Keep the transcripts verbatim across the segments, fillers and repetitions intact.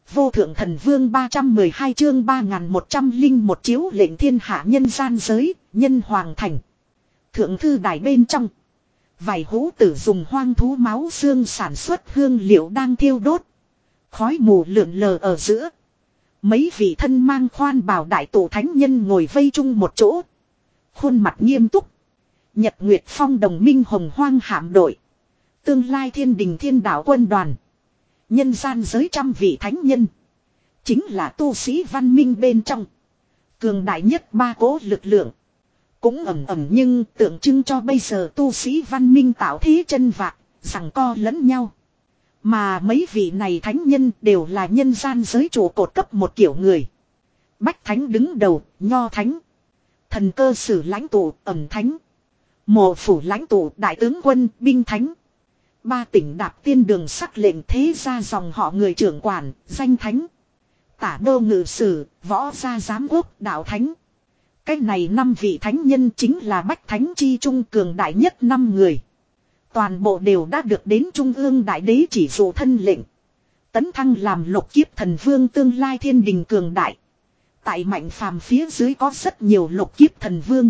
Vô thượng thần vương ba trăm mười hai chương ba nghìn một trăm linh một chiếu lệnh thiên hạ nhân gian giới, nhân hoàng thành. Thượng thư đài bên trong. Vài hũ tử dùng hoang thú máu xương sản xuất hương liệu đang thiêu đốt. Khói mù lượn lờ ở giữa. Mấy vị thân mang khoan bào đại tổ thánh nhân ngồi vây chung một chỗ. Khuôn mặt nghiêm túc. Nhật Nguyệt Phong đồng minh hồng hoang hạm đội. Tương lai thiên đình thiên đạo quân đoàn. Nhân gian giới trăm vị thánh nhân. Chính là tu sĩ văn minh bên trong. Cường đại nhất ba cố lực lượng. Cũng ẩm ẩm nhưng tượng trưng cho bây giờ tu sĩ văn minh tạo thế chân vạc. Rằng co lẫn nhau. Mà mấy vị này thánh nhân đều là nhân gian giới trụ cột cấp một kiểu người. Bách thánh đứng đầu, nho thánh. Thần cơ sử lãnh tụ, ẩm thánh. Mộ phủ lãnh tụ, đại tướng quân, binh thánh. Ba tỉnh đạp tiên đường sắc lệnh thế ra dòng họ người trưởng quản, danh thánh. Tả đô ngự sử, võ gia giám quốc, đạo thánh. Cái này năm vị thánh nhân chính là bách thánh chi trung cường đại nhất năm người. Toàn bộ đều đã được đến trung ương đại đế chỉ dụ thân lệnh. Tấn thăng làm lục kiếp thần vương tương lai thiên đình cường đại. Tại mạnh phàm phía dưới có rất nhiều lục kiếp thần vương.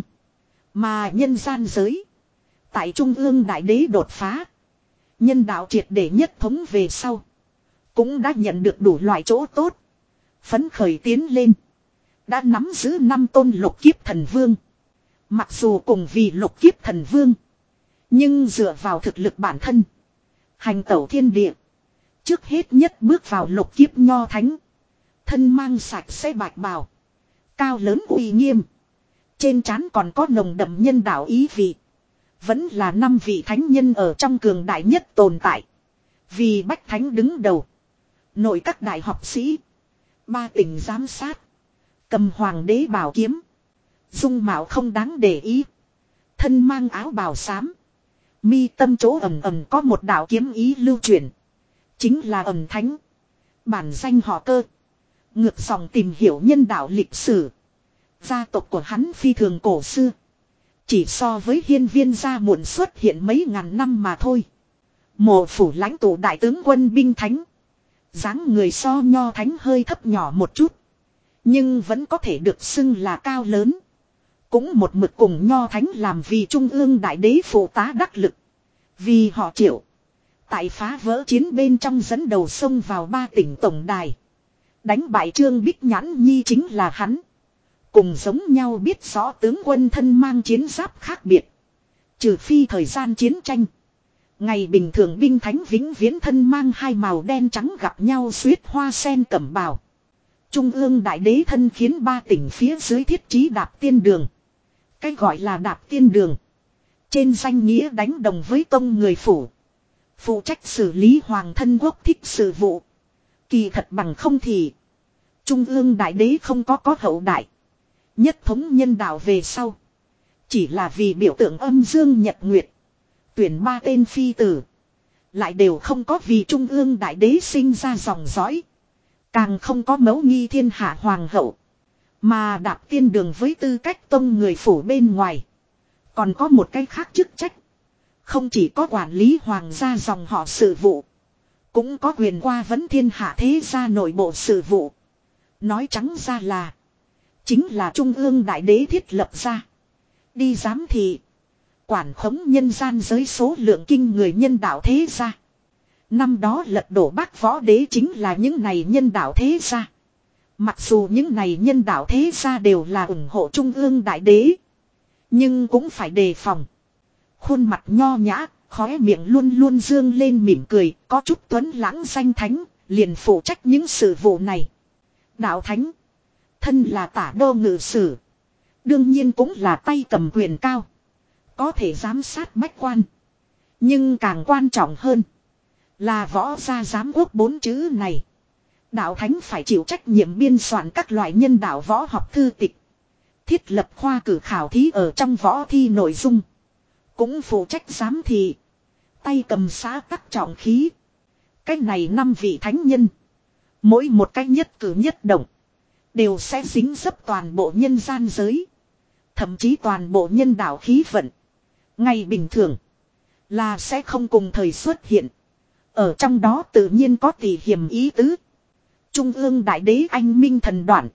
Mà nhân gian giới. Tại trung ương đại đế đột phá. Nhân đạo triệt để nhất thống về sau. Cũng đã nhận được đủ loại chỗ tốt. Phấn khởi tiến lên. Đã nắm giữ năm tôn lục kiếp thần vương. Mặc dù cùng vì lục kiếp thần vương. Nhưng dựa vào thực lực bản thân. Hành tẩu thiên địa. Trước hết nhất bước vào lục kiếp nho thánh. Thân mang sạch sẽ bạch bào. Cao lớn uy nghiêm. Trên trán còn có nồng đậm nhân đạo ý vị. Vẫn là năm vị thánh nhân ở trong cường đại nhất tồn tại. Vì bách thánh đứng đầu. Nội các đại học sĩ. Ba tỉnh giám sát. Cầm hoàng đế bảo kiếm. Dung mạo không đáng để ý. Thân mang áo bào xám. Mi tâm chỗ ẩm ẩm có một đạo kiếm ý lưu truyền. Chính là ẩm thánh. Bản danh họ Cơ. Ngược dòng tìm hiểu nhân đạo lịch sử. Gia tộc của hắn phi thường cổ xưa. Chỉ so với hiên viên gia muộn xuất hiện mấy ngàn năm mà thôi. Mộ phủ lãnh tụ đại tướng quân binh thánh. dáng người so nho thánh hơi thấp nhỏ một chút. Nhưng vẫn có thể được xưng là cao lớn. Cũng một mực cùng nho thánh làm vì trung ương đại đế phụ tá đắc lực. Vì họ Triệu. Tại phá vỡ chiến bên trong dẫn đầu sông vào ba tỉnh tổng đài. Đánh bại Trương Bích Nhãn Nhi chính là hắn. Cùng giống nhau biết rõ tướng quân thân mang chiến giáp khác biệt. Trừ phi thời gian chiến tranh. Ngày bình thường binh thánh vĩnh viễn thân mang hai màu đen trắng gặp nhau xuyết hoa sen cẩm bào. Trung ương đại đế thân khiến ba tỉnh phía dưới thiết trí đạp tiên đường. Cái gọi là đạp tiên đường. Trên danh nghĩa đánh đồng với tông người phủ. Phụ trách xử lý hoàng thân quốc thích sự vụ. Kỳ thật bằng không thì. Trung ương đại đế không có có hậu đại. Nhất thống nhân đạo về sau. Chỉ là vì biểu tượng âm dương nhật nguyệt. Tuyển ba tên phi tử. Lại đều không có vì trung ương đại đế sinh ra dòng dõi. Càng không có mẫu nghi thiên hạ hoàng hậu. Mà đạp tiên đường với tư cách tông người phủ bên ngoài. Còn có một cái khác chức trách. Không chỉ có quản lý hoàng gia dòng họ sự vụ. Cũng có quyền qua vấn thiên hạ thế gia nội bộ sự vụ. Nói trắng ra là. Chính là trung ương đại đế thiết lập ra. Đi giám thị. Quản khống nhân gian giới số lượng kinh người nhân đạo thế gia. Năm đó lật đổ Bắc võ đế chính là những này nhân đạo thế gia. Mặc dù những này nhân đạo thế gia đều là ủng hộ trung ương đại đế. Nhưng cũng phải đề phòng. Khuôn mặt nho nhã, khóe miệng luôn luôn dương lên mỉm cười, có chút tuấn lãng danh thánh, liền phụ trách những sự vụ này. Đạo thánh, thân là tả đô ngự sử. Đương nhiên cũng là tay cầm quyền cao. Có thể giám sát bách quan. Nhưng càng quan trọng hơn. Là võ gia giám quốc bốn chữ này. Đạo thánh phải chịu trách nhiệm biên soạn các loại nhân đạo võ học thư tịch. Thiết lập khoa cử khảo thí ở trong võ thi nội dung. Cũng phụ trách giám thị. Tay cầm xã tắc trọng khí. Cách này năm vị thánh nhân. Mỗi một cách nhất cử nhất động. Đều sẽ dính dấp toàn bộ nhân gian giới. Thậm chí toàn bộ nhân đạo khí vận. Ngày bình thường. Là sẽ không cùng thời xuất hiện. Ở trong đó tự nhiên có tỷ hiểm ý tứ. Trung ương đại đế anh minh thần đoạn.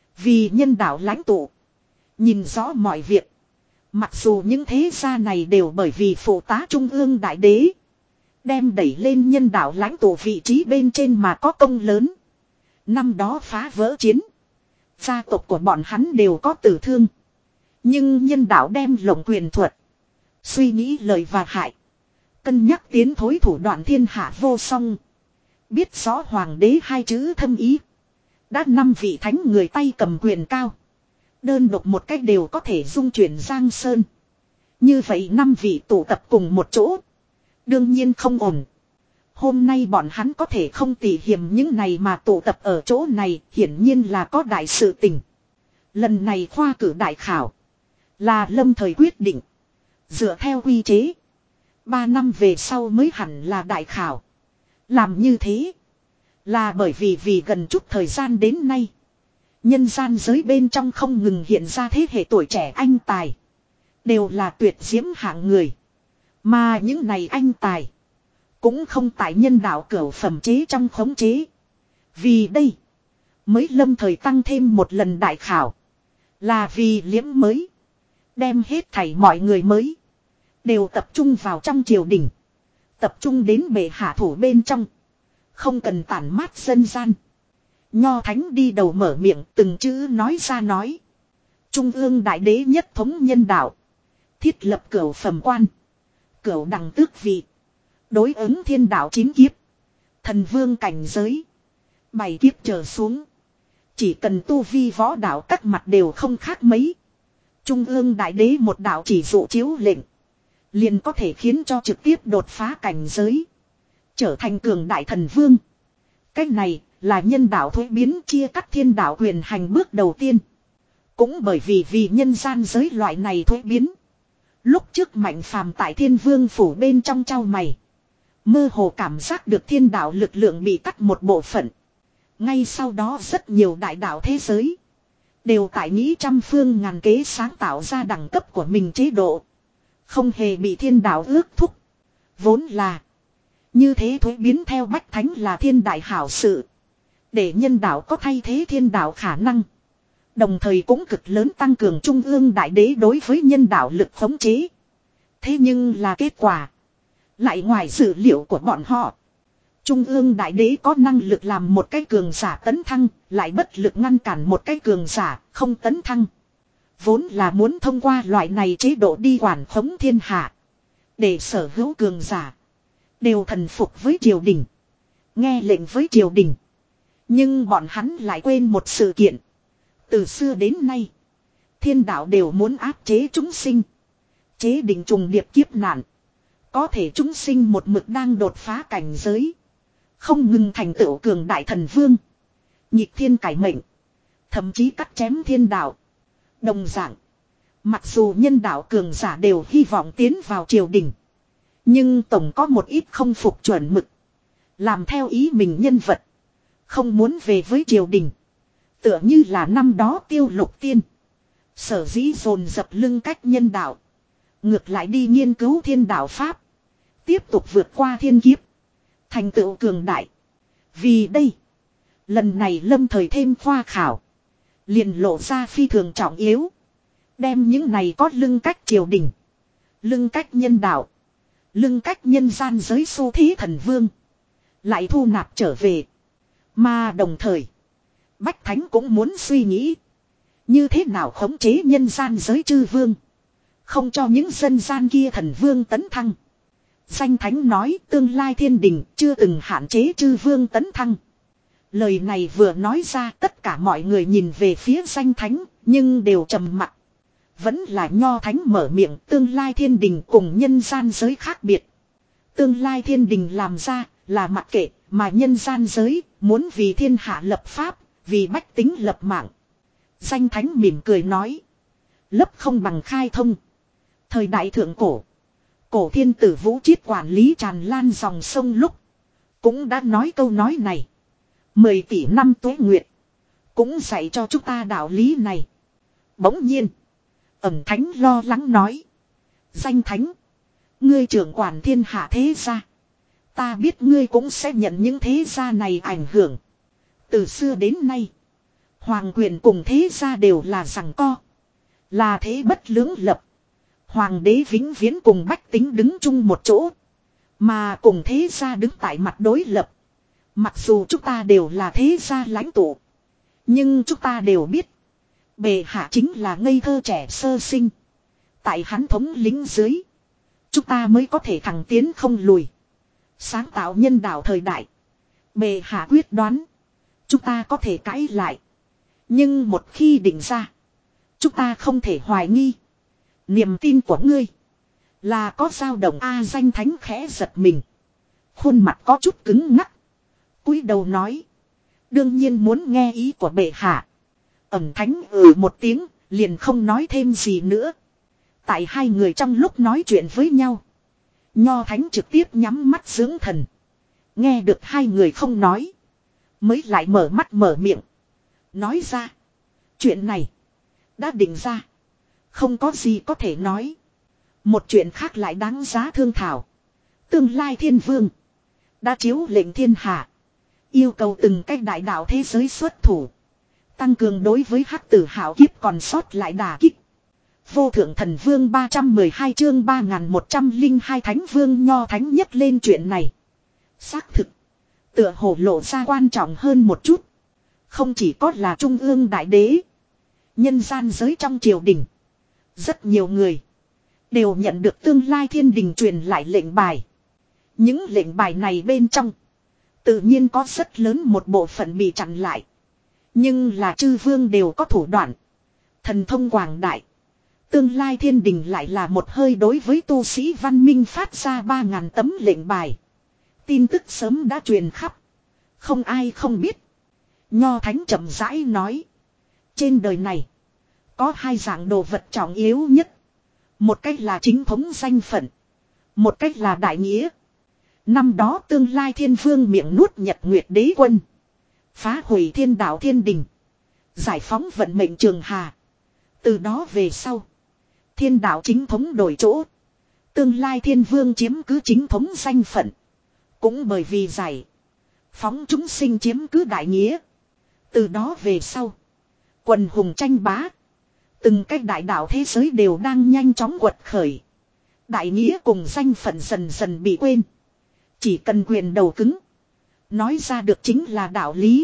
Vì nhân đạo lãnh tụ. Nhìn rõ mọi việc. Mặc dù những thế gia này đều bởi vì phụ tá Trung ương đại đế. Đem đẩy lên nhân đạo lãnh tụ vị trí bên trên mà có công lớn. Năm đó phá vỡ chiến. Gia tộc của bọn hắn đều có tử thương. Nhưng nhân đạo đem lộng quyền thuật. Suy nghĩ lời và hại. Cân nhắc tiến thối thủ đoạn thiên hạ vô song. Biết rõ hoàng đế hai chữ thâm ý. Đã năm vị thánh người tay cầm quyền cao. Đơn độc một cách đều có thể dung chuyển Giang Sơn. Như vậy năm vị tụ tập cùng một chỗ. Đương nhiên không ổn. Hôm nay bọn hắn có thể không tỉ hiểm những này mà tụ tập ở chỗ này hiển nhiên là có đại sự tình. Lần này khoa cử đại khảo. Là lâm thời quyết định. Dựa theo quy chế. Ba năm về sau mới hẳn là đại khảo. Làm như thế. Là bởi vì vì gần chút thời gian đến nay. Nhân gian giới bên trong không ngừng hiện ra thế hệ tuổi trẻ anh tài. Đều là tuyệt diễm hạng người. Mà những này anh tài. Cũng không tại nhân đạo cửu phẩm chế trong khống chế. Vì đây. Mới lâm thời tăng thêm một lần đại khảo. Là vì liếm mới. Đem hết thảy mọi người mới. Đều tập trung vào trong triều đình. Tập trung đến bệ hạ thủ bên trong. Không cần tản mát dân gian. Nho thánh đi đầu mở miệng từng chữ nói ra nói. Trung ương đại đế nhất thống nhân đạo. Thiết lập cửu phẩm quan. Cửu đẳng tước vị. Đối ứng thiên đạo chín kiếp. Thần vương cảnh giới. Bảy kiếp trở xuống. Chỉ cần tu vi võ đạo các mặt đều không khác mấy. Trung ương đại đế một đạo chỉ dụ chiếu lệnh. Liền có thể khiến cho trực tiếp đột phá cảnh giới. Trở thành cường đại thần vương. Cách này là nhân đạo thuế biến chia cắt thiên đạo quyền hành bước đầu tiên. Cũng bởi vì vì nhân gian giới loại này thuế biến. Lúc trước Mạnh Phàm tại thiên vương phủ bên trong trao mày. Mơ hồ cảm giác được thiên đạo lực lượng bị cắt một bộ phận. Ngay sau đó rất nhiều đại đạo thế giới. Đều tại nghĩ trăm phương ngàn kế sáng tạo ra đẳng cấp của mình chế độ. Không hề bị thiên đạo ước thúc. Vốn là. Như thế thuế biến theo bách thánh là thiên đại hảo sự. Để nhân đạo có thay thế thiên đạo khả năng. Đồng thời cũng cực lớn tăng cường trung ương đại đế đối với nhân đạo lực khống chế. Thế nhưng là kết quả. Lại ngoài dự liệu của bọn họ. Trung ương đại đế có năng lực làm một cái cường giả tấn thăng. Lại bất lực ngăn cản một cái cường giả không tấn thăng. Vốn là muốn thông qua loại này chế độ đi quản khống thiên hạ. Để sở hữu cường giả. Đều thần phục với triều đình. Nghe lệnh với triều đình. Nhưng bọn hắn lại quên một sự kiện. Từ xưa đến nay. Thiên đạo đều muốn áp chế chúng sinh. Chế định trùng điệp kiếp nạn. Có thể chúng sinh một mực đang đột phá cảnh giới. Không ngừng thành tựu cường đại thần vương. Nhịp thiên cải mệnh. Thậm chí cắt chém thiên đạo. Đồng dạng. Mặc dù nhân đạo cường giả đều hy vọng tiến vào triều đình. Nhưng tổng có một ít không phục chuẩn mực. Làm theo ý mình nhân vật. Không muốn về với triều đình. Tựa như là năm đó Tiêu Lục Tiên. Sở dĩ dồn dập lưng cách nhân đạo. Ngược lại đi nghiên cứu thiên đạo Pháp. Tiếp tục vượt qua thiên kiếp. Thành tựu cường đại. Vì đây. Lần này lâm thời thêm khoa khảo. Liền lộ ra phi thường trọng yếu. Đem những này có lưng cách triều đình. Lưng cách nhân đạo. Lưng cách nhân gian giới xu thế thần vương. Lại thu nạp trở về. Mà đồng thời. Bách Thánh cũng muốn suy nghĩ. Như thế nào khống chế nhân gian giới chư vương. Không cho những dân gian kia thần vương tấn thăng. Danh Thánh nói tương lai thiên đình chưa từng hạn chế chư vương tấn thăng. Lời này vừa nói ra tất cả mọi người nhìn về phía Danh Thánh. Nhưng đều trầm mặc. Vẫn là Nho Thánh mở miệng tương lai thiên đình cùng nhân gian giới khác biệt. Tương lai thiên đình làm ra là mặc kệ mà nhân gian giới muốn vì thiên hạ lập pháp, vì bách tính lập mạng. Danh Thánh mỉm cười nói. Lấp không bằng khai thông. Thời đại thượng cổ. Cổ thiên tử Vũ Chiết quản lý tràn lan dòng sông lúc. Cũng đã nói câu nói này. Mười tỷ năm tuế nguyệt. Cũng dạy cho chúng ta đạo lý này. Bỗng nhiên. Ẩm Thánh lo lắng nói. Danh Thánh. Ngươi trưởng quản thiên hạ thế gia. Ta biết ngươi cũng sẽ nhận những thế gia này ảnh hưởng. Từ xưa đến nay, hoàng quyền cùng thế gia đều là giằng co. Là thế bất lưỡng lập. Hoàng đế vĩnh viễn cùng bách tính đứng chung một chỗ. Mà cùng thế gia đứng tại mặt đối lập. Mặc dù chúng ta đều là thế gia lãnh tụ. Nhưng chúng ta đều biết. Bệ hạ chính là ngây thơ trẻ sơ sinh. Tại hắn thống lĩnh dưới. Chúng ta mới có thể thẳng tiến không lùi. Sáng tạo nhân đạo thời đại. Bệ hạ quyết đoán. Chúng ta có thể cãi lại. Nhưng một khi định ra. Chúng ta không thể hoài nghi. Niềm tin của ngươi. Là có dao động A danh thánh khẽ giật mình. Khuôn mặt có chút cứng ngắc. Cúi đầu nói. Đương nhiên muốn nghe ý của bệ hạ. Ẩm thánh ừ một tiếng. Liền không nói thêm gì nữa. Tại hai người trong lúc nói chuyện với nhau. Nho thánh trực tiếp nhắm mắt dưỡng thần. Nghe được hai người không nói. Mới lại mở mắt mở miệng. Nói ra. Chuyện này. Đã định ra. Không có gì có thể nói. Một chuyện khác lại đáng giá thương thảo. Tương lai thiên vương. Đã chiếu lệnh thiên hạ. Yêu cầu từng cách đại đạo thế giới xuất thủ. Tăng cường đối với hắc tử hảo kiếp còn sót lại đả kích. Vô thượng thần vương ba trăm mười hai chương ba nghìn một trăm lẻ hai thánh vương nho thánh nhất lên chuyện này. Xác thực. Tựa hồ lộ ra quan trọng hơn một chút. Không chỉ có là trung ương đại đế. Nhân gian giới trong triều đình. Rất nhiều người. Đều nhận được tương lai thiên đình truyền lại lệnh bài. Những lệnh bài này bên trong. Tự nhiên có rất lớn một bộ phận bị chặn lại. Nhưng là chư vương đều có thủ đoạn. Thần thông quảng đại. Tương lai thiên đình lại là một hơi đối với tu sĩ văn minh phát ra ba ngàn tấm lệnh bài. Tin tức sớm đã truyền khắp. Không ai không biết. Nho thánh chậm rãi nói. Trên đời này. Có hai dạng đồ vật trọng yếu nhất. Một cách là chính thống danh phận. Một cách là đại nghĩa. Năm đó tương lai thiên vương miệng nuốt nhật nguyệt đế quân. Phá hủy thiên đạo thiên đình. Giải phóng vận mệnh trường hà. Từ đó về sau. Thiên đạo chính thống đổi chỗ. Tương lai thiên vương chiếm cứ chính thống danh phận. Cũng bởi vì giải. Phóng chúng sinh chiếm cứ đại nghĩa. Từ đó về sau. Quần hùng tranh bá. Từng cách đại đạo thế giới đều đang nhanh chóng quật khởi. Đại nghĩa cùng danh phận dần dần bị quên. Chỉ cần quyền đầu cứng. Nói ra được chính là đạo lý.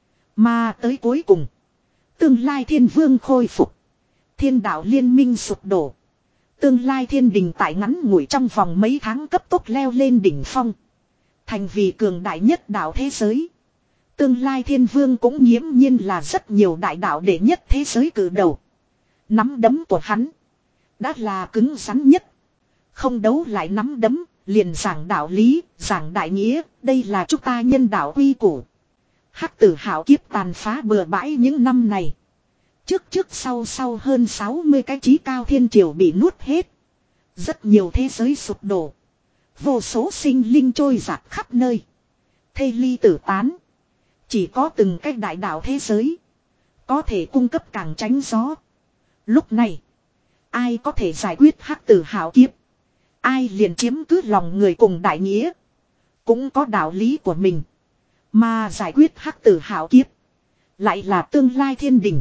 Mà tới cuối cùng. Tương lai thiên vương khôi phục. Thiên đạo liên minh sụp đổ. Tương lai thiên đình tại ngắn ngủi trong vòng mấy tháng cấp tốc leo lên đỉnh phong. Thành vì cường đại nhất đạo thế giới. Tương lai thiên vương cũng nghiễm nhiên là rất nhiều đại đạo đệ nhất thế giới cử đầu. Nắm đấm của hắn. Đã là cứng rắn nhất. Không đấu lại nắm đấm. Liền giảng đạo lý, giảng đại nghĩa. Đây là chúng ta nhân đạo quy củ. Hắc tử hảo kiếp tàn phá bừa bãi những năm này. Trước trước sau sau hơn sáu mươi cái chí cao thiên triều bị nuốt hết. Rất nhiều thế giới sụp đổ. Vô số sinh linh trôi giạt khắp nơi. Thê ly tử tán. Chỉ có từng cái đại đạo thế giới. Có thể cung cấp càng tránh gió. Lúc này. Ai có thể giải quyết hắc tử hảo kiếp. Ai liền chiếm cứ lòng người cùng đại nghĩa. Cũng có đạo lý của mình. Mà giải quyết hắc tử hảo kiếp. Lại là tương lai thiên đình.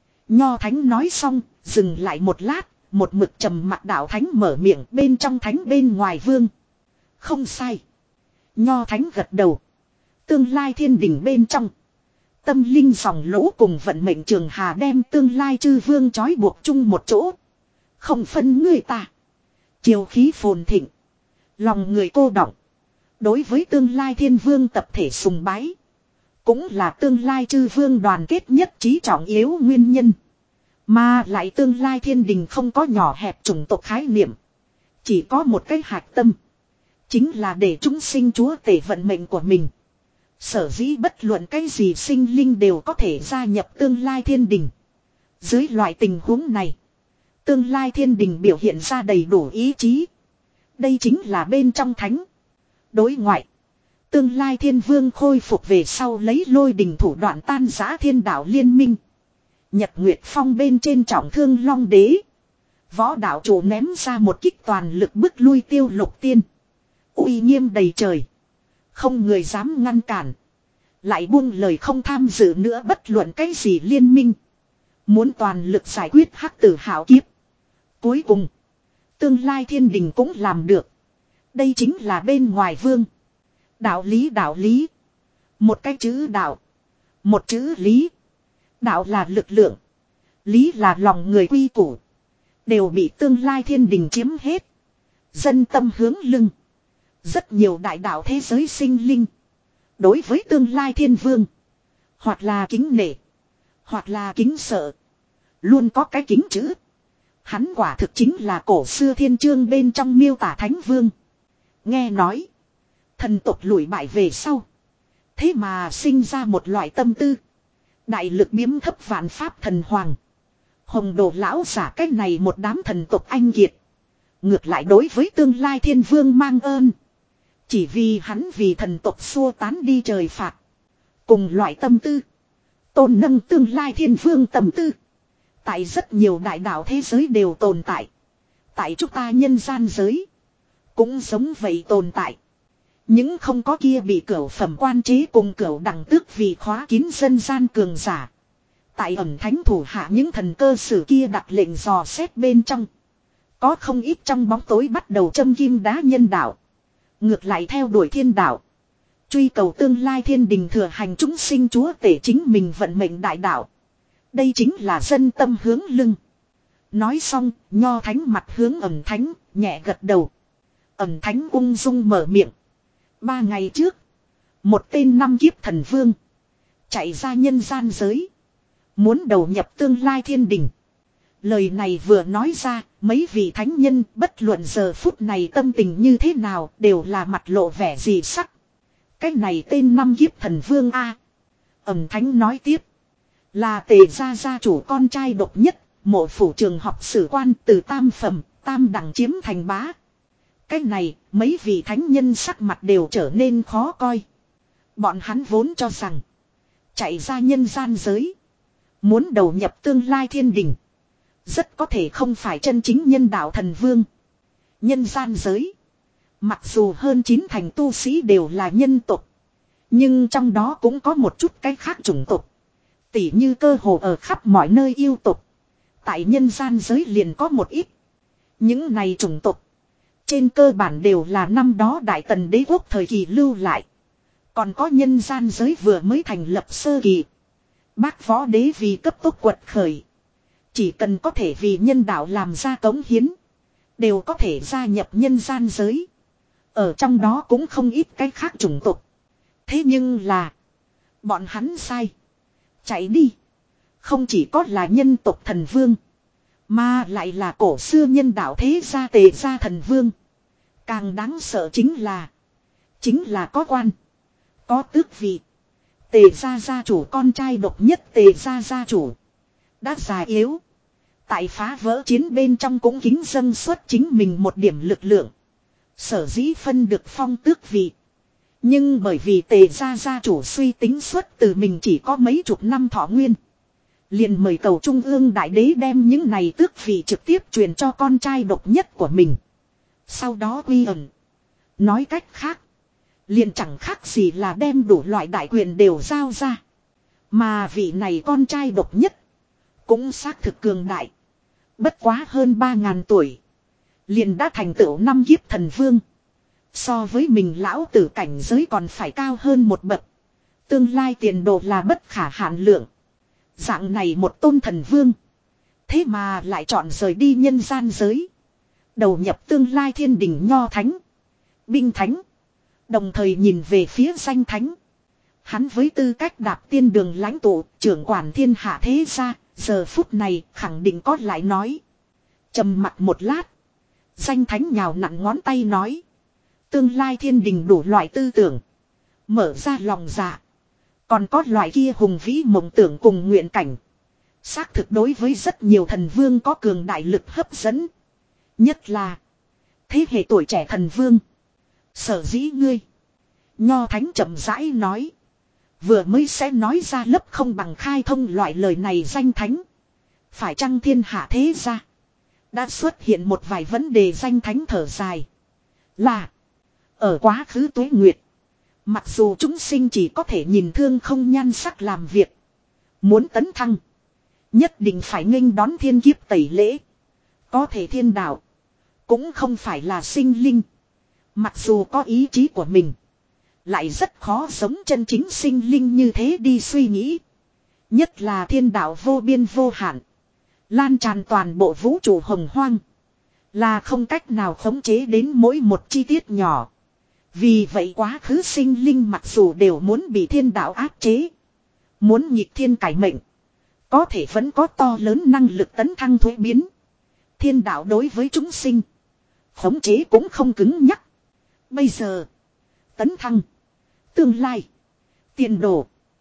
Nho thánh nói xong. Dừng lại một lát. Một mực trầm mặc đạo thánh mở miệng. Bên trong thánh bên ngoài vương. Không sai. Nho thánh gật đầu. Tương lai thiên đình bên trong. Tâm linh dòng lũ cùng vận mệnh trường hà đem tương lai chư vương trói buộc chung một chỗ. Không phân người ta. Chiều khí phồn thịnh. Lòng người cô đọng. Đối với tương lai thiên vương tập thể sùng bái. Cũng là tương lai chư vương đoàn kết nhất trí trọng yếu nguyên nhân. Mà lại tương lai thiên đình không có nhỏ hẹp chủng tộc khái niệm. Chỉ có một cái hạch tâm. Chính là để chúng sinh chúa tể vận mệnh của mình. Sở dĩ bất luận cái gì sinh linh đều có thể gia nhập tương lai thiên đình. Dưới loại tình huống này. Tương lai thiên đình biểu hiện ra đầy đủ ý chí. Đây chính là bên trong thánh. Đối ngoại. Tương lai thiên vương khôi phục về sau lấy lôi đình thủ đoạn tan giã thiên đạo liên minh. Nhật Nguyệt Phong bên trên trọng thương long đế. Võ đạo chủ ném ra một kích toàn lực bức lui tiêu lục tiên. Uy nghiêm đầy trời. Không người dám ngăn cản. lại buông lời không tham dự nữa bất luận cái gì liên minh. Muốn toàn lực giải quyết hắc tử hạo kiếp. Cuối cùng, tương lai thiên đình cũng làm được. Đây chính là bên ngoài vương. Đạo lý đạo lý. Một cái chữ đạo. Một chữ lý. Đạo là lực lượng. Lý là lòng người quy củ. Đều bị tương lai thiên đình chiếm hết. Dân tâm hướng lưng. Rất nhiều đại đạo thế giới sinh linh. Đối với tương lai thiên vương. Hoặc là kính nể. Hoặc là kính sợ. Luôn có cái kính chữ. Hắn quả thực chính là cổ xưa thiên chương bên trong miêu tả thánh vương. Nghe nói. Thần tộc lùi bại về sau. Thế mà sinh ra một loại tâm tư. Đại lực biếm thấp vạn pháp thần hoàng. Hồng đồ lão giả cách này một đám thần tộc anh kiệt. Ngược lại đối với tương lai thiên vương mang ơn. Chỉ vì hắn vì thần tộc xua tán đi trời phạt. Cùng loại tâm tư. Tôn nâng tương lai thiên vương tâm tư. Tại rất nhiều đại đạo thế giới đều tồn tại. Tại chúng ta nhân gian giới. Cũng giống vậy tồn tại. Những không có kia bị cửu phẩm quan chế cùng cửu đẳng tước vì khóa kín dân gian cường giả. Tại ẩn thánh thủ hạ những thần cơ sử kia đặt lệnh dò xét bên trong. Có không ít trong bóng tối bắt đầu châm kim đá nhân đạo. Ngược lại theo đuổi thiên đạo. Truy cầu tương lai thiên đình thừa hành chúng sinh chúa tể chính mình vận mệnh đại đạo. Đây chính là dân tâm hướng lưng. Nói xong, nho thánh mặt hướng ẩn thánh, nhẹ gật đầu. Ẩn thánh ung dung mở miệng. Ba ngày trước, một tên năm kiếp thần vương chạy ra nhân gian giới. Muốn đầu nhập tương lai thiên đình. Lời này vừa nói ra, mấy vị thánh nhân bất luận giờ phút này tâm tình như thế nào đều là mặt lộ vẻ dị sắc. Cái này tên năm kiếp thần vương A. Ẩm thánh nói tiếp. Là Tề gia gia chủ con trai độc nhất, mộ phủ trường học sử quan từ tam phẩm, tam đẳng chiếm thành bá. Cái này, mấy vị thánh nhân sắc mặt đều trở nên khó coi. Bọn hắn vốn cho rằng, chạy ra nhân gian giới. Muốn đầu nhập tương lai thiên đình. Rất có thể không phải chân chính nhân đạo thần vương. Nhân gian giới. Mặc dù hơn chín thành tu sĩ đều là nhân tộc. Nhưng trong đó cũng có một chút cái khác chủng tộc. Tỉ như cơ hồ ở khắp mọi nơi yêu tộc. Tại nhân gian giới liền có một ít. Những này chủng tộc. Trên cơ bản đều là năm đó Đại Tần đế quốc thời kỳ lưu lại. Còn có nhân gian giới vừa mới thành lập sơ kỳ. Bác võ đế vì cấp tốc quật khởi. Chỉ cần có thể vì nhân đạo làm ra cống hiến. Đều có thể gia nhập nhân gian giới. Ở trong đó cũng không ít cái khác chủng tộc. Thế nhưng là. Bọn hắn sai. Chạy đi. Không chỉ có là nhân tộc thần vương. Mà lại là cổ xưa nhân đạo thế gia Tề gia thần vương. Càng đáng sợ chính là. Chính là có quan. Có tước vị. Tề gia gia chủ con trai độc nhất Tề gia gia chủ. Đã già yếu. Tại phá vỡ chiến bên trong cũng kính dâng xuất chính mình một điểm lực lượng. Sở dĩ phân được phong tước vị. Nhưng bởi vì Tề gia gia chủ suy tính xuất từ mình chỉ có mấy chục năm thọ nguyên. Liền mời cầu trung ương đại đế đem những này tước vị trực tiếp truyền cho con trai độc nhất của mình. Sau đó quy ẩn. Nói cách khác. Liền chẳng khác gì là đem đủ loại đại quyền đều giao ra. Mà vị này con trai độc nhất. Cũng xác thực cường đại. Bất quá hơn ba ngàn tuổi. Liền đã thành tựu năm kiếp thần vương. So với mình lão tử cảnh giới còn phải cao hơn một bậc. Tương lai tiền đồ là bất khả hạn lượng. Dạng này một tôn thần vương. Thế mà lại chọn rời đi nhân gian giới. Đầu nhập tương lai thiên đình nho thánh. Binh thánh. Đồng thời nhìn về phía danh thánh. Hắn với tư cách đạp tiên đường lãnh tụ, trưởng quản thiên hạ thế gia, giờ phút này khẳng định có lại nói. Trầm mặt một lát. Danh thánh nhào nặn ngón tay nói. Tương lai thiên đình đủ loại tư tưởng. Mở ra lòng dạ. Còn có loại kia hùng vĩ mộng tưởng cùng nguyện cảnh. Xác thực đối với rất nhiều thần vương có cường đại lực hấp dẫn. Nhất là thế hệ tuổi trẻ thần vương. Sở dĩ ngươi. Nho thánh chậm rãi nói. Vừa mới sẽ nói ra lấp không bằng khai thông loại lời này danh thánh. Phải chăng thiên hạ thế ra. Đã xuất hiện một vài vấn đề danh thánh thở dài. Là. Ở quá khứ tuế nguyệt. Mặc dù chúng sinh chỉ có thể nhìn thương không nhan sắc làm việc. Muốn tấn thăng. Nhất định phải nghênh đón thiên kiếp tẩy lễ. Có thể thiên đạo. Cũng không phải là sinh linh. Mặc dù có ý chí của mình. Lại rất khó giống chân chính sinh linh như thế đi suy nghĩ. Nhất là thiên đạo vô biên vô hạn. Lan tràn toàn bộ vũ trụ hồng hoang. Là không cách nào khống chế đến mỗi một chi tiết nhỏ. Vì vậy quá khứ sinh linh mặc dù đều muốn bị thiên đạo áp chế. Muốn nhịp thiên cải mệnh. Có thể vẫn có to lớn năng lực tấn thăng thuế biến. Thiên đạo đối với chúng sinh. Khống chế cũng không cứng nhắc. Bây giờ. Tấn thăng. Tương lai. Tiền đồ.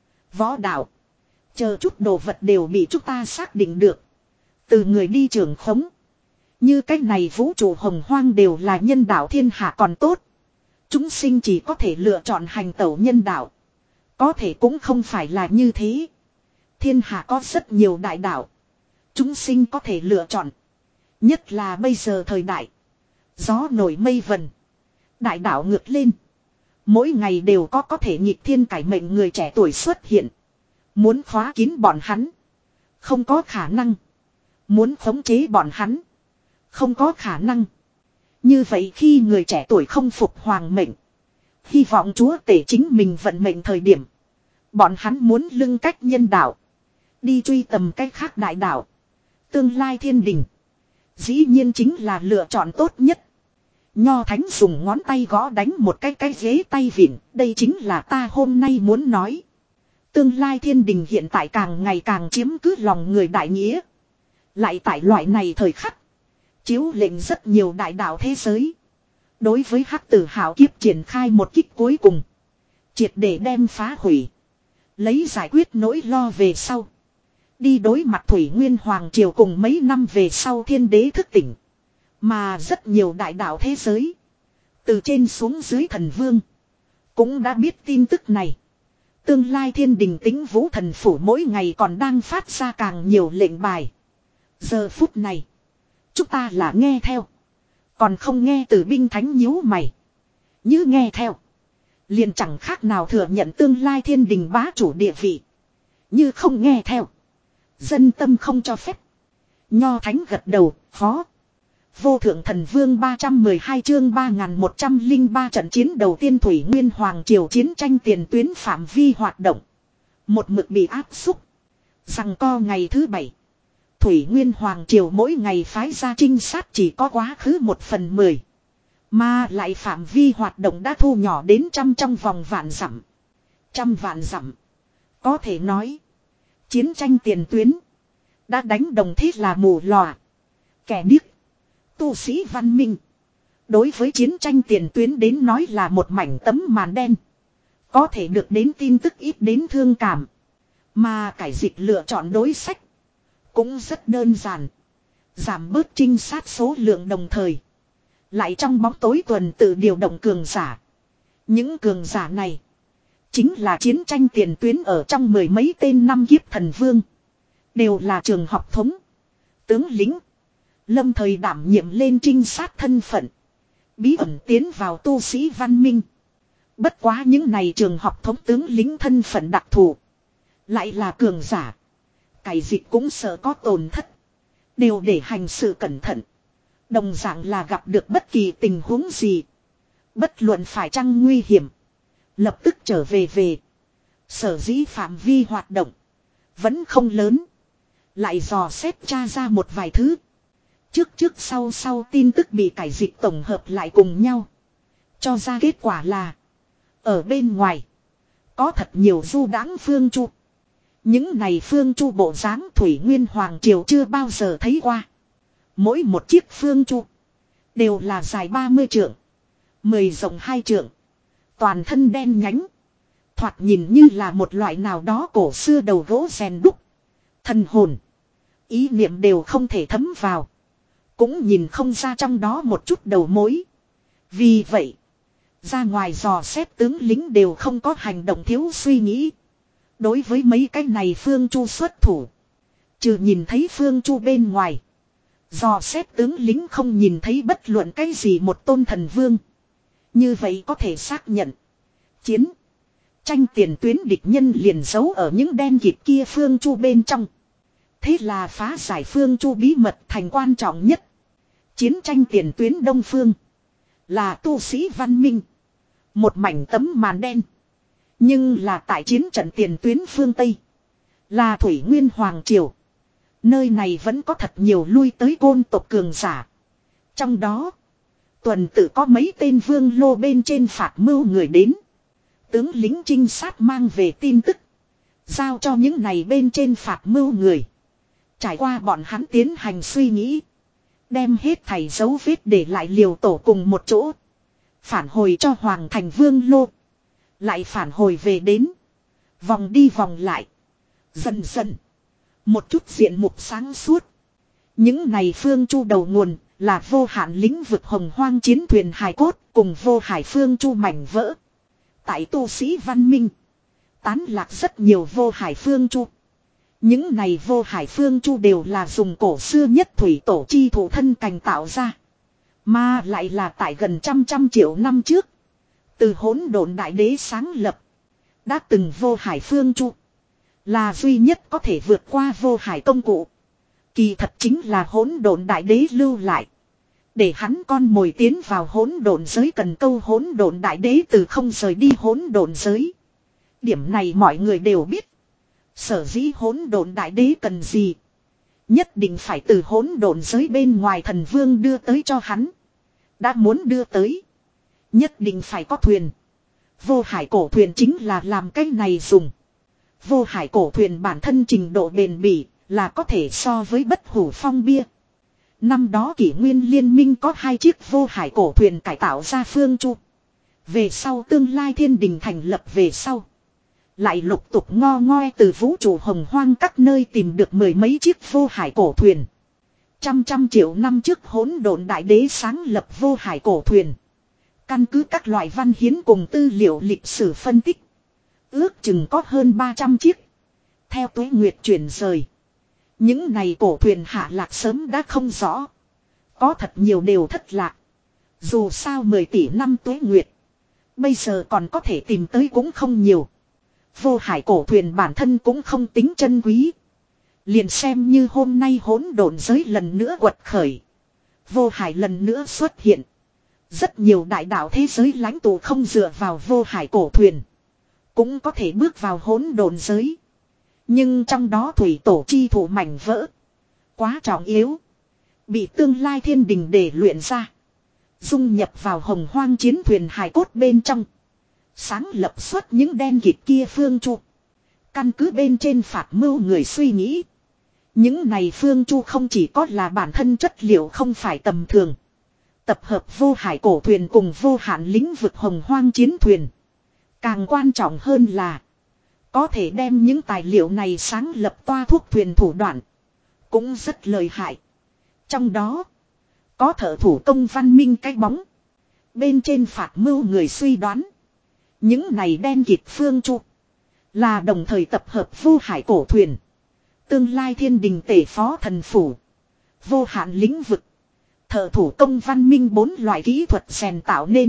Võ đạo. Chờ chút đồ vật đều bị chúng ta xác định được. Từ người đi trưởng khống. Như cách này vũ trụ hồng hoang đều là nhân đạo thiên hạ còn tốt. Chúng sinh chỉ có thể lựa chọn hành tẩu nhân đạo. Có thể cũng không phải là như thế. Thiên hạ có rất nhiều đại đạo. Chúng sinh có thể lựa chọn. Nhất là bây giờ thời đại. Gió nổi mây vần. Đại đạo ngược lên. Mỗi ngày đều có có thể nghịch thiên cải mệnh người trẻ tuổi xuất hiện. Muốn khóa kín bọn hắn. Không có khả năng. Muốn khống chế bọn hắn. Không có khả năng. Như vậy khi người trẻ tuổi không phục hoàng mệnh. Hy vọng chúa tể chính mình vận mệnh thời điểm. Bọn hắn muốn lưng cách nhân đạo. Đi truy tầm cách khác đại đạo. Tương lai thiên đình. Dĩ nhiên chính là lựa chọn tốt nhất. Nho Thánh dùng ngón tay gõ đánh một cái cái ghế tay vịn. Đây chính là ta hôm nay muốn nói. Tương lai thiên đình hiện tại càng ngày càng chiếm cứ lòng người đại nghĩa. Lại tại loại này thời khắc. Chiếu lệnh rất nhiều đại đạo thế giới. Đối với hắc tử hào kiếp triển khai một kích cuối cùng. Triệt để đem phá hủy. Lấy giải quyết nỗi lo về sau. Đi đối mặt Thủy Nguyên Hoàng Triều cùng mấy năm về sau thiên đế thức tỉnh. Mà rất nhiều đại đạo thế giới. Từ trên xuống dưới thần vương. Cũng đã biết tin tức này. Tương lai thiên đình tính vũ thần phủ mỗi ngày còn đang phát ra càng nhiều lệnh bài. Giờ phút này. Chúng ta là nghe theo. Còn không nghe từ binh thánh nhíu mày. Như nghe theo. Liền chẳng khác nào thừa nhận tương lai thiên đình bá chủ địa vị. Như không nghe theo. Dân tâm không cho phép. Nho Thánh gật đầu, phó. Vô thượng thần vương ba trăm mười hai chương ba nghìn một trăm lẻ ba trận chiến đầu tiên Thủy Nguyên Hoàng Triều chiến tranh tiền tuyến phạm vi hoạt động. Một mực bị áp xúc. Rằng co ngày thứ bảy. Thủy Nguyên Hoàng Triều mỗi ngày phái ra trinh sát chỉ có quá khứ một phần mười. Mà lại phạm vi hoạt động đã thu nhỏ đến trăm trong vòng vạn dặm. Trăm vạn dặm. Có thể nói. Chiến tranh tiền tuyến. Đã đánh đồng thiết là mù lòa. Kẻ điếc. Tu sĩ văn minh. Đối với chiến tranh tiền tuyến đến nói là một mảnh tấm màn đen. Có thể được đến tin tức ít đến thương cảm. Mà cải dịch lựa chọn đối sách. Cũng rất đơn giản. Giảm bớt trinh sát số lượng đồng thời. Lại trong bóng tối tuần tự điều động cường giả. Những cường giả này. Chính là chiến tranh tiền tuyến ở trong mười mấy tên năm kiếp thần vương. Đều là trường học thống. Tướng lính. Lâm thời đảm nhiệm lên trinh sát thân phận. Bí ẩn tiến vào tu sĩ văn minh. Bất quá những này trường học thống tướng lính thân phận đặc thù. Lại là cường giả. Cải dịch cũng sợ có tổn thất. Đều để hành sự cẩn thận. Đồng dạng là gặp được bất kỳ tình huống gì. Bất luận phải chăng nguy hiểm. Lập tức trở về về. Sở dĩ phạm vi hoạt động. Vẫn không lớn. Lại dò xét tra ra một vài thứ. Trước trước sau sau tin tức bị cải dịch tổng hợp lại cùng nhau. Cho ra kết quả là. Ở bên ngoài. Có thật nhiều du đãng phương chu. Những này phương chu bộ dáng Thủy Nguyên Hoàng Triều chưa bao giờ thấy qua. Mỗi một chiếc phương chu. Đều là dài ba mươi trượng. mười rộng hai trượng. Toàn thân đen nhánh. Thoạt nhìn như là một loại nào đó cổ xưa đầu gỗ rèn đúc. Thần hồn. Ý niệm đều không thể thấm vào. Cũng nhìn không ra trong đó một chút đầu mối. Vì vậy. Ra ngoài dò xét tướng lính đều không có hành động thiếu suy nghĩ. Đối với mấy cái này phương chu xuất thủ. Trừ nhìn thấy phương chu bên ngoài. Dò xét tướng lính không nhìn thấy bất luận cái gì một tôn thần vương. Như vậy có thể xác nhận. Chiến. Tranh tiền tuyến địch nhân liền giấu ở những đen kịt kia phương chu bên trong. Thế là phá giải phương chu bí mật thành quan trọng nhất. Chiến tranh tiền tuyến đông phương. Là tu sĩ văn minh. Một mảnh tấm màn đen. Nhưng là tại chiến trận tiền tuyến phương Tây. Là Thủy Nguyên Hoàng Triều. Nơi này vẫn có thật nhiều lui tới côn tộc cường giả. Trong đó. Tuần tự có mấy tên vương lô bên trên phạt mưu người đến. Tướng lính trinh sát mang về tin tức. Giao cho những này bên trên phạt mưu người. Trải qua bọn hắn tiến hành suy nghĩ. Đem hết thảy dấu vết để lại liều tổ cùng một chỗ. Phản hồi cho Hoàng Thành Vương Lô. Lại phản hồi về đến. Vòng đi vòng lại. Dần dần. Một chút diện mục sáng suốt. Những này phương chu đầu nguồn là vô hạn lĩnh vực hồng hoang chiến thuyền hài cốt cùng vô hải phương chu mảnh vỡ. Tại tu sĩ văn minh. Tán lạc rất nhiều vô hải phương chu. Những này vô hải phương chu đều là dùng cổ xưa nhất thủy tổ chi thủ thân cành tạo ra. Mà lại là tại gần trăm trăm triệu năm trước. Từ hỗn độn đại đế sáng lập. Đã từng vô hải phương chu. Là duy nhất có thể vượt qua vô hải công cụ. Kỳ thật chính là hỗn độn đại đế lưu lại. Để hắn con mồi tiến vào hỗn độn giới cần câu hỗn độn đại đế từ không rời đi hỗn độn giới. Điểm này mọi người đều biết. Sở dĩ hỗn độn đại đế cần gì? Nhất định phải từ hỗn độn giới bên ngoài thần vương đưa tới cho hắn. Đã muốn đưa tới. Nhất định phải có thuyền. Vô hải cổ thuyền chính là làm cái này dùng. Vô hải cổ thuyền bản thân trình độ bền bỉ là có thể so với bất hủ phong bia. Năm đó kỷ nguyên liên minh có hai chiếc vô hải cổ thuyền cải tạo ra phương chu. Về sau tương lai thiên đình thành lập về sau. Lại lục tục ngo ngoe từ vũ trụ hồng hoang các nơi tìm được mười mấy chiếc vô hải cổ thuyền. Trăm trăm triệu năm trước hỗn độn đại đế sáng lập vô hải cổ thuyền. Căn cứ các loại văn hiến cùng tư liệu lịch sử phân tích. Ước chừng có hơn ba trăm chiếc. Theo tuế nguyệt chuyển rời. Những này cổ thuyền hạ lạc sớm đã không rõ. Có thật nhiều đều thất lạc. Dù sao mười tỷ năm tuế nguyệt. Bây giờ còn có thể tìm tới cũng không nhiều. Vô hải cổ thuyền bản thân cũng không tính chân quý. Liền xem như hôm nay hỗn độn giới lần nữa quật khởi. Vô hải lần nữa xuất hiện. Rất nhiều đại đạo thế giới lãnh tụ không dựa vào vô hải cổ thuyền. Cũng có thể bước vào hỗn độn giới. Nhưng trong đó thủy tổ chi thủ mảnh vỡ. Quá trọng yếu. Bị tương lai thiên đình để luyện ra. Dung nhập vào hồng hoang chiến thuyền hài cốt bên trong. Sáng lập xuất những đen kịt kia phương chu. Căn cứ bên trên phạt mưu người suy nghĩ. Những này phương chu không chỉ có là bản thân chất liệu không phải tầm thường. Tập hợp vô hải cổ thuyền cùng vô hạn lĩnh vực hồng hoang chiến thuyền. Càng quan trọng hơn là. Có thể đem những tài liệu này sáng lập toa thuốc thuyền thủ đoạn. Cũng rất lợi hại. Trong đó. Có thợ thủ công văn minh cái bóng. Bên trên phạt mưu người suy đoán. Những này đen kịt phương chu. Là đồng thời tập hợp vô hải cổ thuyền. Tương lai thiên đình tể phó thần phủ. Vô hạn lĩnh vực. Thợ thủ công văn minh bốn loại kỹ thuật rèn tạo nên.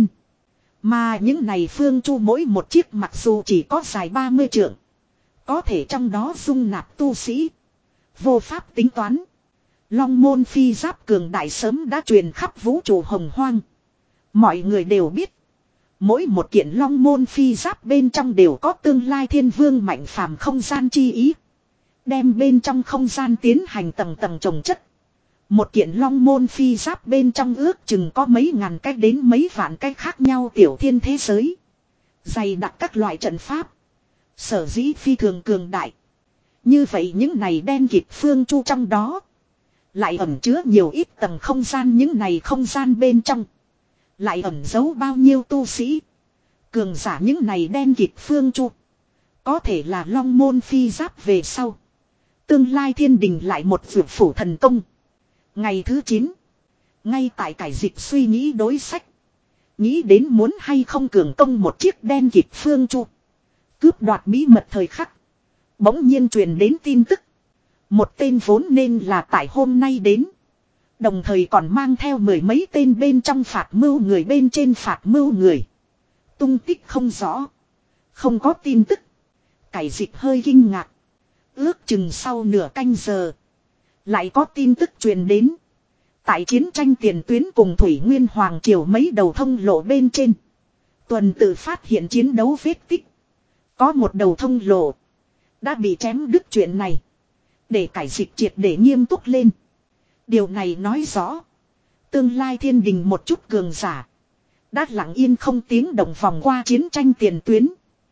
Mà những này phương chu mỗi một chiếc mặc dù chỉ có dài ba mươi trượng. Có thể trong đó dung nạp tu sĩ. Vô pháp tính toán. Long môn phi giáp cường đại sớm đã truyền khắp vũ trụ hồng hoang. Mọi người đều biết. Mỗi một kiện long môn phi giáp bên trong đều có tương lai thiên vương mạnh phàm không gian chi ý. Đem bên trong không gian tiến hành tầng tầng trồng chất. Một kiện long môn phi giáp bên trong ước chừng có mấy ngàn cách đến mấy vạn cách khác nhau tiểu thiên thế giới. Dày đặc các loại trận pháp. Sở dĩ phi thường cường đại. Như vậy những này đen kịt phương chu trong đó. Lại ẩn chứa nhiều ít tầng không gian những này không gian bên trong. Lại ẩn giấu bao nhiêu tu sĩ. Cường giả những này đen kịt phương chu. Có thể là long môn phi giáp về sau. Tương lai thiên đình lại một vượt phủ thần công. Ngày thứ chín. Ngay tại cải dịch suy nghĩ đối sách. Nghĩ đến muốn hay không cường công một chiếc đen kịt phương chu. Cướp đoạt bí mật thời khắc. Bỗng nhiên truyền đến tin tức. Một tên vốn nên là tại hôm nay đến. Đồng thời còn mang theo mười mấy tên bên trong phạt mưu người bên trên phạt mưu người. Tung tích không rõ. Không có tin tức. Cải dịch hơi kinh ngạc. Ước chừng sau nửa canh giờ. Lại có tin tức truyền đến. Tại chiến tranh tiền tuyến cùng Thủy Nguyên Hoàng Triều mấy đầu thông lộ bên trên. Tuần tự phát hiện chiến đấu vết tích. Có một đầu thông lộ. Đã bị chém đứt chuyện này. Để cải dịch triệt để nghiêm túc lên. Điều này nói rõ. Tương lai thiên đình một chút cường giả. Đã lặng yên không tiếng động vòng qua chiến tranh tiền tuyến.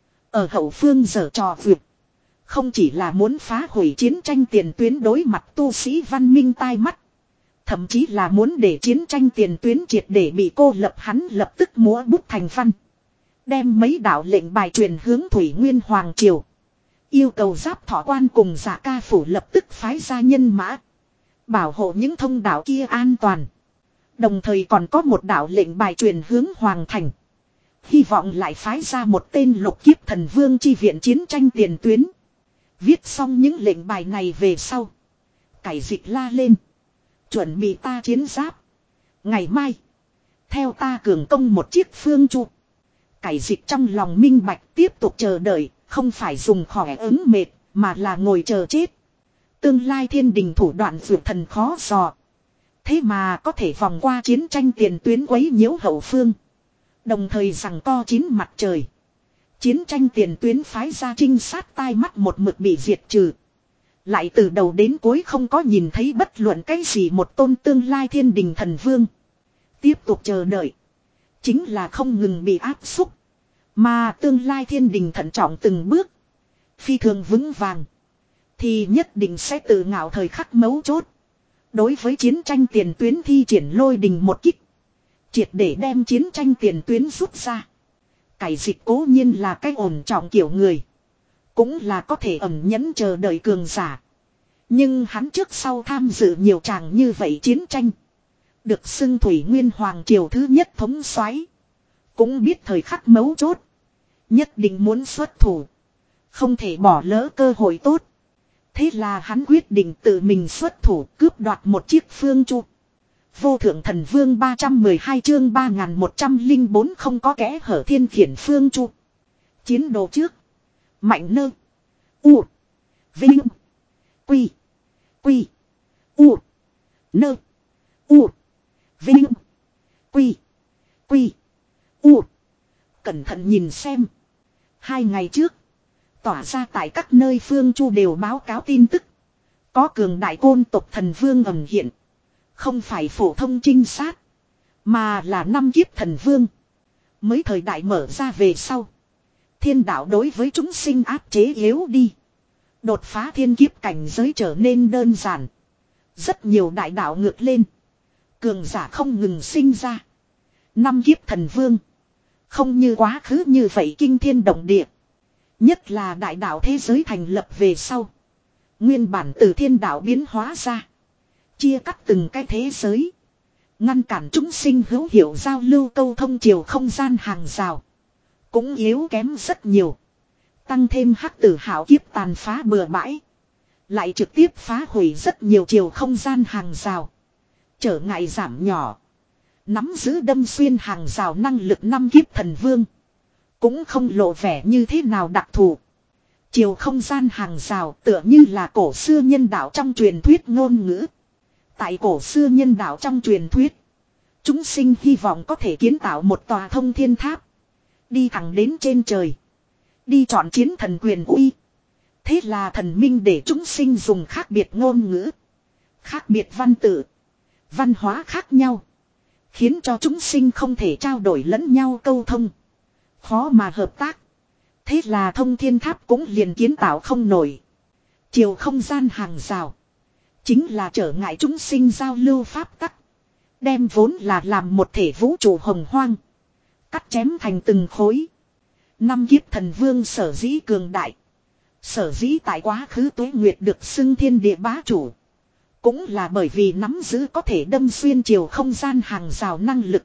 Ở hậu phương giở trò vượt. Không chỉ là muốn phá hủy chiến tranh tiền tuyến đối mặt tu sĩ văn minh tai mắt. Thậm chí là muốn để chiến tranh tiền tuyến triệt để bị cô lập, hắn lập tức múa bút thành văn. Đem mấy đạo lệnh bài truyền hướng Thủy Nguyên Hoàng Triều. Yêu cầu Giáp Thọ Quan cùng Dạ Ca Phủ lập tức phái ra nhân mã. Bảo hộ những thông đạo kia an toàn. Đồng thời còn có một đạo lệnh bài truyền hướng Hoàng Thành. Hy vọng lại phái ra một tên lục kiếp thần vương chi viện chiến tranh tiền tuyến. Viết xong những lệnh bài này về sau. Cải dịch la lên. Chuẩn bị ta chiến giáp. Ngày mai. Theo ta cường công một chiếc phương chu. Cải dịch trong lòng minh bạch tiếp tục chờ đợi. Không phải dùng khỏe ứng mệt. Mà là ngồi chờ chết. Tương lai thiên đình thủ đoạn vượt thần khó dò. Thế mà có thể vòng qua chiến tranh tiền tuyến quấy nhiễu hậu phương. Đồng thời rằng co chín mặt trời. Chiến tranh tiền tuyến phái ra trinh sát tai mắt một mực bị diệt trừ. Lại từ đầu đến cuối không có nhìn thấy bất luận cái gì một tôn tương lai thiên đình thần vương. Tiếp tục chờ đợi. Chính là không ngừng bị áp xúc. Mà tương lai thiên đình thận trọng từng bước. Phi thường vững vàng. Thì nhất định sẽ tự ngạo thời khắc mấu chốt. Đối với chiến tranh tiền tuyến thi triển lôi đình một kích. Triệt để đem chiến tranh tiền tuyến rút ra. Cải dịch cố nhiên là cái ổn trọng kiểu người. Cũng là có thể ẩn nhẫn chờ đợi cường giả. Nhưng hắn trước sau tham dự nhiều tràng như vậy chiến tranh. Được xưng Thủy Nguyên Hoàng Triều thứ nhất thống soái. Cũng biết thời khắc mấu chốt. Nhất định muốn xuất thủ. Không thể bỏ lỡ cơ hội tốt. Thế là hắn quyết định tự mình xuất thủ cướp đoạt một chiếc phương chu. Vô thượng thần vương ba trăm mười hai chương ba nghìn một trăm lẻ bốn không có kẽ hở thiên khiển phương chu. Chiến đấu trước. Mạnh nơ. U. Vinh. Quy. Quy. U. Nơ. U. Vinh. Quy. Quy. U. Cẩn thận nhìn xem. Hai ngày trước. Tỏa ra tại các nơi phương chu đều báo cáo tin tức. Có cường đại côn tộc thần vương ẩn hiện. Không phải phổ thông trinh sát. Mà là năm kiếp thần vương. Mới thời đại mở ra về sau. Thiên đạo đối với chúng sinh áp chế yếu đi. Đột phá thiên kiếp cảnh giới trở nên đơn giản. Rất nhiều đại đạo ngược lên. Cường giả không ngừng sinh ra. Năm kiếp thần vương. Không như quá khứ như vậy kinh thiên động địa. Nhất là đại đạo thế giới thành lập về sau. Nguyên bản từ thiên đạo biến hóa ra. Chia cắt từng cái thế giới. Ngăn cản chúng sinh hữu hiệu giao lưu câu thông chiều không gian hàng rào. Cũng yếu kém rất nhiều. Tăng thêm hắc tử hảo kiếp tàn phá bừa bãi. Lại trực tiếp phá hủy rất nhiều chiều không gian hàng rào. Trở ngại giảm nhỏ. Nắm giữ đâm xuyên hàng rào năng lực năm kiếp thần vương. Cũng không lộ vẻ như thế nào đặc thù. Chiều không gian hàng rào tựa như là cổ xưa nhân đạo trong truyền thuyết ngôn ngữ. Tại cổ xưa nhân đạo trong truyền thuyết. Chúng sinh hy vọng có thể kiến tạo một tòa thông thiên tháp. Đi thẳng đến trên trời. Đi chọn chiến thần quyền uy. Thế là thần minh để chúng sinh dùng khác biệt ngôn ngữ. Khác biệt văn tự. Văn hóa khác nhau. Khiến cho chúng sinh không thể trao đổi lẫn nhau câu thông. Khó mà hợp tác. Thế là thông thiên tháp cũng liền kiến tạo không nổi. Chiều không gian hàng rào. Chính là trở ngại chúng sinh giao lưu pháp tắc. Đem vốn là làm một thể vũ trụ hồng hoang. Cắt chém thành từng khối. Năm kiếp thần vương sở dĩ cường đại. Sở dĩ tại quá khứ tuế nguyệt được xưng thiên địa bá chủ. Cũng là bởi vì nắm giữ có thể đâm xuyên chiều không gian hàng rào năng lực.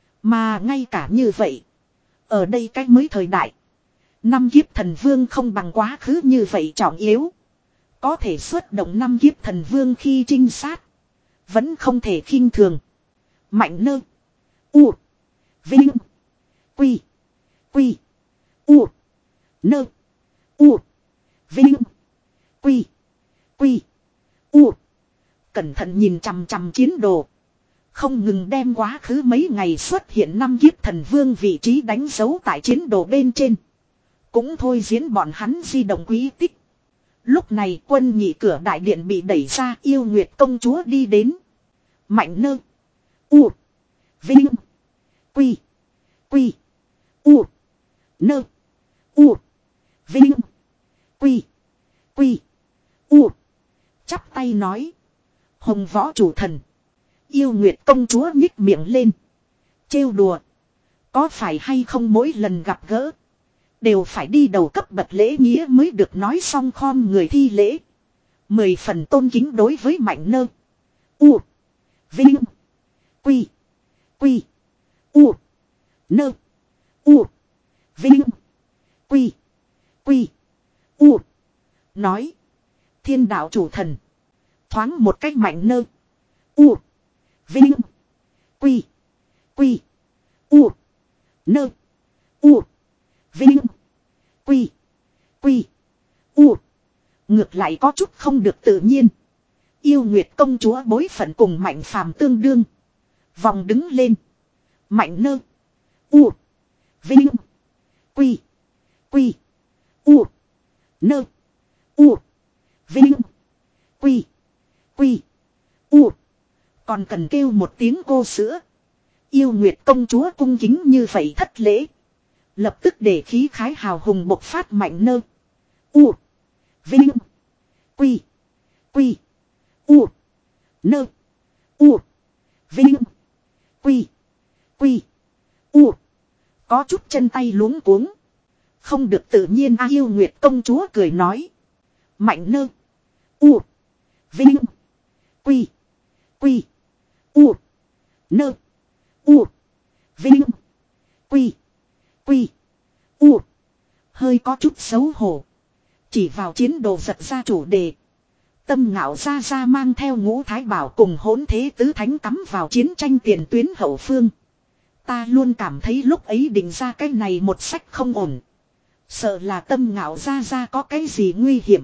Mà ngay cả như vậy. Ở đây cách mới thời đại. Năm kiếp thần vương không bằng quá khứ như vậy trọng yếu. Có thể xuất động năm kiếp thần vương khi trinh sát. Vẫn không thể khinh thường. Mạnh nơ. U. Vinh. Quy. Quy. U. Nơ. U. Vinh. Quy. Quy. U. Cẩn thận nhìn chằm chằm chiến đồ. Không ngừng đem quá khứ mấy ngày xuất hiện năm kiếp thần vương vị trí đánh dấu tại chiến đồ bên trên. Cũng thôi diễn bọn hắn di động quý tích. Lúc này quân nhị cửa đại điện bị đẩy ra, yêu nguyệt công chúa đi đến. Mạnh nơ. U. Vinh. Quy. Quy. U. Nơ. U. Vinh. Quy. Quy. U. Chắp tay nói. Hồng võ chủ thần. Yêu nguyệt công chúa nhích miệng lên. Trêu đùa. Có phải hay không mỗi lần gặp gỡ đều phải đi đầu cấp bậc lễ nghĩa mới được, nói xong khom người thi lễ. Mười phần tôn kính đối với mạnh nơ. U. Vinh. Quy. Quy. U. Nơ. U. Vinh. Quy. Quy. U. Nói. Thiên đạo chủ thần. Thoáng một cách mạnh nơ. U. Vinh. Quy. Quy. U. Nơ. U. Vinh. Quy. Quy. U. Ngược lại có chút không được tự nhiên. Yêu nguyệt công chúa bối phận cùng mạnh phàm tương đương. Vòng đứng lên. Mạnh nơ. U. Vinh. Quy. Quy. U. Nơ. U. Vinh. Quy. Quy. U. Còn cần kêu một tiếng cô sữa. Yêu nguyệt công chúa cung kính như vậy thất lễ. Lập tức để khí khái hào hùng bộc phát mạnh nơ. U. Vinh. Quy. Quy. U. Nơ. U. Vinh. Quy. Quy. U. Có chút chân tay luống cuống. Không được tự nhiên a. Yêu nguyệt công chúa cười nói. Mạnh nơ. U. Vinh. Quy. Quy. U. Nơ. U. Vinh. Quy. Quy. U. Hơi có chút xấu hổ. Chỉ vào chiến đồ giật ra chủ đề. Tâm ngạo ra ra mang theo ngũ thái bảo cùng hỗn thế tứ thánh cắm vào chiến tranh tiền tuyến hậu phương. Ta luôn cảm thấy lúc ấy định ra cái này một sách không ổn. Sợ là tâm ngạo ra ra có cái gì nguy hiểm.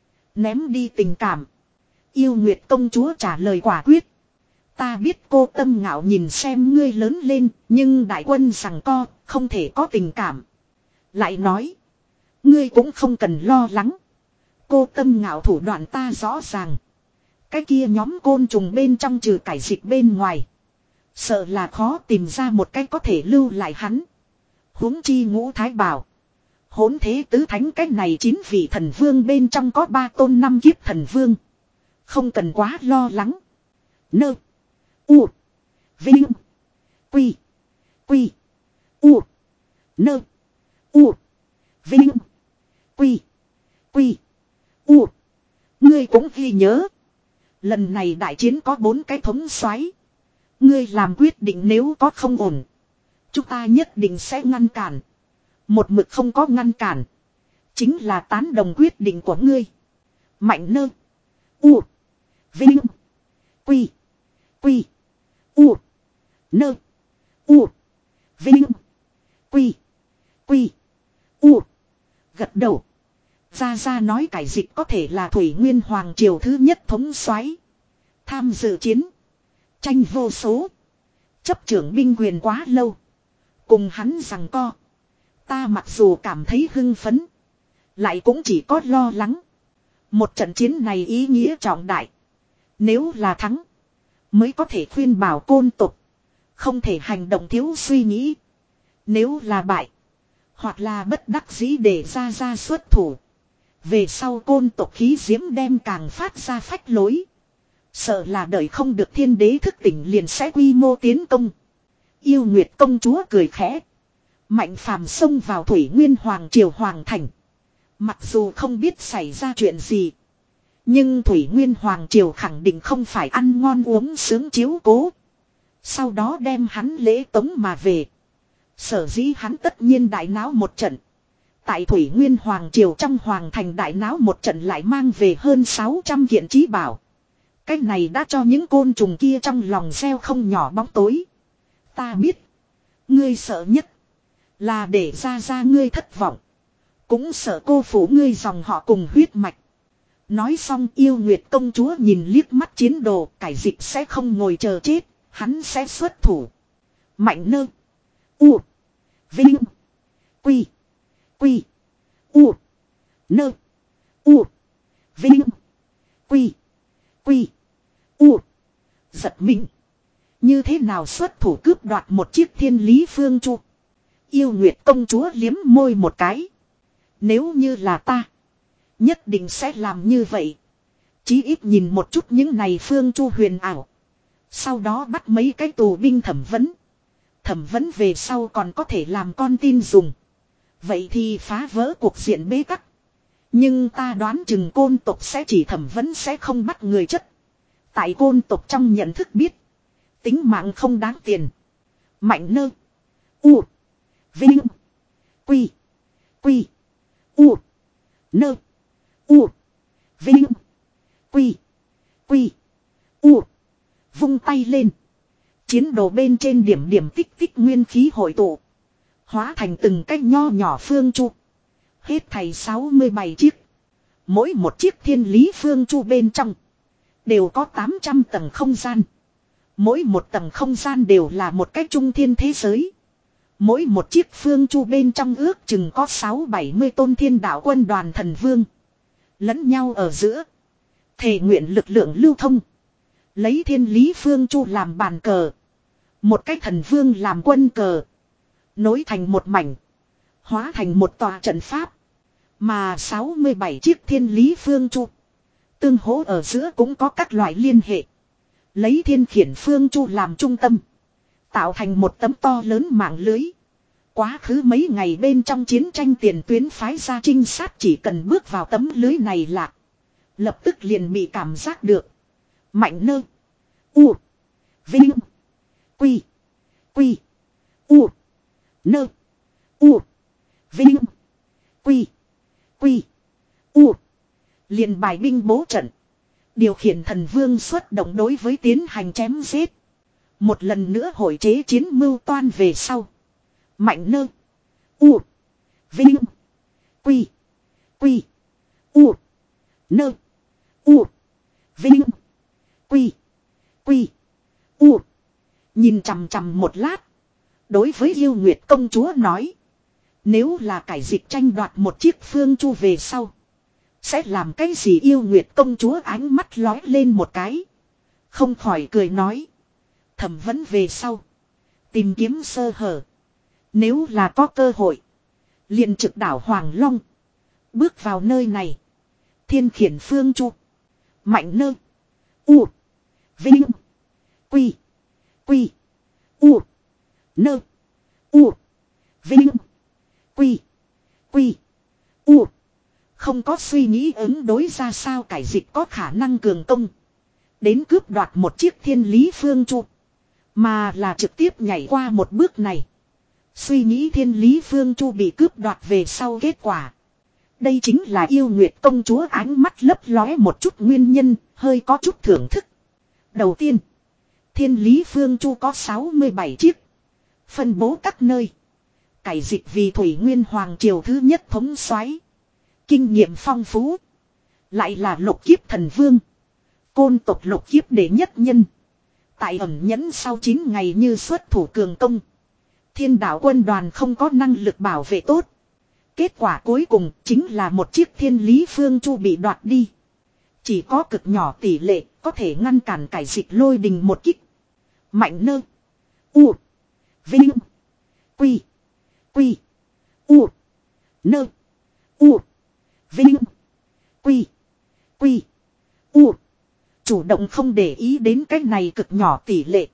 Ném đi tình cảm. Yêu nguyệt công chúa trả lời quả quyết. Ta biết cô tâm ngạo nhìn xem ngươi lớn lên, nhưng đại quân rằng co, không thể có tình cảm. Lại nói. Ngươi cũng không cần lo lắng. Cô tâm ngạo thủ đoạn ta rõ ràng. Cái kia nhóm côn trùng bên trong trừ cải dịch bên ngoài. Sợ là khó tìm ra một cách có thể lưu lại hắn. Huống chi ngũ thái bảo. Hỗn thế tứ thánh cách này chín vị thần vương bên trong có ba tôn năm kiếp thần vương. Không cần quá lo lắng. Nơ. U. Vinh. Quy. Quy. U. Nơ. U. Vinh. Quy. Quy. U. Ngươi cũng ghi nhớ. Lần này đại chiến có bốn cái thống soái. Ngươi làm quyết định nếu có không ổn. Chúng ta nhất định sẽ ngăn cản. Một mực không có ngăn cản. Chính là tán đồng quyết định của ngươi. Mạnh nơ. U. Vinh. Quy. Quy. U. Nơ. U. Vinh. Quy. Quy. U. Gật đầu. Ra Ra nói cải dịch có thể là Thủy Nguyên Hoàng triều thứ nhất thống soái. Tham dự chiến. Tranh vô số. Chấp trưởng binh quyền quá lâu. Cùng hắn rằng co. Ta mặc dù cảm thấy hưng phấn. Lại cũng chỉ có lo lắng. Một trận chiến này ý nghĩa trọng đại. Nếu là thắng. Mới có thể khuyên bảo côn tục. Không thể hành động thiếu suy nghĩ. Nếu là bại. Hoặc là bất đắc dĩ để Ra Ra xuất thủ. Về sau côn tục khí diễm đem càng phát ra phách lối. Sợ là đợi không được thiên đế thức tỉnh liền sẽ quy mô tiến công. Yêu nguyệt công chúa cười khẽ. Mạnh phàm xông vào Thủy Nguyên Hoàng triều Hoàng thành. Mặc dù không biết xảy ra chuyện gì. Nhưng Thủy Nguyên Hoàng triều khẳng định không phải ăn ngon uống sướng chiếu cố. Sau đó đem hắn lễ tống mà về. Sở dĩ hắn tất nhiên đại náo một trận. Tại Thủy Nguyên Hoàng triều trong Hoàng thành đại náo một trận lại mang về hơn sáu trăm kiện trí bảo. Cái này đã cho những côn trùng kia trong lòng gieo không nhỏ bóng tối. Ta biết. Ngươi sợ nhất. Là để Ra Ra ngươi thất vọng. Cũng sợ cô phủ ngươi dòng họ cùng huyết mạch. Nói xong yêu nguyệt công chúa nhìn liếc mắt chiến đồ, cải dịch sẽ không ngồi chờ chết, hắn sẽ xuất thủ. Mạnh nơ. U. Vinh. Quy. Quy. U. Nơ. U. Vinh. Quy. Quy. U. Giật mình. Như thế nào xuất thủ cướp đoạt một chiếc thiên lý phương chu. Yêu nguyệt công chúa liếm môi một cái. Nếu như là ta. Nhất định sẽ làm như vậy. Chí ít nhìn một chút những này phương chu huyền ảo. Sau đó bắt mấy cái tù binh thẩm vấn. Thẩm vấn về sau còn có thể làm con tin dùng. Vậy thì phá vỡ cuộc diện bế tắc. Nhưng ta đoán chừng côn tộc sẽ chỉ thẩm vấn sẽ không bắt người chất. Tại côn tộc trong nhận thức biết. Tính mạng không đáng tiền. Mạnh nơ. U. Vinh. Quy. Quy. U. Nơ. U. Vinh. Quy. Quy. U. Vung tay lên. Chiến đồ bên trên điểm điểm tích tích nguyên khí hội tụ. Hóa thành từng cái nho nhỏ phương chu. Hết thảy sáu mươi bảy chiếc. Mỗi một chiếc thiên lý phương chu bên trong. Đều có tám trăm tầng không gian. Mỗi một tầng không gian đều là một cái trung thiên thế giới. Mỗi một chiếc phương chu bên trong ước chừng có sáu bảy mươi tôn thiên đạo quân đoàn thần vương. Lẫn nhau ở giữa. Thể nguyện lực lượng lưu thông. Lấy thiên lý phương chu làm bàn cờ. Một cái thần vương làm quân cờ. Nối thành một mảnh. Hóa thành một tòa trận pháp. Mà sáu mươi bảy chiếc thiên lý phương chu. Tương hỗ ở giữa cũng có các loại liên hệ. Lấy thiên khiển phương chu làm trung tâm. Tạo thành một tấm to lớn mạng lưới. Quá khứ mấy ngày bên trong chiến tranh tiền tuyến phái ra trinh sát chỉ cần bước vào tấm lưới này lạc. Lập tức liền bị cảm giác được. Mạnh nơ. U. Vinh. Quy. Quy. U. Nơ. U. Vinh. Quy. Quy. U. Liền bài binh bố trận. Điều khiển thần vương xuất động đối với tiến hành chém giết. Một lần nữa hội chế chiến mưu toan về sau. Mạnh nơ. U. Vinh. Quy. Quy. U. Nơ. U. Vinh. Quy. Quy. U. Nhìn chằm chằm một lát. Đối với yêu nguyệt công chúa nói. Nếu là cải dịch tranh đoạt một chiếc phương chu về sau. Sẽ làm cái gì yêu nguyệt công chúa ánh mắt lói lên một cái. Không khỏi cười nói. Thẩm vấn về sau. Tìm kiếm sơ hở. Nếu là có cơ hội. Liền trực đảo Hoàng Long. Bước vào nơi này. Thiên khiển phương chu. Mạnh nơ. U. Vinh. Quy. Quy. U. Nơ. U. Vinh. Quy. Quy. U. Không có suy nghĩ ứng đối ra sao cải dịch có khả năng cường công. Đến cướp đoạt một chiếc thiên lý phương chu. Mà là trực tiếp nhảy qua một bước này. Suy nghĩ thiên lý phương chu bị cướp đoạt về sau kết quả. Đây chính là yêu nguyệt công chúa ánh mắt lấp lóe một chút nguyên nhân, hơi có chút thưởng thức. Đầu tiên, thiên lý phương chu có sáu mươi bảy chiếc. Phân bố các nơi. Cải dịch vì Thủy Nguyên Hoàng Triều thứ nhất thống soái. Kinh nghiệm phong phú. Lại là lục kiếp thần vương. Côn tộc lục kiếp đệ nhất nhân. Tại ẩn nhẫn sau chín ngày như xuất thủ cường công. Thiên đạo quân đoàn không có năng lực bảo vệ tốt. Kết quả cuối cùng chính là một chiếc thiên lý phương chu bị đoạt đi. Chỉ có cực nhỏ tỷ lệ có thể ngăn cản cải dịch lôi đình một kích. Mạnh nơ. U. Vinh. Quy. Quy. U. Nơ. U. Vinh. Quy. Quy. U. Chủ động không để ý đến cái này cực nhỏ tỷ lệ.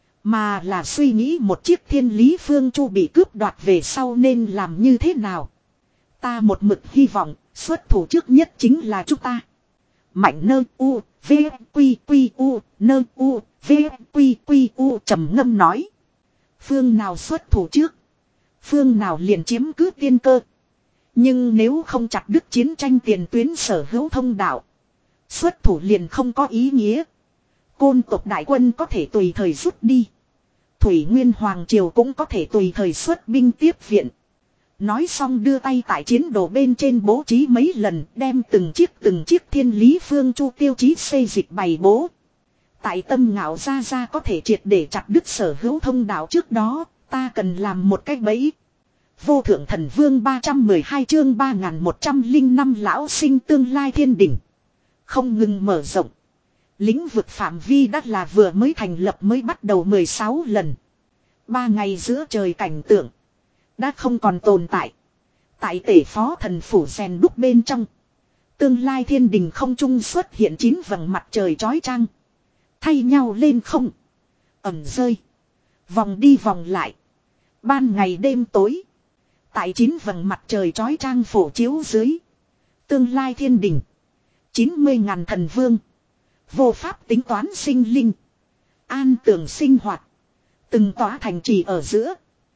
Mà là suy nghĩ một chiếc thiên lý phương chu bị cướp đoạt về sau nên làm như thế nào. Ta một mực hy vọng xuất thủ trước nhất chính là chúng ta. Mạnh nơ u, v, quy quy u, nơ u, v, quy quy u trầm ngâm nói. Phương nào xuất thủ trước. Phương nào liền chiếm cứ tiên cơ. Nhưng nếu không chặt đứt chiến tranh tiền tuyến sở hữu thông đạo. Xuất thủ liền không có ý nghĩa. Côn tộc đại quân có thể tùy thời rút đi. Thủy Nguyên Hoàng Triều cũng có thể tùy thời xuất binh tiếp viện. Nói xong đưa tay tại chiến đồ bên trên bố trí mấy lần đem từng chiếc từng chiếc thiên lý phương chu tiêu chí xây dịch bày bố. Tại tâm ngạo ra ra có thể triệt để chặt đứt sở hữu thông đạo trước đó, ta cần làm một cách bẫy. Vô thượng thần vương ba trăm mười hai chương ba nghìn một trăm lẻ năm lão sinh tương lai thiên đỉnh. Không ngừng mở rộng. Lĩnh vực phạm vi đắt là vừa mới thành lập mới bắt đầu mười sáu lần. Ba ngày giữa trời cảnh tượng. Đã không còn tồn tại. Tại tể phó thần phủ rèn đúc bên trong. Tương lai thiên đình không trung xuất hiện chín vầng mặt trời chói chang. Thay nhau lên không. Ẩm rơi. Vòng đi vòng lại. Ban ngày đêm tối. Tại chín vầng mặt trời chói chang phổ chiếu dưới. Tương lai thiên đình. chín mươi ngàn thần vương. Vô pháp tính toán sinh linh. An tưởng sinh hoạt. Từng tỏa thành trì ở giữa.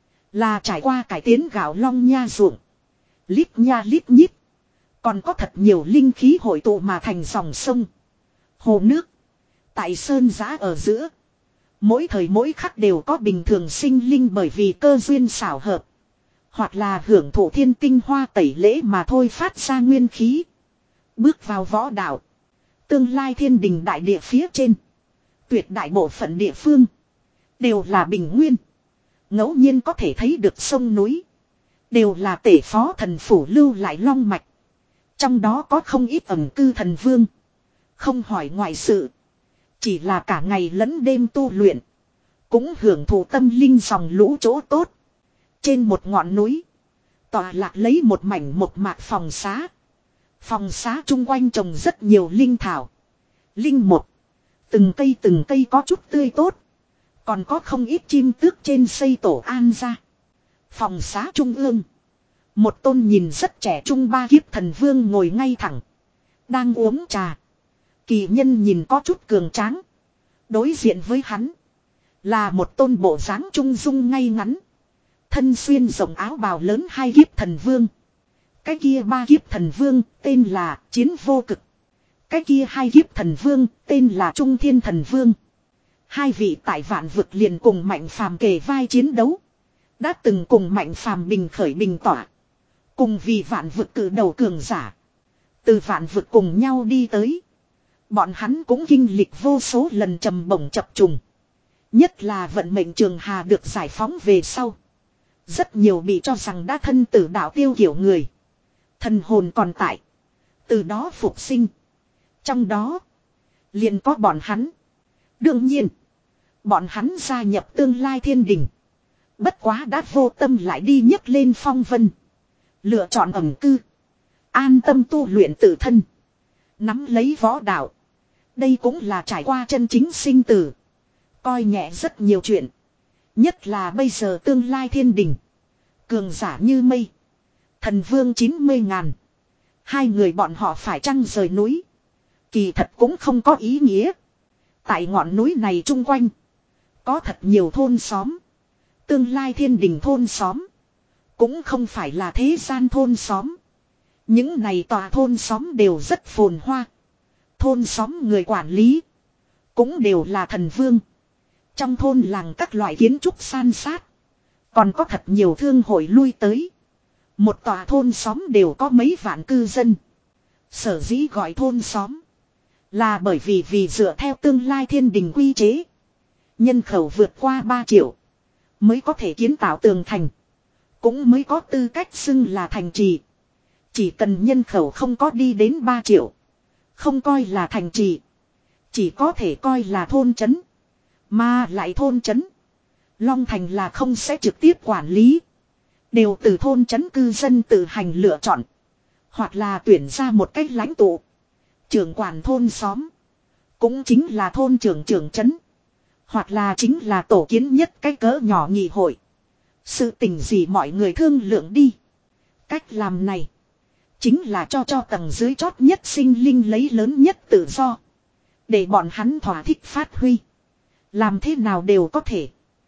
Là trải qua cải tiến gạo long nha ruộng. Lít nha lít nhít. Còn có thật nhiều linh khí hội tụ mà thành dòng sông. Hồ nước. Tại sơn giã ở giữa. Mỗi thời mỗi khắc đều có bình thường sinh linh bởi vì cơ duyên xảo hợp. Hoặc là hưởng thụ thiên tinh hoa tẩy lễ mà thôi phát ra nguyên khí. Bước vào võ đạo. Tương lai thiên đình đại địa phía trên. Tuyệt đại bộ phận địa phương. Đều là bình nguyên. Ngẫu nhiên có thể thấy được sông núi. Đều là tể phó thần phủ lưu lại long mạch. Trong đó có không ít ẩn cư thần vương. Không hỏi ngoại sự. Chỉ là cả ngày lẫn đêm tu luyện. Cũng hưởng thụ tâm linh dòng lũ chỗ tốt. Trên một ngọn núi. Tọa lạc lấy một mảnh một mạc phòng xá. Phòng xá chung quanh trồng rất nhiều linh thảo. Linh một. Từng cây từng cây có chút tươi tốt. Còn có không ít chim tước trên xây tổ an ra. Phòng xá trung ương. Một tôn nhìn rất trẻ trung ba kiếp thần vương ngồi ngay thẳng. Đang uống trà. Kỳ nhân nhìn có chút cường tráng. Đối diện với hắn. Là một tôn bộ dáng trung dung ngay ngắn. Thân xuyên rộng áo bào lớn hai kiếp thần vương. Cái kia ba kiếp thần vương tên là Chiến Vô Cực. Cái kia hai kiếp thần vương tên là Trung Thiên thần vương. Hai vị tại vạn vực liền cùng Mạnh Phàm kề vai chiến đấu. Đã từng cùng Mạnh Phàm bình khởi bình tỏa. Cùng vì vạn vực cử đầu cường giả. Từ vạn vực cùng nhau đi tới. Bọn hắn cũng kinh lịch vô số lần trầm bổng chập trùng. Nhất là vận mệnh Trường Hà được giải phóng về sau. Rất nhiều bị cho rằng đã thân tử đạo tiêu kiểu người. Thần hồn còn tại. Từ đó phục sinh. Trong đó. Liền có bọn hắn. Đương nhiên. Bọn hắn gia nhập tương lai thiên đình. Bất quá đã vô tâm lại đi nhấc lên phong vân. Lựa chọn ẩn cư. An tâm tu luyện tự thân. Nắm lấy võ đạo. Đây cũng là trải qua chân chính sinh tử. Coi nhẹ rất nhiều chuyện. Nhất là bây giờ tương lai thiên đình. Cường giả như mây. Thần vương chín mươi ngàn. Hai người bọn họ phải chăng rời núi. Kỳ thật cũng không có ý nghĩa. Tại ngọn núi này chung quanh. Có thật nhiều thôn xóm. Tương lai thiên đình thôn xóm. Cũng không phải là thế gian thôn xóm. Những này tòa thôn xóm đều rất phồn hoa. Thôn xóm người quản lý. Cũng đều là thần vương. Trong thôn làng các loại kiến trúc san sát. Còn có thật nhiều thương hội lui tới. Một tòa thôn xóm đều có mấy vạn cư dân. Sở dĩ gọi thôn xóm. Là bởi vì vì dựa theo tương lai thiên đình quy chế. Nhân khẩu vượt qua ba triệu. Mới có thể kiến tạo tường thành. Cũng mới có tư cách xưng là thành trì. Chỉ cần nhân khẩu không có đi đến ba triệu. Không coi là thành trì. Chỉ có thể coi là thôn trấn. Mà lại thôn trấn. Long Thành là không sẽ trực tiếp quản lý. Đều từ thôn trấn cư dân tự hành lựa chọn. Hoặc là tuyển ra một cách lãnh tụ. Trưởng quản thôn xóm. Cũng chính là thôn trưởng trưởng trấn. Hoặc là chính là tổ kiến nhất cái cỡ nhỏ nghị hội. Sự tình gì mọi người thương lượng đi. Cách làm này. Chính là cho cho tầng dưới chót nhất sinh linh lấy lớn nhất tự do. Để bọn hắn thỏa thích phát huy. Làm thế nào đều có thể.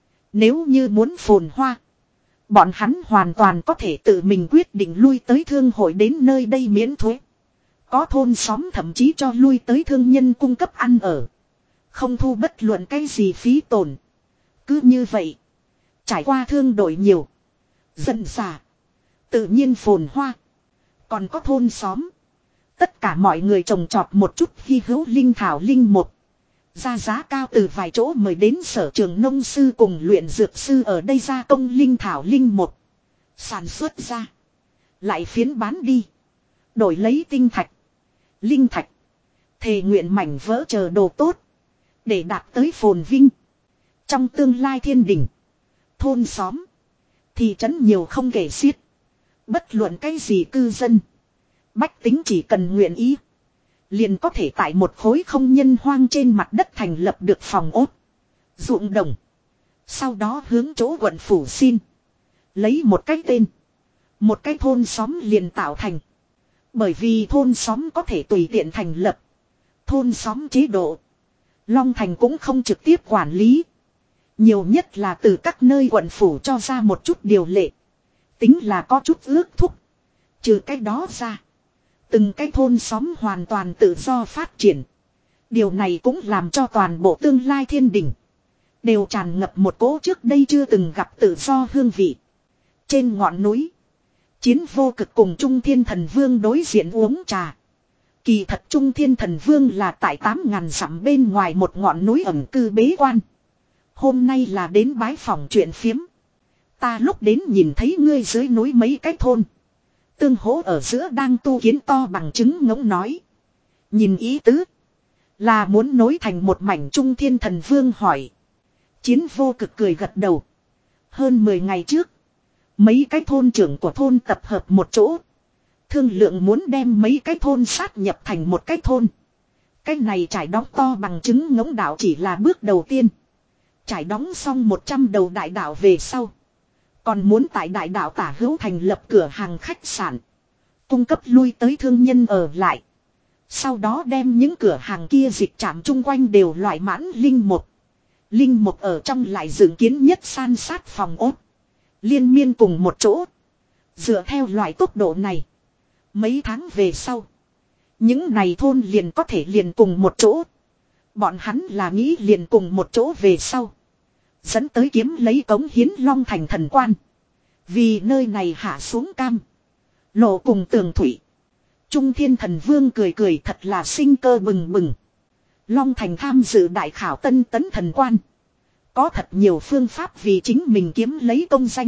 Nếu như muốn phồn hoa. Bọn hắn hoàn toàn có thể tự mình quyết định lui tới thương hội đến nơi đây miễn thuế. Có thôn xóm thậm chí cho lui tới thương nhân cung cấp ăn ở. Không thu bất luận cái gì phí tổn. Cứ như vậy. Trải qua thương đổi nhiều. Dần xả. Tự nhiên phồn hoa. Còn có thôn xóm. Tất cả mọi người trồng trọt một chút hy hữu linh thảo linh một. Ra giá cao từ vài chỗ mời đến sở trường nông sư cùng luyện dược sư ở đây gia công linh thảo linh một. Sản xuất ra. Lại phiến bán đi. Đổi lấy tinh thạch. Linh thạch. Thề nguyện mảnh vỡ chờ đồ tốt. Để đạt tới phồn vinh. Trong tương lai thiên đình. Thôn xóm. Thị trấn nhiều không kể xiết. Bất luận cái gì cư dân. Bách tính chỉ cần nguyện ý. Liền có thể tại một khối không nhân hoang trên mặt đất thành lập được phòng ốt. Ruộng đồng. Sau đó hướng chỗ quận phủ xin. Lấy một cái tên. Một cái thôn xóm liền tạo thành. Bởi vì thôn xóm có thể tùy tiện thành lập. Thôn xóm chế độ. Long Thành cũng không trực tiếp quản lý. Nhiều nhất là từ các nơi quận phủ cho ra một chút điều lệ. Tính là có chút ước thúc. Trừ cái đó ra. Từng cái thôn xóm hoàn toàn tự do phát triển. Điều này cũng làm cho toàn bộ tương lai thiên đình. Đều tràn ngập một cỗ trước đây chưa từng gặp tự do hương vị. Trên ngọn núi. Chiến vô cực cùng Trung Thiên Thần Vương đối diện uống trà. Kỳ thật Trung Thiên Thần Vương là tại tám ngàn dặm bên ngoài một ngọn núi ẩn cư bế quan. Hôm nay là đến bái phòng chuyện phiếm. Ta lúc đến nhìn thấy ngươi dưới núi mấy cái thôn. Tương hỗ ở giữa đang tu kiến to bằng trứng ngỗng nói. Nhìn ý tứ. Là muốn nối thành một mảnh. Trung Thiên Thần Vương hỏi. Chiến vô cực cười gật đầu. Hơn mười ngày trước. Mấy cái thôn trưởng của thôn tập hợp một chỗ. Thương lượng muốn đem mấy cái thôn sát nhập thành một cái thôn. Cái này trải đóng to bằng trứng ngỗng đảo chỉ là bước đầu tiên. Trải đóng xong một trăm đầu đại đảo về sau. Còn muốn tại đại đảo tả hữu thành lập cửa hàng khách sạn. Cung cấp lui tới thương nhân ở lại. Sau đó đem những cửa hàng kia dịch trạm chung quanh đều loại mãn linh một. Linh một ở trong lại dựng kiến nhất san sát phòng ốt. Liên miên cùng một chỗ. Dựa theo loại tốc độ này. Mấy tháng về sau. Những này thôn liền có thể liền cùng một chỗ. Bọn hắn là nghĩ liền cùng một chỗ về sau. Dẫn tới kiếm lấy cống hiến Long Thành thần quan. Vì nơi này hạ xuống cam. Lộ cùng tường thủy. Trung Thiên Thần Vương cười cười thật là sinh cơ bừng bừng. Long Thành tham dự đại khảo tân tấn thần quan. Có thật nhiều phương pháp vì chính mình kiếm lấy công danh.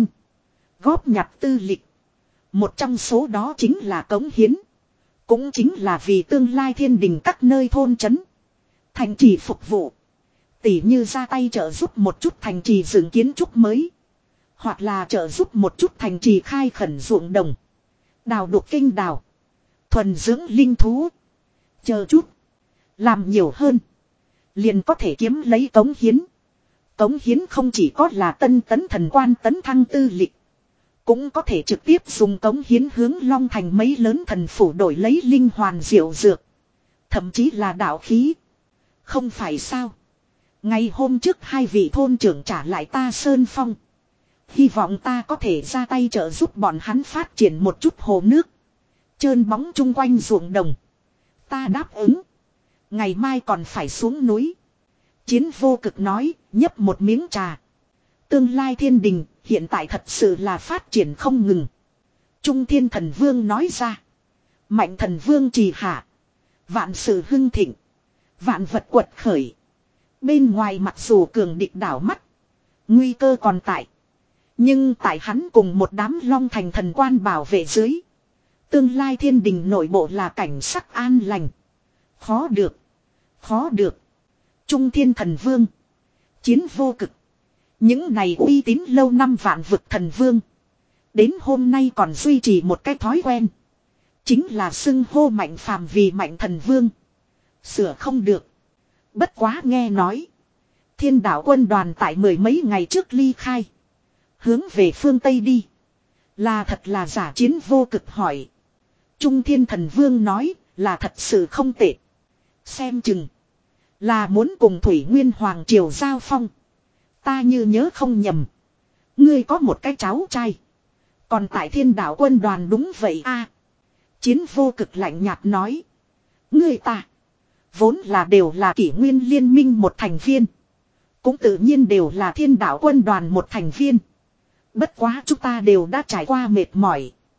Góp nhặt tư lịch. Một trong số đó chính là cống hiến. Cũng chính là vì tương lai thiên đình các nơi thôn trấn. Thành trì phục vụ. Tỉ như ra tay trợ giúp một chút thành trì dựng kiến trúc mới. Hoặc là trợ giúp một chút thành trì khai khẩn ruộng đồng. Đào đục kinh đào. Thuần dưỡng linh thú. Chờ chút. Làm nhiều hơn. Liền có thể kiếm lấy cống hiến. Cống hiến không chỉ có là tân tấn thần quan tấn thăng tư lịch. Cũng có thể trực tiếp dùng cống hiến hướng Long Thành mấy lớn thần phủ đổi lấy linh hoàn diệu dược. Thậm chí là đạo khí. Không phải sao. Ngày hôm trước hai vị thôn trưởng trả lại ta Sơn Phong. Hy vọng ta có thể ra tay trợ giúp bọn hắn phát triển một chút hồ nước. Trơn bóng chung quanh ruộng đồng. Ta đáp ứng. Ngày mai còn phải xuống núi. Chiến vô cực nói, nhấp một miếng trà. Tương lai thiên đình, hiện tại thật sự là phát triển không ngừng. Trung Thiên Thần Vương nói ra. Mạnh Thần Vương trì hạ. Vạn sự hưng thịnh. Vạn vật quật khởi. Bên ngoài mặc dù cường địch đảo mắt. Nguy cơ còn tại. Nhưng tại hắn cùng một đám Long Thành thần quan bảo vệ dưới. Tương lai thiên đình nội bộ là cảnh sắc an lành. Khó được. Khó được. Trung Thiên Thần Vương. Chiến vô cực. Những này uy tín lâu năm vạn vực thần vương. Đến hôm nay còn duy trì một cái thói quen. Chính là xưng hô mạnh phàm vì mạnh thần vương. Sửa không được. Bất quá nghe nói. Thiên đạo quân đoàn tại mười mấy ngày trước ly khai. Hướng về phương Tây đi. Là thật là giả chiến vô cực hỏi. Trung Thiên Thần Vương nói là thật sự không tệ. Xem chừng. Là muốn cùng Thủy Nguyên Hoàng Triều giao phong. Ta như nhớ không nhầm. Ngươi có một cái cháu trai. Còn tại thiên đạo quân đoàn đúng vậy a. Chiến vô cực lạnh nhạt nói. Ngươi ta. Vốn là đều là kỷ nguyên liên minh một thành viên. Cũng tự nhiên đều là thiên đạo quân đoàn một thành viên. Bất quá chúng ta đều đã trải qua mệt mỏi.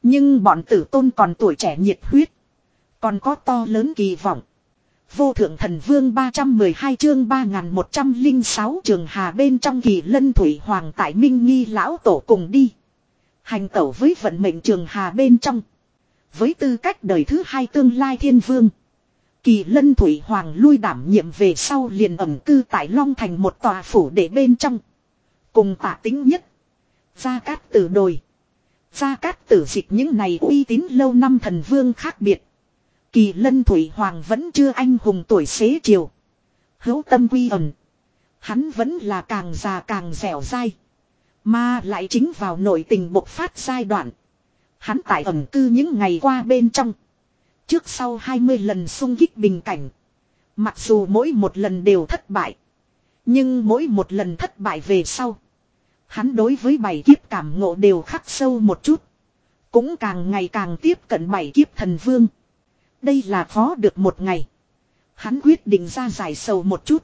Nhưng bọn tử tôn còn tuổi trẻ nhiệt huyết. Còn có to lớn kỳ vọng. Vô thượng thần vương ba trăm mười hai chương ba nghìn một trăm lẻ sáu trường hà bên trong Kỳ Lân Thủy Hoàng tại Minh Nghi lão tổ cùng đi. Hành tẩu với vận mệnh trường hà bên trong. Với tư cách đời thứ hai tương lai thiên vương. Kỳ Lân Thủy Hoàng lui đảm nhiệm về sau liền ẩn cư tại Long Thành một tòa phủ để bên trong. Cùng Tạ Tính Nhất. Gia Cát Tử Đồi. Gia Cát Tử Dịch những này uy tín lâu năm thần vương khác biệt. Kỳ Lân Thủy Hoàng vẫn chưa anh hùng tuổi xế chiều. Hữu tâm quy ẩn. Hắn vẫn là càng già càng dẻo dai. Mà lại chính vào nội tình bộc phát giai đoạn. Hắn tại ẩn cư những ngày qua bên trong. Trước sau hai mươi lần xung kích bình cảnh. Mặc dù mỗi một lần đều thất bại. Nhưng mỗi một lần thất bại về sau. Hắn đối với bảy kiếp cảm ngộ đều khắc sâu một chút. Cũng càng ngày càng tiếp cận bảy kiếp thần vương. Đây là khó được một ngày. Hắn quyết định ra giải sầu một chút.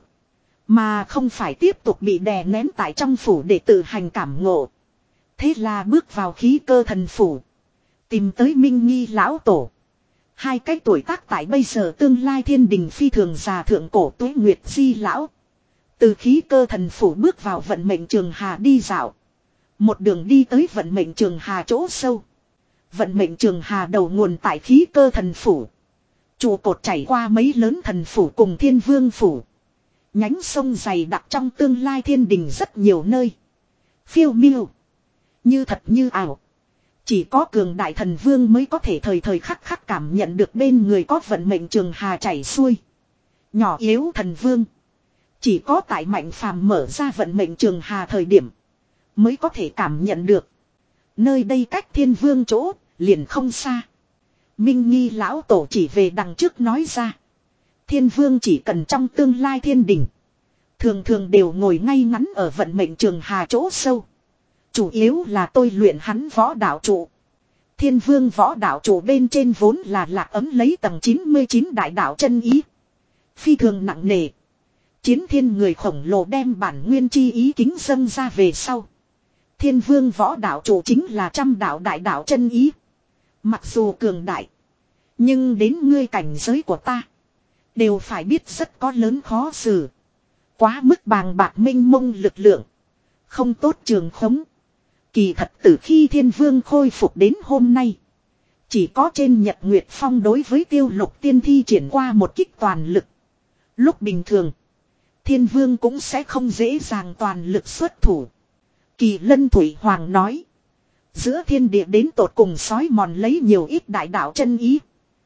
Mà không phải tiếp tục bị đè nén tại trong phủ để tự hành cảm ngộ. Thế là bước vào khí cơ thần phủ. Tìm tới Minh Nghi lão tổ. Hai cái tuổi tác tại bây giờ tương lai thiên đình phi thường già thượng cổ Tuế Nguyệt Di lão. Từ khí cơ thần phủ bước vào vận mệnh trường hà đi dạo. Một đường đi tới vận mệnh trường hà chỗ sâu. Vận mệnh trường hà đầu nguồn tại khí cơ thần phủ. Trụ cột chảy qua mấy lớn thần phủ cùng thiên vương phủ. Nhánh sông dày đặc trong tương lai thiên đình rất nhiều nơi. Phiêu miêu. Như thật như ảo. Chỉ có cường đại thần vương mới có thể thời thời khắc khắc cảm nhận được bên người có vận mệnh trường hà chảy xuôi. Nhỏ yếu thần vương. Chỉ có tại mạnh phàm mở ra vận mệnh trường hà thời điểm. Mới có thể cảm nhận được. Nơi đây cách thiên vương chỗ liền không xa. Minh Nghi lão tổ chỉ về đằng trước nói ra. Thiên vương chỉ cần trong tương lai thiên đình. Thường thường đều ngồi ngay ngắn ở vận mệnh trường hà chỗ sâu. Chủ yếu là tôi luyện hắn võ đạo trụ. Thiên vương võ đạo trụ bên trên vốn là lạc ấm lấy tầng chín mươi chín đại đạo chân ý. Phi thường nặng nề. Chiến thiên người khổng lồ đem bản nguyên chi ý kính dâng ra về sau. Thiên vương võ đạo trụ chính là trăm đạo đại đạo chân ý. Mặc dù cường đại. Nhưng đến ngươi cảnh giới của ta. Đều phải biết rất có lớn khó xử. Quá mức bàng bạc minh mông lực lượng. Không tốt trường khống. Kỳ thật từ khi thiên vương khôi phục đến hôm nay. Chỉ có trên Nhật Nguyệt Phong đối với tiêu lục tiên thi triển qua một kích toàn lực. Lúc bình thường. Thiên vương cũng sẽ không dễ dàng toàn lực xuất thủ. Kỳ Lân Thủy Hoàng nói. Giữa thiên địa đến tột cùng sói mòn lấy nhiều ít đại đạo chân ý.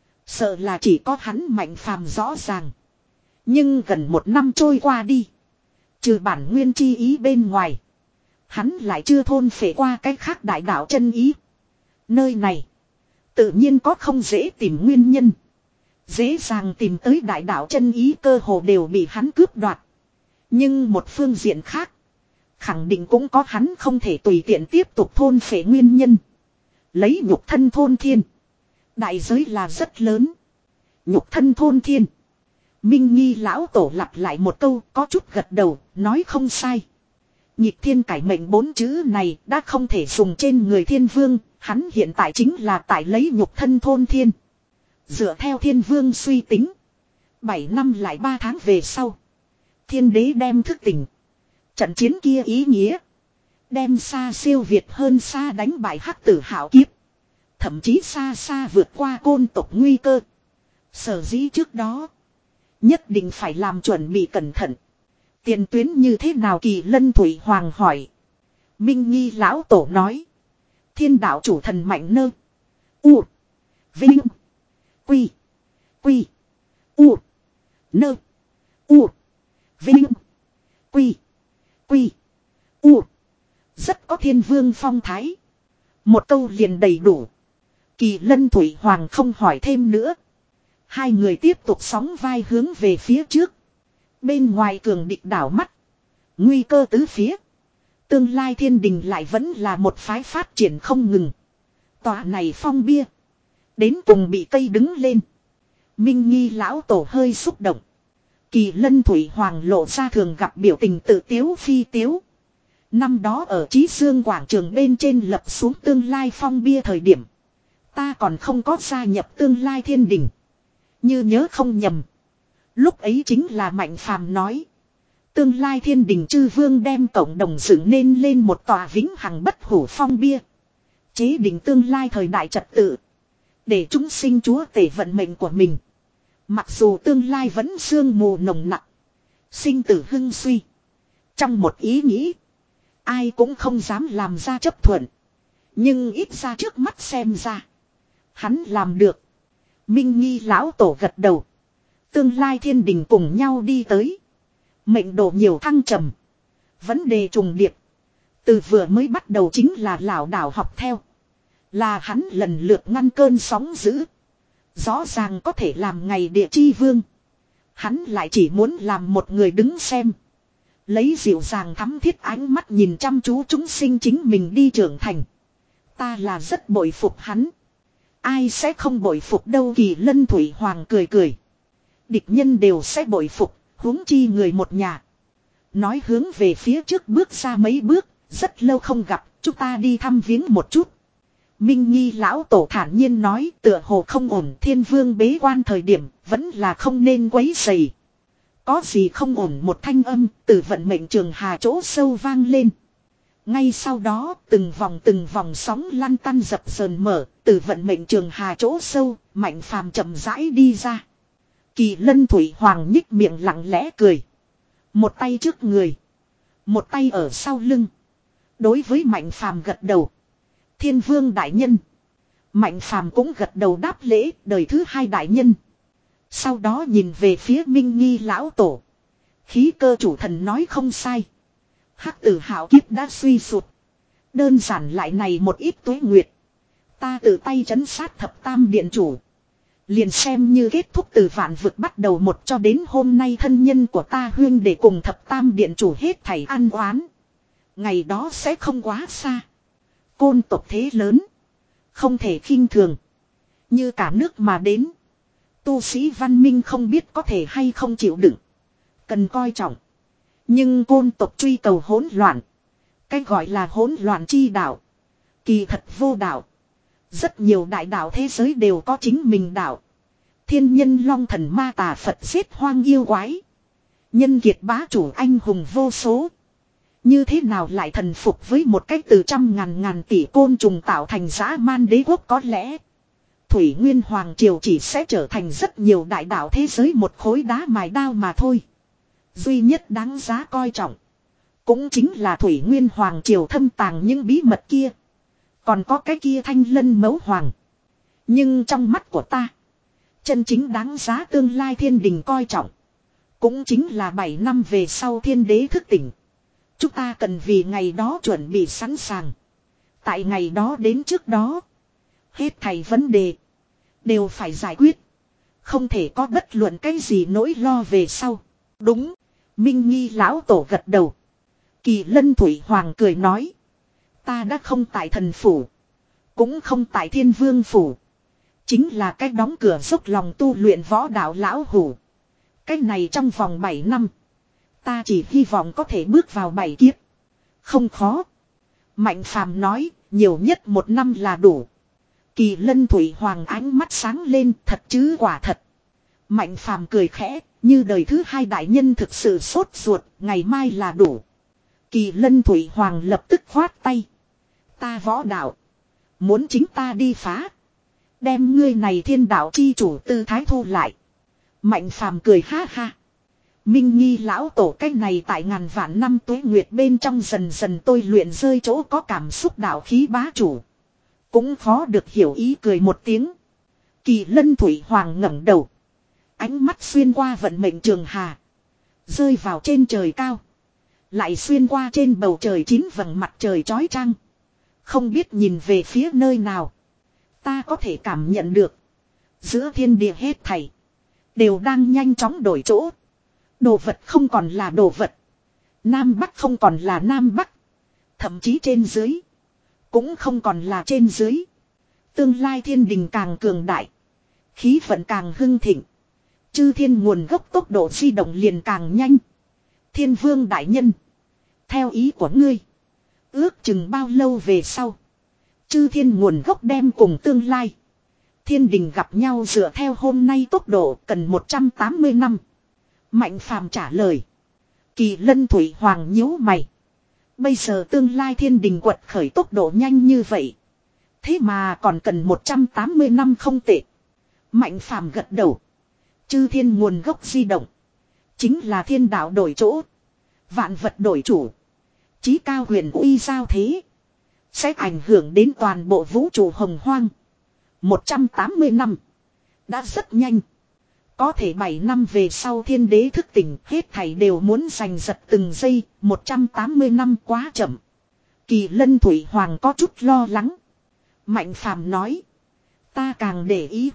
Sợ là chỉ có hắn mạnh phàm rõ ràng. Nhưng gần một năm trôi qua đi. Trừ bản nguyên chi ý bên ngoài. Hắn lại chưa thôn phệ qua cái khác đại đạo chân ý. Nơi này. Tự nhiên có không dễ tìm nguyên nhân. Dễ dàng tìm tới đại đạo chân ý cơ hồ đều bị hắn cướp đoạt. Nhưng một phương diện khác. Khẳng định cũng có hắn không thể tùy tiện tiếp tục thôn phệ nguyên nhân. Lấy nhục thân thôn thiên. Đại giới là rất lớn. Nhục thân thôn thiên. Minh Nghi lão tổ lặp lại một câu có chút gật đầu, nói không sai. Nhịp thiên cải mệnh bốn chữ này đã không thể dùng trên người thiên vương, hắn hiện tại chính là tại lấy nhục thân thôn thiên. Dựa theo thiên vương suy tính. Bảy năm lại ba tháng về sau. Thiên đế đem thức tỉnh. Trận chiến kia ý nghĩa. Đem xa siêu việt hơn xa đánh bại hắc tử hảo kiếp. Thậm chí xa xa vượt qua côn tộc nguy cơ. Sở dĩ trước đó. Nhất định phải làm chuẩn bị cẩn thận. Tiền tuyến như thế nào Kỳ Lân Thủy Hoàng hỏi. Minh Nghi lão tổ nói. Thiên đạo chủ thần mạnh nơ. U. Vinh. Quy. Quy. U. Nơ. U. Vinh. Quy. Quy. U. Rất có thiên vương phong thái. Một câu liền đầy đủ. Kỳ Lân Thủy Hoàng không hỏi thêm nữa. Hai người tiếp tục sóng vai hướng về phía trước. Bên ngoài cường địch đảo mắt. Nguy cơ tứ phía. Tương lai thiên đình lại vẫn là một phái phát triển không ngừng. Tòa này phong bia. Đến cùng bị cây đứng lên. Minh Nghi lão tổ hơi xúc động. Kỳ Lân Thủy Hoàng lộ ra thường gặp biểu tình tự tiếu phi tiếu. Năm đó ở Chí Dương quảng trường bên trên lập xuống tương lai phong bia thời điểm. Ta còn không có gia nhập tương lai thiên đình. Như nhớ không nhầm. Lúc ấy chính là Mạnh Phàm nói. Tương lai thiên đình chư vương đem cộng đồng dựng nên lên một tòa vĩnh hằng bất hủ phong bia. Chế định tương lai thời đại trật tự. Để chúng sinh chúa tể vận mệnh của mình. Mặc dù tương lai vẫn sương mù nồng nặc. Sinh tử hưng suy. Trong một ý nghĩ. Ai cũng không dám làm ra chấp thuận. Nhưng ít ra trước mắt xem ra. Hắn làm được. Minh Nghi lão tổ gật đầu. Tương lai thiên đình cùng nhau đi tới. Mệnh độ nhiều thăng trầm. Vấn đề trùng điệp. Từ vừa mới bắt đầu chính là lão đảo học theo. Là hắn lần lượt ngăn cơn sóng dữ. Rõ ràng có thể làm ngày địa chi vương. Hắn lại chỉ muốn làm một người đứng xem. Lấy dịu dàng thắm thiết ánh mắt nhìn chăm chú chúng sinh chính mình đi trưởng thành. Ta là rất bội phục hắn. Ai sẽ không bội phục đâu. Kỳ Lân Thủy Hoàng cười cười. Địch nhân đều sẽ bội phục, huống chi người một nhà. Nói hướng về phía trước bước ra mấy bước, rất lâu không gặp, chúng ta đi thăm viếng một chút. Minh Nghi lão tổ thản nhiên nói, tựa hồ không ổn, thiên vương bế quan thời điểm, vẫn là không nên quấy rầy. Có gì không ổn, một thanh âm, từ vận mệnh trường hà chỗ sâu vang lên. Ngay sau đó, từng vòng từng vòng sóng lăn tăn dập dờn mở, từ vận mệnh trường hà chỗ sâu, Mạnh Phàm chậm rãi đi ra. Kỳ Lân Thủy Hoàng nhích miệng lặng lẽ cười. Một tay trước người. Một tay ở sau lưng. Đối với Mạnh Phàm gật đầu. Thiên vương đại nhân. Mạnh Phàm cũng gật đầu đáp lễ đời thứ hai đại nhân. Sau đó nhìn về phía Minh Nghi lão tổ. Khí cơ chủ thần nói không sai. Hắc tử hạo kiếp đã suy sụt. Đơn giản lại này một ít tuế nguyệt. Ta tự tay trấn sát thập tam điện chủ. Liền xem như kết thúc từ vạn vực bắt đầu một cho đến hôm nay thân nhân của ta huyên để cùng thập tam điện chủ hết thảy ăn oán. Ngày đó sẽ không quá xa. Côn tộc thế lớn. Không thể khinh thường. Như cả nước mà đến. Tu sĩ văn minh không biết có thể hay không chịu đựng. Cần coi trọng. Nhưng côn tộc truy cầu hỗn loạn. Cái gọi là hỗn loạn chi đạo. Kỳ thật vô đạo. Rất nhiều đại đạo thế giới đều có chính mình đạo. Thiên nhân long thần ma tà Phật giết hoang yêu quái. Nhân kiệt bá chủ anh hùng vô số. Như thế nào lại thần phục với một cách từ trăm ngàn ngàn tỷ côn trùng tạo thành dã man đế quốc có lẽ. Thủy Nguyên Hoàng Triều chỉ sẽ trở thành rất nhiều đại đạo thế giới một khối đá mài đao mà thôi. Duy nhất đáng giá coi trọng. Cũng chính là Thủy Nguyên Hoàng Triều thâm tàng những bí mật kia. Còn có cái kia thanh lân mẫu hoàng. Nhưng trong mắt của ta. Chân chính đáng giá tương lai thiên đình coi trọng. Cũng chính là bảy năm về sau thiên đế thức tỉnh. Chúng ta cần vì ngày đó chuẩn bị sẵn sàng. Tại ngày đó đến trước đó. Hết thảy vấn đề. Đều phải giải quyết. Không thể có bất luận cái gì nỗi lo về sau. Đúng. Minh Nghi lão tổ gật đầu. Kỳ Lân Thủy Hoàng cười nói. Ta đã không tại thần phủ. Cũng không tại thiên vương phủ. Chính là cách đóng cửa dốc lòng tu luyện võ đạo lão hủ. Cách này trong vòng bảy năm. Ta chỉ hy vọng có thể bước vào bảy kiếp. Không khó. Mạnh Phàm nói, nhiều nhất một năm là đủ. Kỳ Lân Thủy Hoàng ánh mắt sáng lên, thật chứ quả thật. Mạnh Phàm cười khẽ, như đời thứ hai đại nhân thực sự sốt ruột, ngày mai là đủ. Kỳ Lân Thủy Hoàng lập tức khoát tay. Ta võ đạo. Muốn chính ta đi phá. Đem ngươi này thiên đạo chi chủ tư thái thu lại. Mạnh Phàm cười ha ha. Minh Nghi lão tổ cách này tại ngàn vạn năm tuế nguyệt bên trong dần dần tôi luyện rơi chỗ có cảm xúc đạo khí bá chủ. Cũng khó được hiểu ý cười một tiếng. Kỳ Lân Thủy Hoàng ngẩng đầu. Ánh mắt xuyên qua vận mệnh trường hà. Rơi vào trên trời cao. Lại xuyên qua trên bầu trời chín vầng mặt trời chói chang. Không biết nhìn về phía nơi nào. Ta có thể cảm nhận được. Giữa thiên địa hết thảy. Đều đang nhanh chóng đổi chỗ. Đồ vật không còn là đồ vật. Nam Bắc không còn là Nam Bắc. Thậm chí trên dưới. Cũng không còn là trên dưới. Tương lai thiên đình càng cường đại. Khí vận càng hưng thịnh. Chư thiên nguồn gốc tốc độ di động liền càng nhanh. Thiên vương đại nhân. Theo ý của ngươi. Ước chừng bao lâu về sau. Chư thiên nguồn gốc đem cùng tương lai. Thiên đình gặp nhau dựa theo hôm nay tốc độ cần một trăm tám mươi năm. Mạnh Phàm trả lời. Kỳ Lân Thủy Hoàng nhíu mày. Bây giờ tương lai thiên đình quật khởi tốc độ nhanh như vậy. Thế mà còn cần một trăm tám mươi năm không tệ. Mạnh Phàm gật đầu. Chư thiên nguồn gốc di động. Chính là thiên đạo đổi chỗ. Vạn vật đổi chủ. Chí cao huyền uy giao thế. Sẽ ảnh hưởng đến toàn bộ vũ trụ hồng hoang. một trăm tám mươi năm. Đã rất nhanh. Có thể bảy năm về sau thiên đế thức tỉnh hết thảy đều muốn giành giật từng giây. một trăm tám mươi năm quá chậm. Kỳ Lân Thủy Hoàng có chút lo lắng. Mạnh Phàm nói. Ta càng để ý.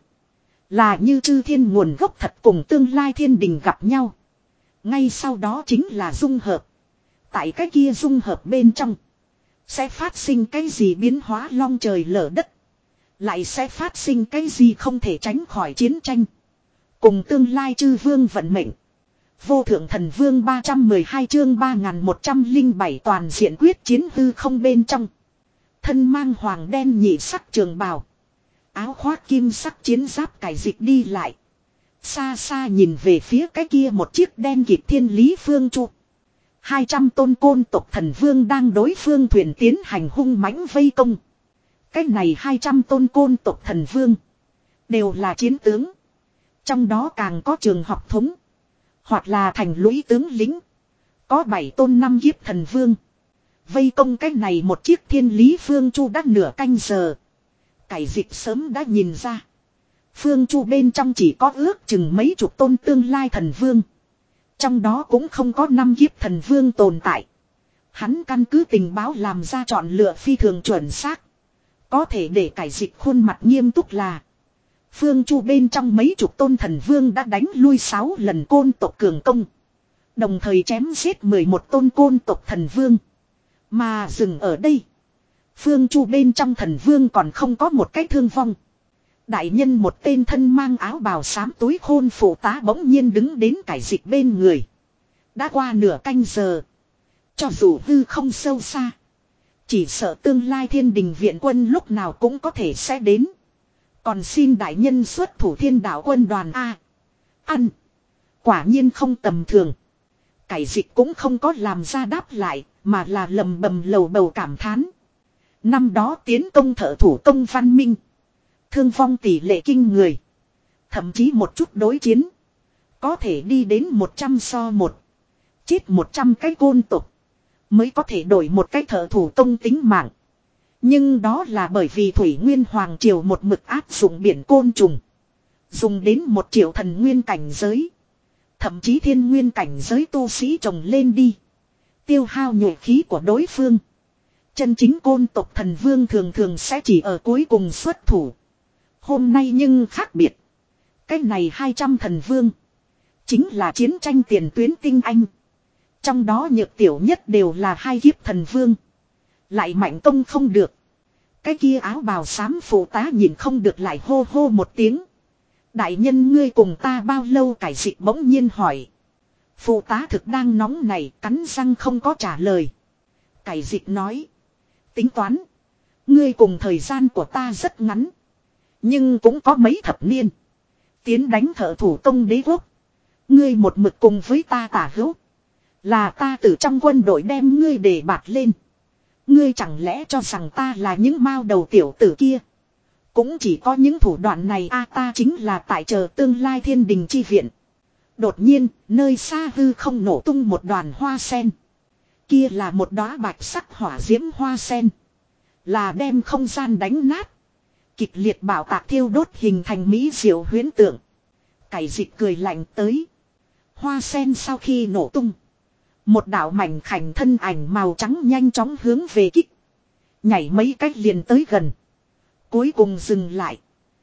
Là như chư thiên nguồn gốc thật cùng tương lai thiên đình gặp nhau. Ngay sau đó chính là dung hợp. Tại cái kia dung hợp bên trong. Sẽ phát sinh cái gì biến hóa long trời lở đất. Lại sẽ phát sinh cái gì không thể tránh khỏi chiến tranh. Cùng tương lai chư vương vận mệnh. Vô thượng thần vương ba trăm mười hai chương ba nghìn một trăm lẻ bảy toàn diện quyết chiến hư không bên trong. Thân mang hoàng đen nhị sắc trường bào. Áo khoác kim sắc chiến giáp cải dịch đi lại. Xa xa nhìn về phía cái kia một chiếc đen kịt thiên lý phương chu. Hai trăm tôn côn tộc thần vương đang đối phương thuyền tiến hành hung mãnh vây công. Cái này hai trăm tôn côn tộc thần vương. Đều là chiến tướng. Trong đó càng có trường học thống. Hoặc là thành lũy tướng lính. Có bảy tôn năm kiếp thần vương. Vây công cái này một chiếc thiên lý phương chu đã nửa canh giờ. Cải dịch sớm đã nhìn ra. Phương chu bên trong chỉ có ước chừng mấy chục tôn tương lai thần vương. Trong đó cũng không có năm kiếp thần vương tồn tại. Hắn căn cứ tình báo làm ra chọn lựa phi thường chuẩn xác. Có thể để cải dịch khuôn mặt nghiêm túc là. Phương chu bên trong mấy chục tôn thần vương đã đánh lui sáu lần côn tộc cường công. Đồng thời chém giết mười một tôn côn tộc thần vương. Mà dừng ở đây. Phương chu bên trong thần vương còn không có một cái thương vong. Đại nhân một tên thân mang áo bào xám túi khôn phụ tá bỗng nhiên đứng đến cải dịch bên người. Đã qua nửa canh giờ. Cho dù hư không sâu xa. Chỉ sợ tương lai thiên đình viện quân lúc nào cũng có thể sẽ đến. Còn xin đại nhân xuất thủ thiên đạo quân đoàn A. Ăn. Quả nhiên không tầm thường. Cải dịch cũng không có làm ra đáp lại. Mà là lầm bầm lầu bầu cảm thán. Năm đó tiến công thợ thủ công văn minh. Thương vong tỷ lệ kinh người. Thậm chí một chút đối chiến. Có thể đi đến một trăm so một. Chết một trăm cái côn tục. Mới có thể đổi một cái thợ thủ công tính mạng. Nhưng đó là bởi vì Thủy Nguyên Hoàng Triều một mực áp dụng biển côn trùng. Dùng đến một triệu thần nguyên cảnh giới. Thậm chí thiên nguyên cảnh giới tu sĩ trồng lên đi. Tiêu hao nhuệ khí của đối phương. Chân chính côn tộc thần vương thường thường sẽ chỉ ở cuối cùng xuất thủ. Hôm nay nhưng khác biệt. Cái này hai trăm thần vương. Chính là chiến tranh tiền tuyến tinh anh. Trong đó nhược tiểu nhất đều là hai kiếp thần vương. Lại mạnh công không được. Cái kia áo bào xám phụ tá nhìn không được lại hô hô một tiếng. Đại nhân ngươi cùng ta bao lâu cải dịch bỗng nhiên hỏi. Phụ tá thực đang nóng này cắn răng không có trả lời. Cải dịch nói. Tính toán. Ngươi cùng thời gian của ta rất ngắn. Nhưng cũng có mấy thập niên. Tiến đánh thợ thủ công đế quốc. Ngươi một mực cùng với ta tả hữu. Là ta từ trong quân đội đem ngươi để bạt lên. Ngươi chẳng lẽ cho rằng ta là những mao đầu tiểu tử kia. Cũng chỉ có những thủ đoạn này a ta chính là tại chờ tương lai thiên đình chi viện. Đột nhiên, nơi xa hư không nổ tung một đoàn hoa sen. Kia là một đóa bạch sắc hỏa diễm hoa sen. Là đem không gian đánh nát. Kịch liệt bảo tạc thiêu đốt hình thành mỹ diệu huyễn tượng. Cải dịch cười lạnh tới. Hoa sen sau khi nổ tung. Một đạo mảnh khảnh thân ảnh màu trắng nhanh chóng hướng về kích. Nhảy mấy cách liền tới gần. Cuối cùng dừng lại.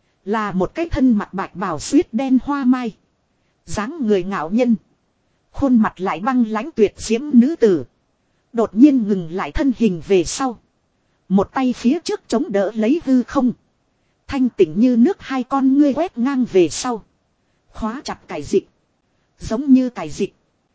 Là một cái thân mặt bạch bào xuyết đen hoa mai. Dáng người ngạo nhân. Khuôn mặt lại băng lãnh tuyệt diễm nữ tử. Đột nhiên ngừng lại thân hình về sau. Một tay phía trước chống đỡ lấy hư không. Thanh tỉnh như nước hai con ngươi quét ngang về sau. Khóa chặt cải dịch. Giống như cải dịch.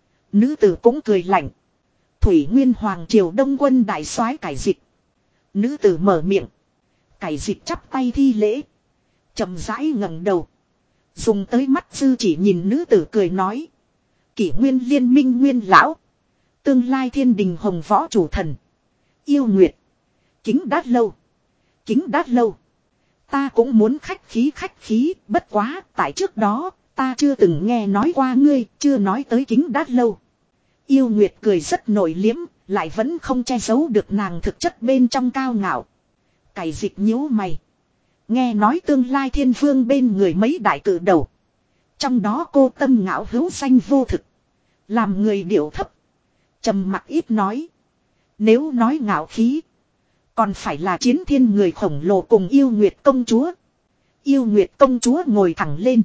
Nữ tử cũng cười lạnh. Thủy Nguyên Hoàng Triều Đông quân đại soái cải dịch. Nữ tử mở miệng. Cải dịch chắp tay thi lễ. chậm rãi ngẩng đầu. Dùng tới mắt dư chỉ nhìn nữ tử cười nói. Kỷ nguyên liên minh nguyên lão. Tương lai thiên đình hồng võ chủ thần. Yêu Nguyệt. Kính đát lâu. Kính đát lâu. Ta cũng muốn khách khí khách khí. Bất quá tại trước đó. Ta chưa từng nghe nói qua ngươi. Chưa nói tới kính đát lâu. Yêu Nguyệt cười rất nổi liếm. Lại vẫn không che giấu được nàng thực chất bên trong cao ngạo. Cày dịch nhíu mày. Nghe nói tương lai thiên vương bên người mấy đại cử đầu. Trong đó cô tâm ngạo hữu danh vô thực. Làm người điệu thấp. Trầm mặc ít nói. Nếu nói ngạo khí. Còn phải là chiến thiên người khổng lồ cùng yêu Nguyệt công chúa. Yêu Nguyệt công chúa ngồi thẳng lên.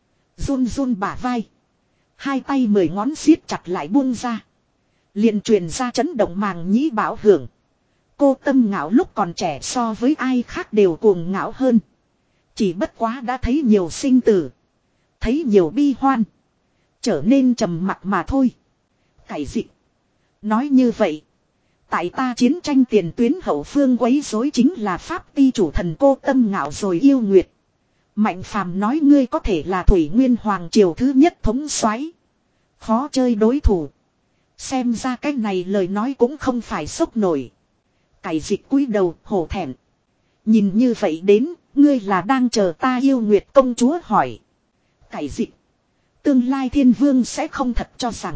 Run run bả vai. Hai tay mười ngón siết chặt lại buông ra. Liền truyền ra chấn động màng nhĩ bảo hưởng. Cô tâm ngạo lúc còn trẻ so với ai khác đều cuồng ngạo hơn. Chỉ bất quá đã thấy nhiều sinh tử. Thấy nhiều bi hoan. Trở nên trầm mặc mà thôi. Cải dị. Nói như vậy. Tại ta chiến tranh tiền tuyến hậu phương quấy rối chính là pháp ti chủ thần cô tâm ngạo rồi yêu Nguyệt. Mạnh phàm nói ngươi có thể là Thủy Nguyên Hoàng triều thứ nhất thống soái. Khó chơi đối thủ. Xem ra cái này lời nói cũng không phải sốc nổi. Cải dịch cúi đầu hổ thẹn. Nhìn như vậy đến, ngươi là đang chờ ta yêu Nguyệt công chúa hỏi. Cải dịch. Tương lai thiên vương sẽ không thật cho rằng.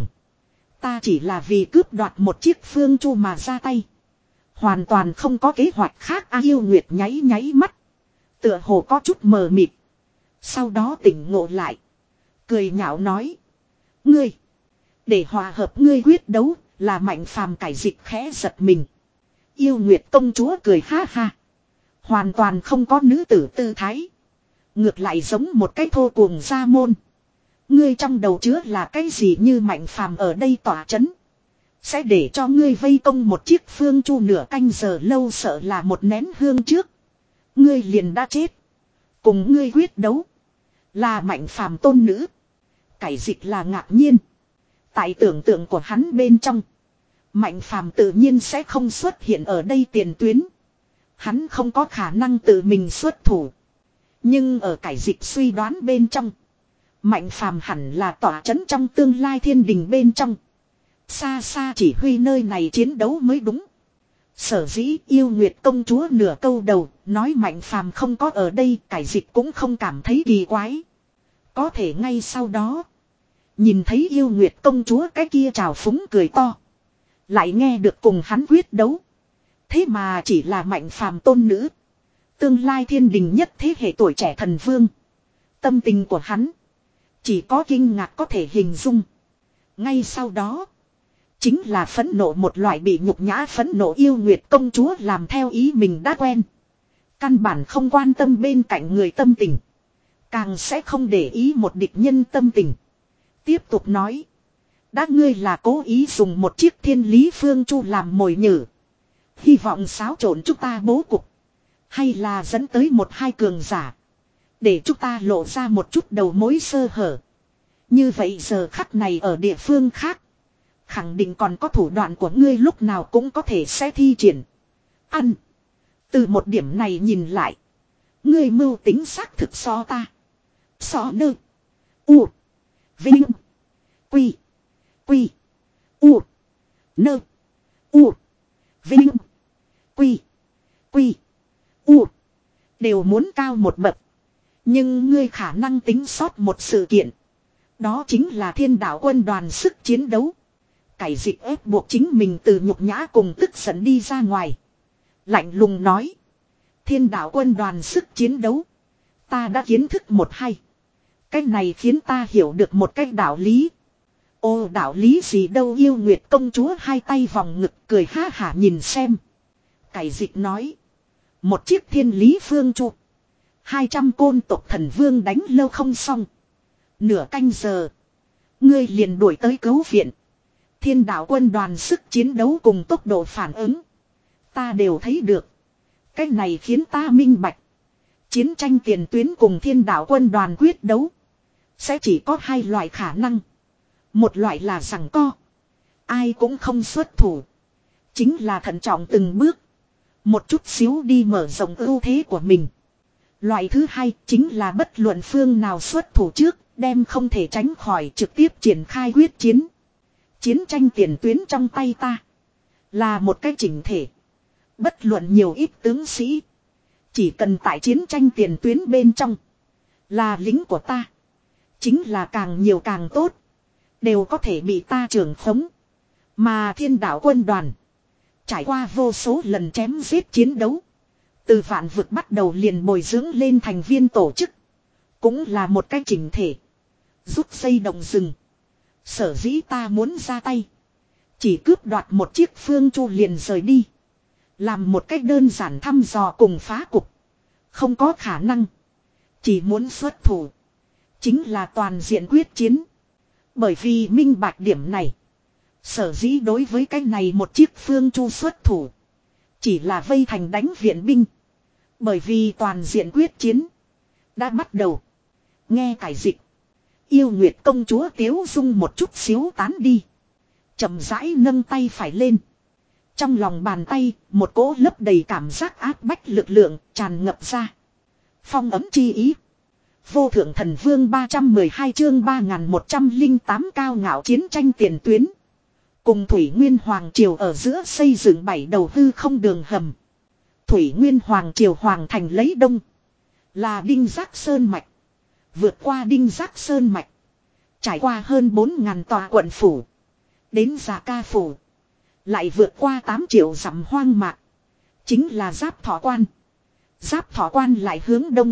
Ta chỉ là vì cướp đoạt một chiếc phương chu mà ra tay. Hoàn toàn không có kế hoạch khác. A yêu Nguyệt nháy nháy mắt. Tựa hồ có chút mờ mịt. Sau đó tỉnh ngộ lại. Cười nhạo nói. Ngươi. Để hòa hợp ngươi quyết đấu là mạnh phàm cải dịch khẽ giật mình. Yêu Nguyệt công chúa cười ha ha. Hoàn toàn không có nữ tử tư thái. Ngược lại giống một cái thô cuồng gia môn. Ngươi trong đầu chứa là cái gì như mạnh phàm ở đây tỏa chấn. Sẽ để cho ngươi vây công một chiếc phương chu nửa canh giờ lâu sợ là một nén hương trước. Ngươi liền đã chết. Cùng ngươi quyết đấu. Là mạnh phàm tôn nữ. Cải dịch là ngạc nhiên. Tại tưởng tượng của hắn bên trong. Mạnh phàm tự nhiên sẽ không xuất hiện ở đây tiền tuyến. Hắn không có khả năng tự mình xuất thủ. Nhưng ở cải dịch suy đoán bên trong. Mạnh phàm hẳn là tỏa chấn trong tương lai thiên đình bên trong. Xa xa chỉ huy nơi này chiến đấu mới đúng. Sở dĩ yêu Nguyệt công chúa nửa câu đầu. Nói mạnh phàm không có ở đây. Cải dịch cũng không cảm thấy kỳ quái. Có thể ngay sau đó. Nhìn thấy yêu Nguyệt công chúa cái kia trào phúng cười to. Lại nghe được cùng hắn quyết đấu. Thế mà chỉ là mạnh phàm tôn nữ. Tương lai thiên đình nhất thế hệ tuổi trẻ thần vương. Tâm tình của hắn. Chỉ có kinh ngạc có thể hình dung. Ngay sau đó. Chính là phẫn nộ một loại bị nhục nhã phẫn nộ yêu Nguyệt công chúa làm theo ý mình đã quen. Căn bản không quan tâm bên cạnh người tâm tình. Càng sẽ không để ý một địch nhân tâm tình. Tiếp tục nói. Đã ngươi là cố ý dùng một chiếc thiên lý phương chu làm mồi nhử. Hy vọng xáo trộn chúng ta bố cục. Hay là dẫn tới một hai cường giả. Để chúng ta lộ ra một chút đầu mối sơ hở. Như vậy giờ khắc này ở địa phương khác. Khẳng định còn có thủ đoạn của ngươi lúc nào cũng có thể sẽ thi triển. Ăn. Từ một điểm này nhìn lại. Ngươi mưu tính xác thực so ta. So nơ. U. Vinh. Quy. Quy. U. Nơ. U. Vinh. Quy. Quy. U. Đều muốn cao một bậc. Nhưng ngươi khả năng tính sót một sự kiện. Đó chính là thiên đạo quân đoàn sức chiến đấu. Cải dịch ép buộc chính mình từ nhục nhã cùng tức giận đi ra ngoài. Lạnh lùng nói. Thiên đạo quân đoàn sức chiến đấu. Ta đã kiến thức một hay. Cái này khiến ta hiểu được một cái đạo lý. Ô đạo lý gì đâu yêu Nguyệt công chúa hai tay vòng ngực cười ha hả nhìn xem. Cải dịch nói. Một chiếc thiên lý phương chu. Hai trăm côn tộc thần vương đánh lâu không xong. Nửa canh giờ. Ngươi liền đuổi tới cứu viện. Thiên đạo quân đoàn sức chiến đấu cùng tốc độ phản ứng. Ta đều thấy được. Cái này khiến ta minh bạch. Chiến tranh tiền tuyến cùng thiên đạo quân đoàn quyết đấu. Sẽ chỉ có hai loại khả năng. Một loại là giằng co. Ai cũng không xuất thủ. Chính là thận trọng từng bước. Một chút xíu đi mở rộng ưu thế của mình. Loại thứ hai chính là bất luận phương nào xuất thủ trước, đem không thể tránh khỏi trực tiếp triển khai quyết chiến. Chiến tranh tiền tuyến trong tay ta là một cái chỉnh thể. Bất luận nhiều ít tướng sĩ, chỉ cần tại chiến tranh tiền tuyến bên trong là lính của ta, chính là càng nhiều càng tốt, đều có thể bị ta trưởng khống. Mà Thiên Đạo quân đoàn trải qua vô số lần chém giết chiến đấu, từ vạn vực bắt đầu liền bồi dưỡng lên thành viên tổ chức, cũng là một cái chỉnh thể. Rút dây động rừng. Sở dĩ ta muốn ra tay, chỉ cướp đoạt một chiếc phương chu liền rời đi, làm một cách đơn giản thăm dò cùng phá cục, không có khả năng. Chỉ muốn xuất thủ, chính là toàn diện quyết chiến. Bởi vì minh bạch điểm này, sở dĩ đối với cái này một chiếc phương chu xuất thủ, chỉ là vây thành đánh viện binh. Bởi vì toàn diện quyết chiến đã bắt đầu. Nghe cải dịch, Yêu Nguyệt công chúa Tiếu Dung một chút xíu tán đi, chậm rãi nâng tay phải lên. Trong lòng bàn tay, một cỗ lấp đầy cảm giác áp bách lực lượng tràn ngập ra. Phong ấm chi ý. Vô thượng thần vương ba trăm mười hai chương ba nghìn một trăm lẻ tám cao ngạo chiến tranh tiền tuyến. Cùng Thủy Nguyên Hoàng Triều ở giữa xây dựng bảy đầu hư không đường hầm. Thủy Nguyên Hoàng Triều Hoàng thành lấy đông, là Đinh Giác Sơn Mạch. Vượt qua Đinh Giác Sơn Mạch, trải qua hơn bốn ngàn tòa quận phủ, đến Dạ Ca Phủ, lại vượt qua tám triệu dặm hoang mạc, chính là Giáp Thọ Quan. Giáp Thọ Quan lại hướng đông,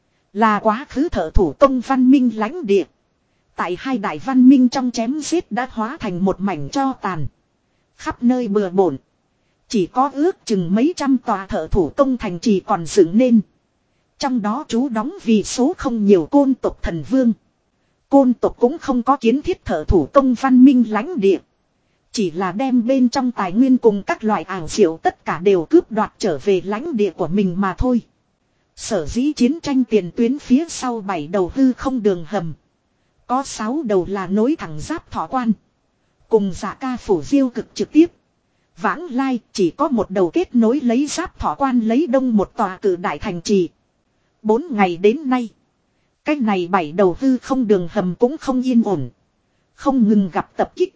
là quá khứ thợ thủ công văn minh lãnh địa. Tại hai đại văn minh trong chém giết đã hóa thành một mảnh tro tàn, khắp nơi bừa bộn. Chỉ có ước chừng mấy trăm tòa thợ thủ công thành trì còn dựng nên. Trong đó trú đóng vì số không nhiều côn tộc thần vương. Côn tộc cũng không có kiến thiết thợ thủ công văn minh lãnh địa, chỉ là đem bên trong tài nguyên cùng các loại ảo diệu tất cả đều cướp đoạt trở về lãnh địa của mình mà thôi. Sở dĩ chiến tranh tiền tuyến phía sau bảy đầu hư không đường hầm, có sáu đầu là nối thẳng Giáp Thọ Quan, cùng Dạ Ca Phủ diêu cực trực tiếp. Vãng lai chỉ có một đầu kết nối lấy Giáp Thọ Quan lấy đông một tòa cử đại thành trì. Bốn ngày đến nay, cái này bảy đầu hư không đường hầm cũng không yên ổn, không ngừng gặp tập kích.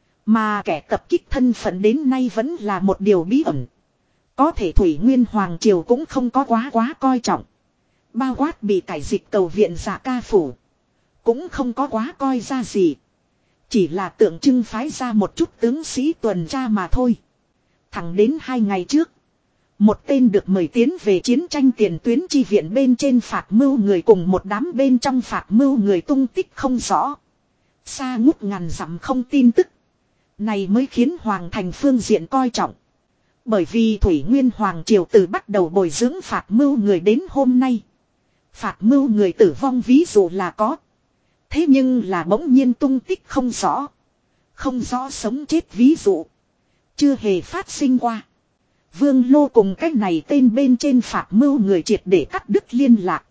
Mà kẻ tập kích thân phận đến nay vẫn là một điều bí ẩn. Có thể Thủy Nguyên Hoàng Triều cũng không có quá quá coi trọng. Bao quát bị cải dịch cầu viện Dạ Ca Phủ, cũng không có quá coi ra gì. Chỉ là tượng trưng phái ra một chút tướng sĩ tuần tra mà thôi. Thẳng đến hai ngày trước, một tên được mời tiến về chiến tranh tiền tuyến chi viện bên trên phạt mưu người cùng một đám bên trong phạt mưu người tung tích không rõ. Xa ngút ngàn dặm không tin tức. Này mới khiến Hoàng thành phương diện coi trọng. Bởi vì Thủy Nguyên Hoàng Triều từ bắt đầu bồi dưỡng phạt mưu người đến hôm nay, phạt mưu người tử vong ví dụ là có. Thế nhưng là bỗng nhiên tung tích không rõ, không rõ sống chết ví dụ chưa hề phát sinh qua. Vương Lô cùng cái này tên bên trên phạt mưu người triệt để cắt đứt liên lạc.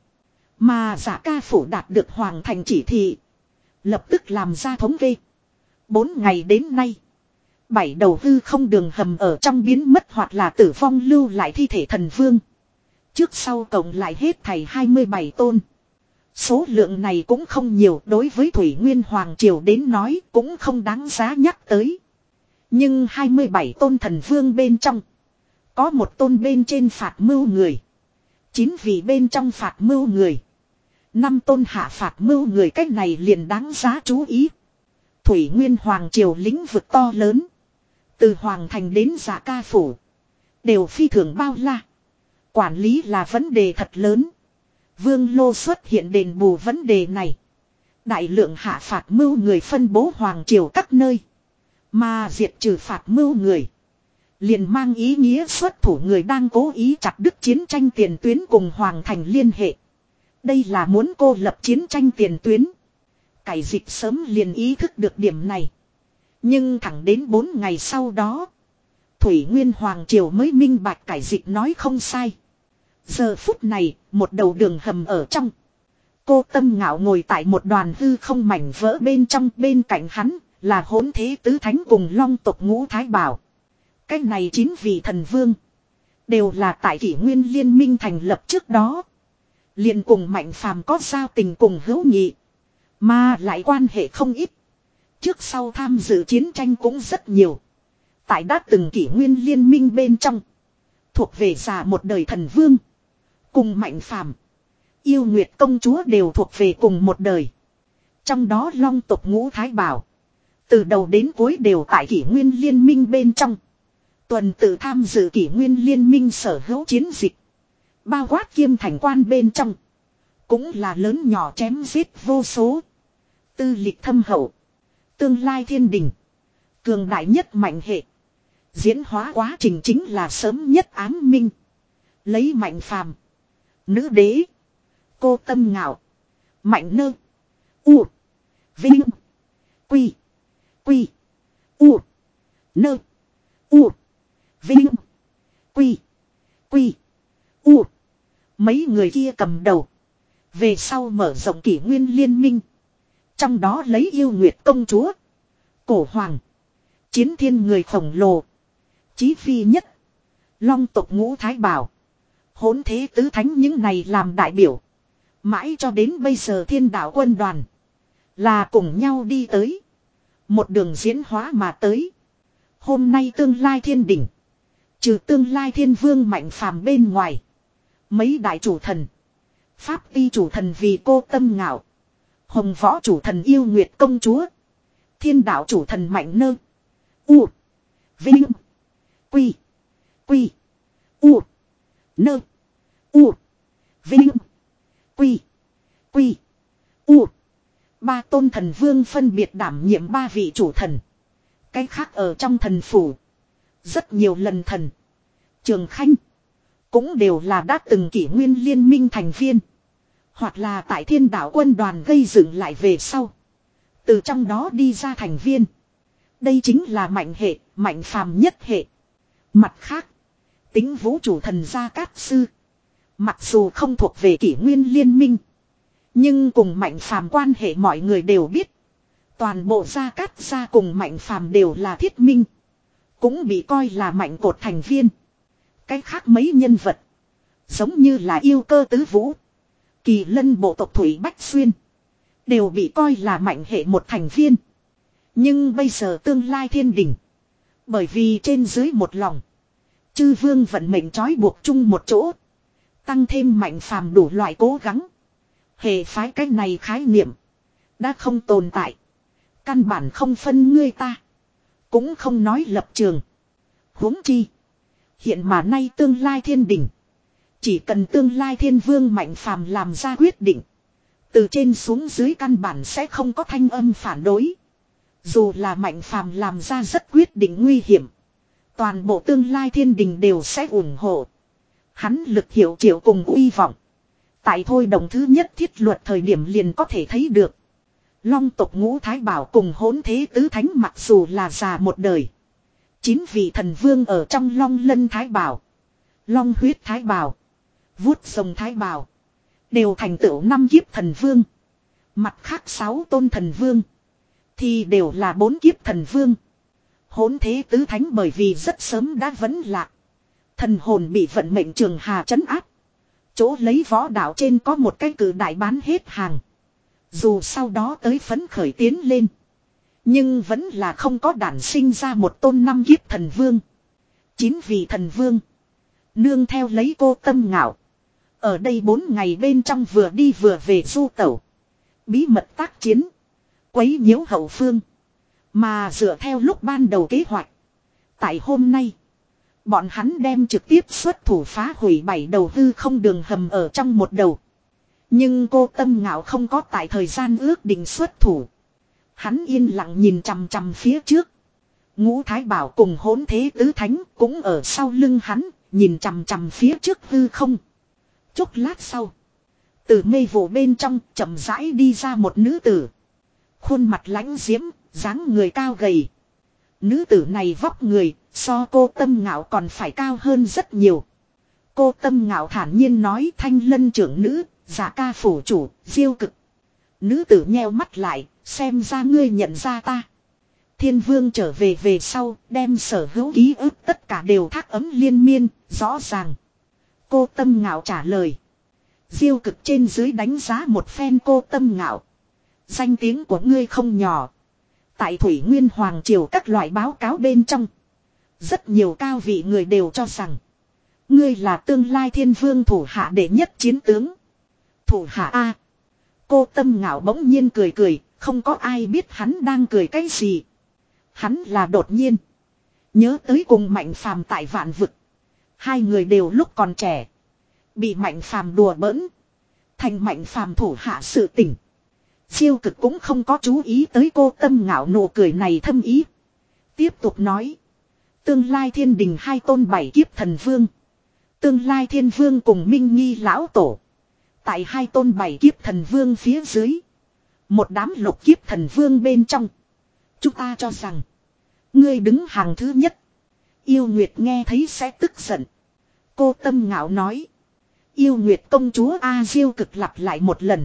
Mà Dạ Ca Phủ đạt được Hoàng thành chỉ thị, lập tức làm ra thống kê. Bốn ngày đến nay, bảy đầu hư không đường hầm ở trong biến mất hoặc là tử vong lưu lại thi thể thần vương. Trước sau cộng lại hết thảy hai mươi bảy tôn. Số lượng này cũng không nhiều, đối với Thủy Nguyên Hoàng Triều đến nói cũng không đáng giá nhắc tới. Nhưng hai mươi bảy tôn thần vương bên trong, có một tôn bên trên phạt mưu người, chín vị bên trong phạt mưu người, năm tôn hạ phạt mưu người, cách này liền đáng giá chú ý. Thủy Nguyên Hoàng Triều lĩnh vực to lớn, từ Hoàng thành đến Dạ Ca Phủ đều phi thường bao la. Quản lý là vấn đề thật lớn. Vương Lô xuất hiện đền bù vấn đề này. Đại lượng hạ phạt mưu người phân bố Hoàng Triều các nơi, mà diệt trừ phạt mưu người liền mang ý nghĩa xuất thủ người đang cố ý chặt đứt chiến tranh tiền tuyến cùng Hoàng thành liên hệ. Đây là muốn cô lập chiến tranh tiền tuyến. Cải dịch sớm liền ý thức được điểm này. Nhưng thẳng đến bốn ngày sau đó, Thủy Nguyên Hoàng Triều mới minh bạch cải dịch nói không sai. Giờ phút này, một đầu đường hầm ở trong. Cô Tâm Ngạo ngồi tại một đoàn hư không mảnh vỡ bên trong, bên cạnh hắn là Hỗn Thế Tứ Thánh cùng Long tộc Ngũ Thái Bảo. Cái này chín vị thần vương đều là tại Kỷ Nguyên Liên minh thành lập trước đó liền cùng Mạnh Phàm có giao tình cùng hữu nghị. Mà lại quan hệ không ít. Trước sau tham dự chiến tranh cũng rất nhiều. Tại đã từng kỷ nguyên liên minh bên trong. Thuộc về già một đời thần vương. Cùng Mạnh Phàm, Yêu Nguyệt công chúa đều thuộc về cùng một đời. Trong đó Long tộc Ngũ Thái Bảo. Từ đầu đến cuối đều tại kỷ nguyên liên minh bên trong. Tuần tự tham dự kỷ nguyên liên minh sở hữu chiến dịch. Bao quát Kiêm Thành quan bên trong. Cũng là lớn nhỏ chém giết vô số. Tư lịch thâm hậu. Tương lai thiên đình. Cường đại nhất mạnh hệ. Diễn hóa quá trình chính là sớm nhất ám minh. Lấy Mạnh Phàm, Nữ Đế, Cô Tâm Ngạo, Mạnh Nơ, U, Vinh, Quy, Quy, U, Nơ, U, Vinh, Quy, Quy, U. Mấy người kia cầm đầu. Về sau mở rộng kỷ nguyên liên minh. Trong đó lấy Yêu Nguyệt công chúa, Cổ Hoàng, Chiến Thiên người khổng lồ, Chí Phi nhất, Long tộc Ngũ Thái Bảo, Hỗn Thế Tứ Thánh những này làm đại biểu. Mãi cho đến bây giờ Thiên Đạo quân đoàn là cùng nhau đi tới. Một đường diễn hóa mà tới. Hôm nay tương lai thiên đỉnh. Trừ tương lai thiên vương Mạnh Phàm bên ngoài. Mấy đại chủ thần. Pháp ti chủ thần vì Cô Tâm Ngạo. Hồng võ chủ thần Yêu Nguyệt công chúa. Thiên đạo chủ thần Mạnh Nơ. U. Vinh. Quy. Quy. U. Nơ. U. Vinh. Quy. Quy. U. Ba tôn thần vương phân biệt đảm nhiệm ba vị chủ thần. Cái khác ở trong thần phủ. Rất nhiều lần thần. Trường Khanh. Cũng đều là đã từng kỷ nguyên liên minh thành viên. Hoặc là tại Thiên Đạo quân đoàn gây dựng lại về sau. Từ trong đó đi ra thành viên. Đây chính là mạnh hệ, Mạnh Phàm nhất hệ. Mặt khác. Tính vũ chủ thần Gia Cát Sư. Mặc dù không thuộc về kỷ nguyên liên minh. Nhưng cùng Mạnh Phàm quan hệ mọi người đều biết. Toàn bộ Gia Cát gia cùng Mạnh Phàm đều là thiết minh. Cũng bị coi là mạnh cột thành viên. Cái khác mấy nhân vật. Giống như là Yêu Cơ Tứ Vũ. Kỳ Lân bộ tộc Thủy Bách Xuyên. Đều bị coi là mạnh hệ một thành viên. Nhưng bây giờ tương lai thiên đình. Bởi vì trên dưới một lòng. Chư vương vận mệnh trói buộc chung một chỗ. Tăng thêm Mạnh Phàm đủ loại cố gắng. Hệ phái cái này khái niệm. Đã không tồn tại. Căn bản không phân ngươi ta. Cũng không nói lập trường. Huống chi. Hiện mà nay tương lai thiên đình. Chỉ cần tương lai thiên vương Mạnh Phàm làm ra quyết định. Từ trên xuống dưới căn bản sẽ không có thanh âm phản đối. Dù là Mạnh Phàm làm ra rất quyết định nguy hiểm. Toàn bộ tương lai thiên đình đều sẽ ủng hộ. Hắn lực hiệu triệu cùng uy vọng. Tại thôi đồng thứ nhất thiết luật thời điểm liền có thể thấy được. Long tộc Ngũ Thái Bảo cùng Hỗn Thế Tứ Thánh mặc dù là già một đời. Chín vị thần vương ở trong Long Lân Thái Bảo. Long Huyết Thái Bảo. Vuốt Rồng Thái Bảo. Đều thành tựu năm kiếp thần vương. Mặt khác sáu tôn thần vương. Thì đều là bốn kiếp thần vương. Hỗn Thế Tứ Thánh bởi vì rất sớm đã vấn lạc. Thần hồn bị vận mệnh trường hà trấn áp. Chỗ lấy võ đạo trên có một cái cử đại bán hết hàng. Dù sau đó tới phấn khởi tiến lên. Nhưng vẫn là không có đản sinh ra một tôn năm kiếp thần vương. Chín vị thần vương. Nương theo lấy Cô Tâm Ngạo. Ở đây bốn ngày bên trong vừa đi vừa về du tẩu. Bí mật tác chiến. Quấy nhiễu hậu phương. Mà dựa theo lúc ban đầu kế hoạch. Tại hôm nay. Bọn hắn đem trực tiếp xuất thủ phá hủy bảy đầu hư không đường hầm ở trong một đầu. Nhưng Cô Tâm Ngạo không có tại thời gian ước định xuất thủ. Hắn yên lặng nhìn chằm chằm phía trước. Ngũ Thái Bảo cùng Hỗn Thế Tứ Thánh cũng ở sau lưng hắn, nhìn chằm chằm phía trước hư không. Chốc lát sau. Từ mê vụ bên trong chậm rãi đi ra một nữ tử. Khuôn mặt lãnh diễm, dáng người cao gầy. Nữ tử này vóc người, so Cô Tâm Ngạo còn phải cao hơn rất nhiều. Cô Tâm Ngạo thản nhiên nói Thanh Lân trưởng nữ, Dạ Ca phủ chủ, Diêu Cực. Nữ tử nheo mắt lại, xem ra ngươi nhận ra ta. Thiên vương trở về về sau, đem sở hữu ký ức tất cả đều thác ấm liên miên, rõ ràng. Cô Tâm Ngạo trả lời. Diêu Cực trên dưới đánh giá một phen Cô Tâm Ngạo. Danh tiếng của ngươi không nhỏ. Tại Thủy Nguyên Hoàng Triều các loại báo cáo bên trong. Rất nhiều cao vị người đều cho rằng. Ngươi là tương lai thiên vương thủ hạ đệ nhất chiến tướng. Thủ hạ A. Cô Tâm Ngạo bỗng nhiên cười cười. Không có ai biết hắn đang cười cái gì. Hắn là đột nhiên. Nhớ tới cùng Mạnh Phàm tại Vạn Vực. Hai người đều lúc còn trẻ. Bị Mạnh Phàm đùa bỡn. Thành Mạnh Phàm thủ hạ sự tình. Diêu Cực cũng không có chú ý tới Cô Tâm Ngạo nụ cười này thâm ý. Tiếp tục nói. Tương lai thiên đình hai tôn bảy kiếp thần vương. Tương lai thiên vương cùng Minh Nghi lão tổ. Tại hai tôn bảy kiếp thần vương phía dưới. Một đám lục kiếp thần vương bên trong. Chúng ta cho rằng. Ngươi đứng hàng thứ nhất. Yêu Nguyệt nghe thấy sẽ tức giận. Cô Tâm Ngạo nói. Yêu Nguyệt công chúa A Diêu Cực lặp lại một lần.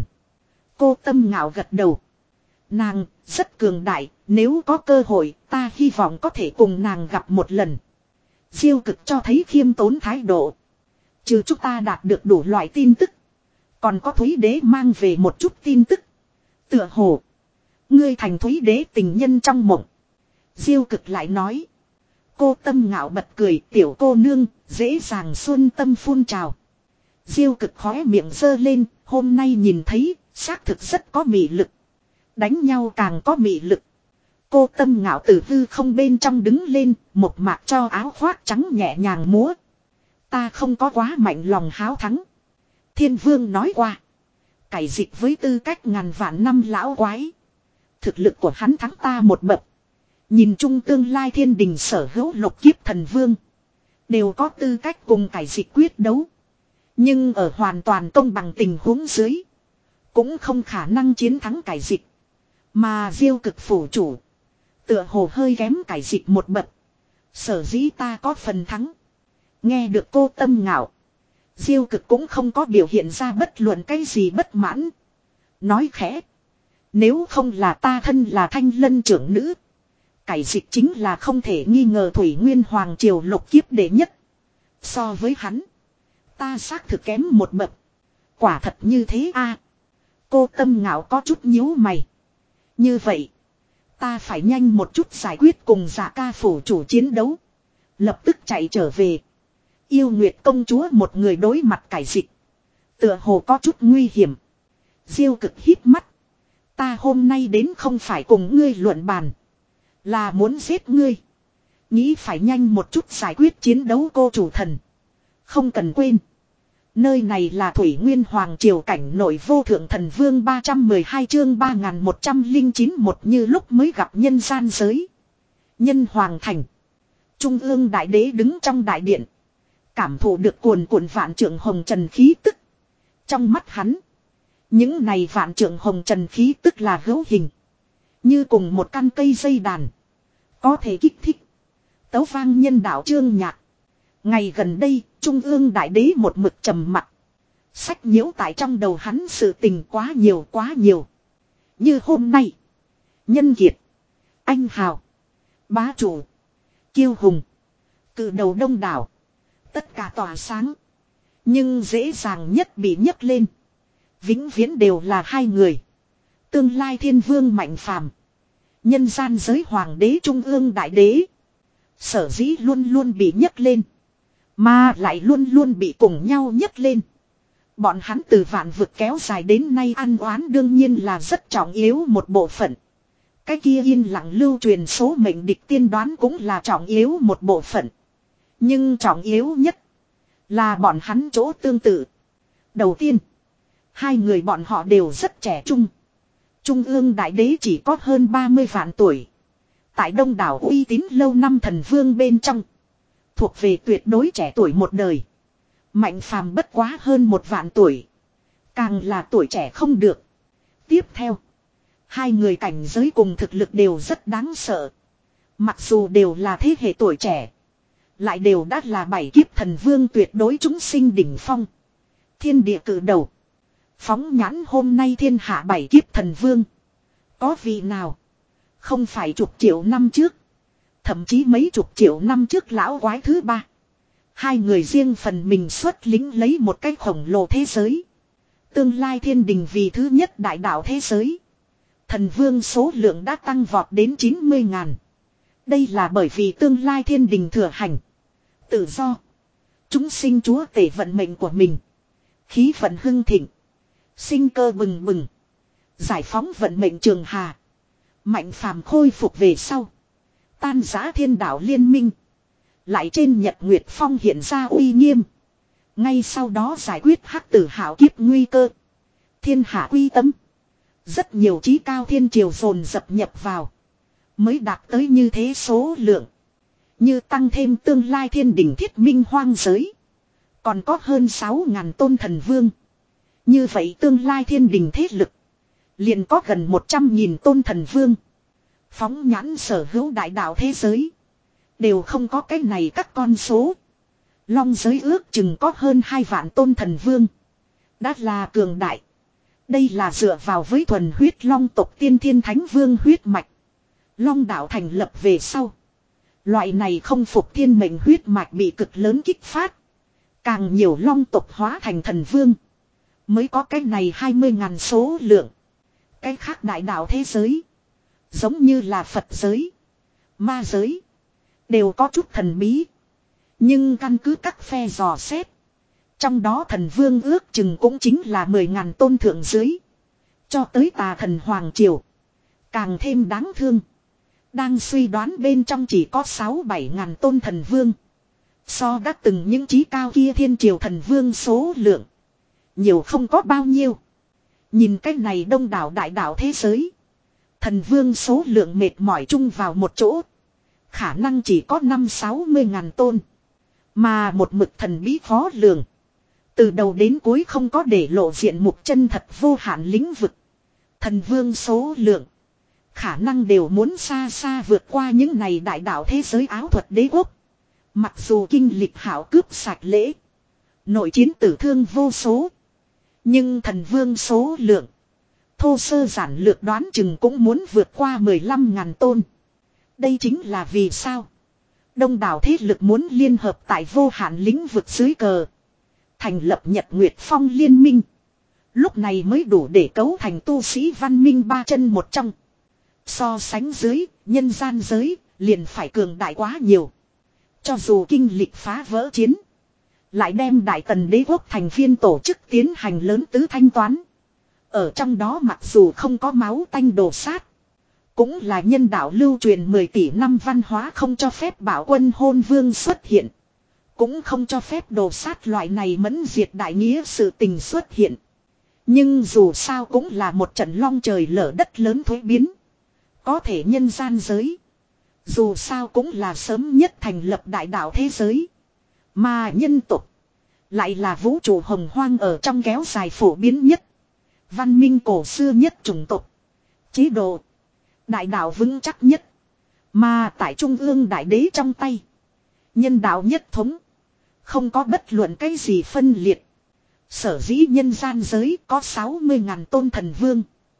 Cô Tâm Ngạo gật đầu. Nàng rất cường đại. Nếu có cơ hội ta hy vọng có thể cùng nàng gặp một lần. Diêu Cực cho thấy khiêm tốn thái độ. Trừ chúng ta đạt được đủ loại tin tức. Còn có Thúy Đế mang về một chút tin tức. Tựa hồ. Ngươi thành Thúy Đế tình nhân trong mộng. Diêu Cực lại nói. Cô Tâm Ngạo bật cười. Tiểu cô nương dễ dàng xuân tâm phun trào. Diêu Cực khóe miệng giơ lên. Hôm nay nhìn thấy xác thực rất có mị lực. Đánh nhau càng có mị lực. Cô Tâm Ngạo từ hư không bên trong đứng lên. Một mạc cho áo khoác trắng nhẹ nhàng múa. Ta không có quá mạnh lòng háo thắng. Thiên Vương nói qua. Cải dịch với tư cách ngàn vạn năm lão quái. Thực lực của hắn thắng ta một bậc. Nhìn chung tương lai thiên đình sở hữu lục kiếp thần vương. Đều có tư cách cùng cải dịch quyết đấu. Nhưng ở hoàn toàn công bằng tình huống dưới. Cũng không khả năng chiến thắng cải dịch. Mà Diêu Cực phủ chủ. Tựa hồ hơi kém cải dịch một bậc. Sở dĩ ta có phần thắng. Nghe được Cô Tâm Ngạo. Diêu Cực cũng không có biểu hiện ra bất luận cái gì bất mãn. Nói khẽ. Nếu không là ta thân là Thanh Lân trưởng nữ. Cải dịch chính là không thể nghi ngờ Thủy Nguyên Hoàng Triều lục kiếp đệ nhất. So với hắn. Ta xác thực kém một bậc. Quả thật như thế a. À, Cô Tâm Ngạo có chút nhíu mày. Như vậy. Ta phải nhanh một chút giải quyết cùng Dạ Ca phủ chủ chiến đấu. Lập tức chạy trở về. Yêu Nguyệt công chúa một người đối mặt cải dịch. Tựa hồ có chút nguy hiểm. Diêu Cực híp mắt. Ta hôm nay đến không phải cùng ngươi luận bàn. Là muốn giết ngươi. Nghĩ phải nhanh một chút giải quyết chiến đấu cô chủ thần. Không cần quên. Nơi này là Thủy Nguyên Hoàng Triều cảnh nội vô thượng thần vương ba trăm mười hai chương ba nghìn một trăm lẻ chín một như lúc mới gặp nhân gian giới. Nhân Hoàng Thành. Trung ương đại đế đứng trong đại điện. Cảm thụ được cuồn cuộn vạn trượng hồng trần khí tức. Trong mắt hắn. Những này vạn trượng hồng trần khí tức là hữu hình. Như cùng một căn cây dây đàn. Có thể kích thích. Tấu vang nhân đạo chương nhạc. Ngày gần đây, Trung ương đại đế một mực trầm mặc. Sách nhiễu tại trong đầu hắn sự tình quá nhiều quá nhiều. Như hôm nay. Nhân kiệt. Anh hào. Bá chủ. Kiêu hùng. Cự đầu đông đảo. Tất cả tỏa sáng. Nhưng dễ dàng nhất bị nhấc lên. Vĩnh viễn đều là hai người. Tương lai thiên vương Mạnh Phàm. Nhân gian giới hoàng đế trung ương đại đế. Sở dĩ luôn luôn bị nhấc lên. Mà lại luôn luôn bị cùng nhau nhấc lên. Bọn hắn từ vạn vực kéo dài đến nay ăn oán đương nhiên là rất trọng yếu một bộ phận. Cái kia yên lặng lưu truyền số mệnh địch tiên đoán cũng là trọng yếu một bộ phận. Nhưng trọng yếu nhất là bọn hắn chỗ tương tự. Đầu tiên, hai người bọn họ đều rất trẻ trung. Trung ương đại đế chỉ có hơn ba mươi vạn tuổi. Tại đông đảo uy tín lâu năm thần vương bên trong. Thuộc về tuyệt đối trẻ tuổi một đời. Mạnh Phàm bất quá hơn một vạn tuổi. Càng là tuổi trẻ không được. Tiếp theo. Hai người cảnh giới cùng thực lực đều rất đáng sợ. Mặc dù đều là thế hệ tuổi trẻ. Lại đều đã là bảy kiếp thần vương tuyệt đối chúng sinh đỉnh phong. Thiên địa cử đầu. Phóng nhãn hôm nay thiên hạ bảy kiếp thần vương. Có vị nào. Không phải chục triệu năm trước. Thậm chí mấy chục triệu năm trước lão quái thứ ba. Hai người riêng phần mình xuất lính lấy một cái khổng lồ thế giới. Tương lai thiên đình vì thứ nhất đại đạo thế giới. Thần vương số lượng đã tăng vọt đến chín mươi ngàn. Đây là bởi vì tương lai thiên đình thừa hành. Tự do. Chúng sinh chúa tể vận mệnh của mình. Khí vận hưng thịnh. Sinh cơ bừng bừng. Giải phóng vận mệnh trường hà. Mạnh phàm khôi phục về sau. Tan giã thiên đạo liên minh. Lại trên Nhật Nguyệt Phong hiện ra uy nghiêm. Ngay sau đó giải quyết hắc tử hảo kiếp nguy cơ. Thiên hạ uy tâm. Rất nhiều chí cao thiên triều dồn dập nhập vào. Mới đạt tới như thế số lượng. Như tăng thêm tương lai thiên đỉnh thiết minh hoang giới. Còn có hơn sáu ngàn tôn thần vương. Như vậy tương lai thiên đình thế lực. Liền có gần một trăm nghìn tôn thần vương. Phóng nhãn sở hữu đại đạo thế giới. Đều không có cái này các con số. Long giới ước chừng có hơn hai vạn tôn thần vương. Đã là cường đại. Đây là dựa vào với thuần huyết long tộc tiên thiên thánh vương huyết mạch. Long đạo thành lập về sau. Loại này không phục thiên mệnh huyết mạch bị cực lớn kích phát. Càng nhiều long tộc hóa thành thần vương. Mới có cái này hai mươi ngàn số lượng. Cái khác đại đạo thế giới. Giống như là Phật giới. Ma giới. Đều có chút thần bí. Nhưng căn cứ các phe dò xét. Trong đó thần vương ước chừng cũng chính là mười ngàn tôn thượng dưới. Cho tới tà thần Hoàng Triều. Càng thêm đáng thương. Đang suy đoán bên trong chỉ có sáu bảy ngàn tôn thần vương. So đã từng những chí cao kia thiên triều thần vương số lượng. Nhiều không có bao nhiêu. Nhìn cái này đông đảo đại đảo thế giới. Thần vương số lượng mệt mỏi chung vào một chỗ. Khả năng chỉ có năm sáu mươi ngàn tôn. Mà một mực thần bí khó lường. Từ đầu đến cuối không có để lộ diện mục chân thật vô hạn lĩnh vực. Thần vương số lượng. Khả năng đều muốn xa xa vượt qua những này đại đạo thế giới áo thuật đế quốc. Mặc dù kinh lịch hảo cướp sạch lễ. Nội chiến tử thương vô số. Nhưng thần vương số lượng. Thô sơ giản lược đoán chừng cũng muốn vượt qua mười lăm ngàn tôn. Đây chính là vì sao. Đông đảo thế lực muốn liên hợp tại vô hạn lĩnh vực dưới cờ. Thành lập Nhật Nguyệt Phong liên minh. Lúc này mới đủ để cấu thành tu sĩ văn minh ba chân một trong. So sánh dưới, nhân gian giới, liền phải cường đại quá nhiều. Cho dù kinh lịch phá vỡ chiến. Lại đem Đại Tần đế quốc thành viên tổ chức tiến hành lớn tứ thanh toán. Ở trong đó mặc dù không có máu tanh đổ sát. Cũng là nhân đạo lưu truyền mười tỷ năm văn hóa không cho phép bảo quân hôn vương xuất hiện. Cũng không cho phép đồ sát loại này mẫn diệt đại nghĩa sự tình xuất hiện. Nhưng dù sao cũng là một trận long trời lở đất lớn thuế biến. Có thể nhân gian giới. Dù sao cũng là sớm nhất thành lập đại đạo thế giới. Mà nhân tục. Lại là vũ trụ hồng hoang ở trong kéo dài phổ biến nhất. Văn minh cổ xưa nhất chủng tộc. Chế độ. Đại đạo vững chắc nhất. Mà tại trung ương đại đế trong tay. Nhân đạo nhất thống. Không có bất luận cái gì phân liệt. Sở dĩ nhân gian giới có sáu mươi ngàn tôn thần vương.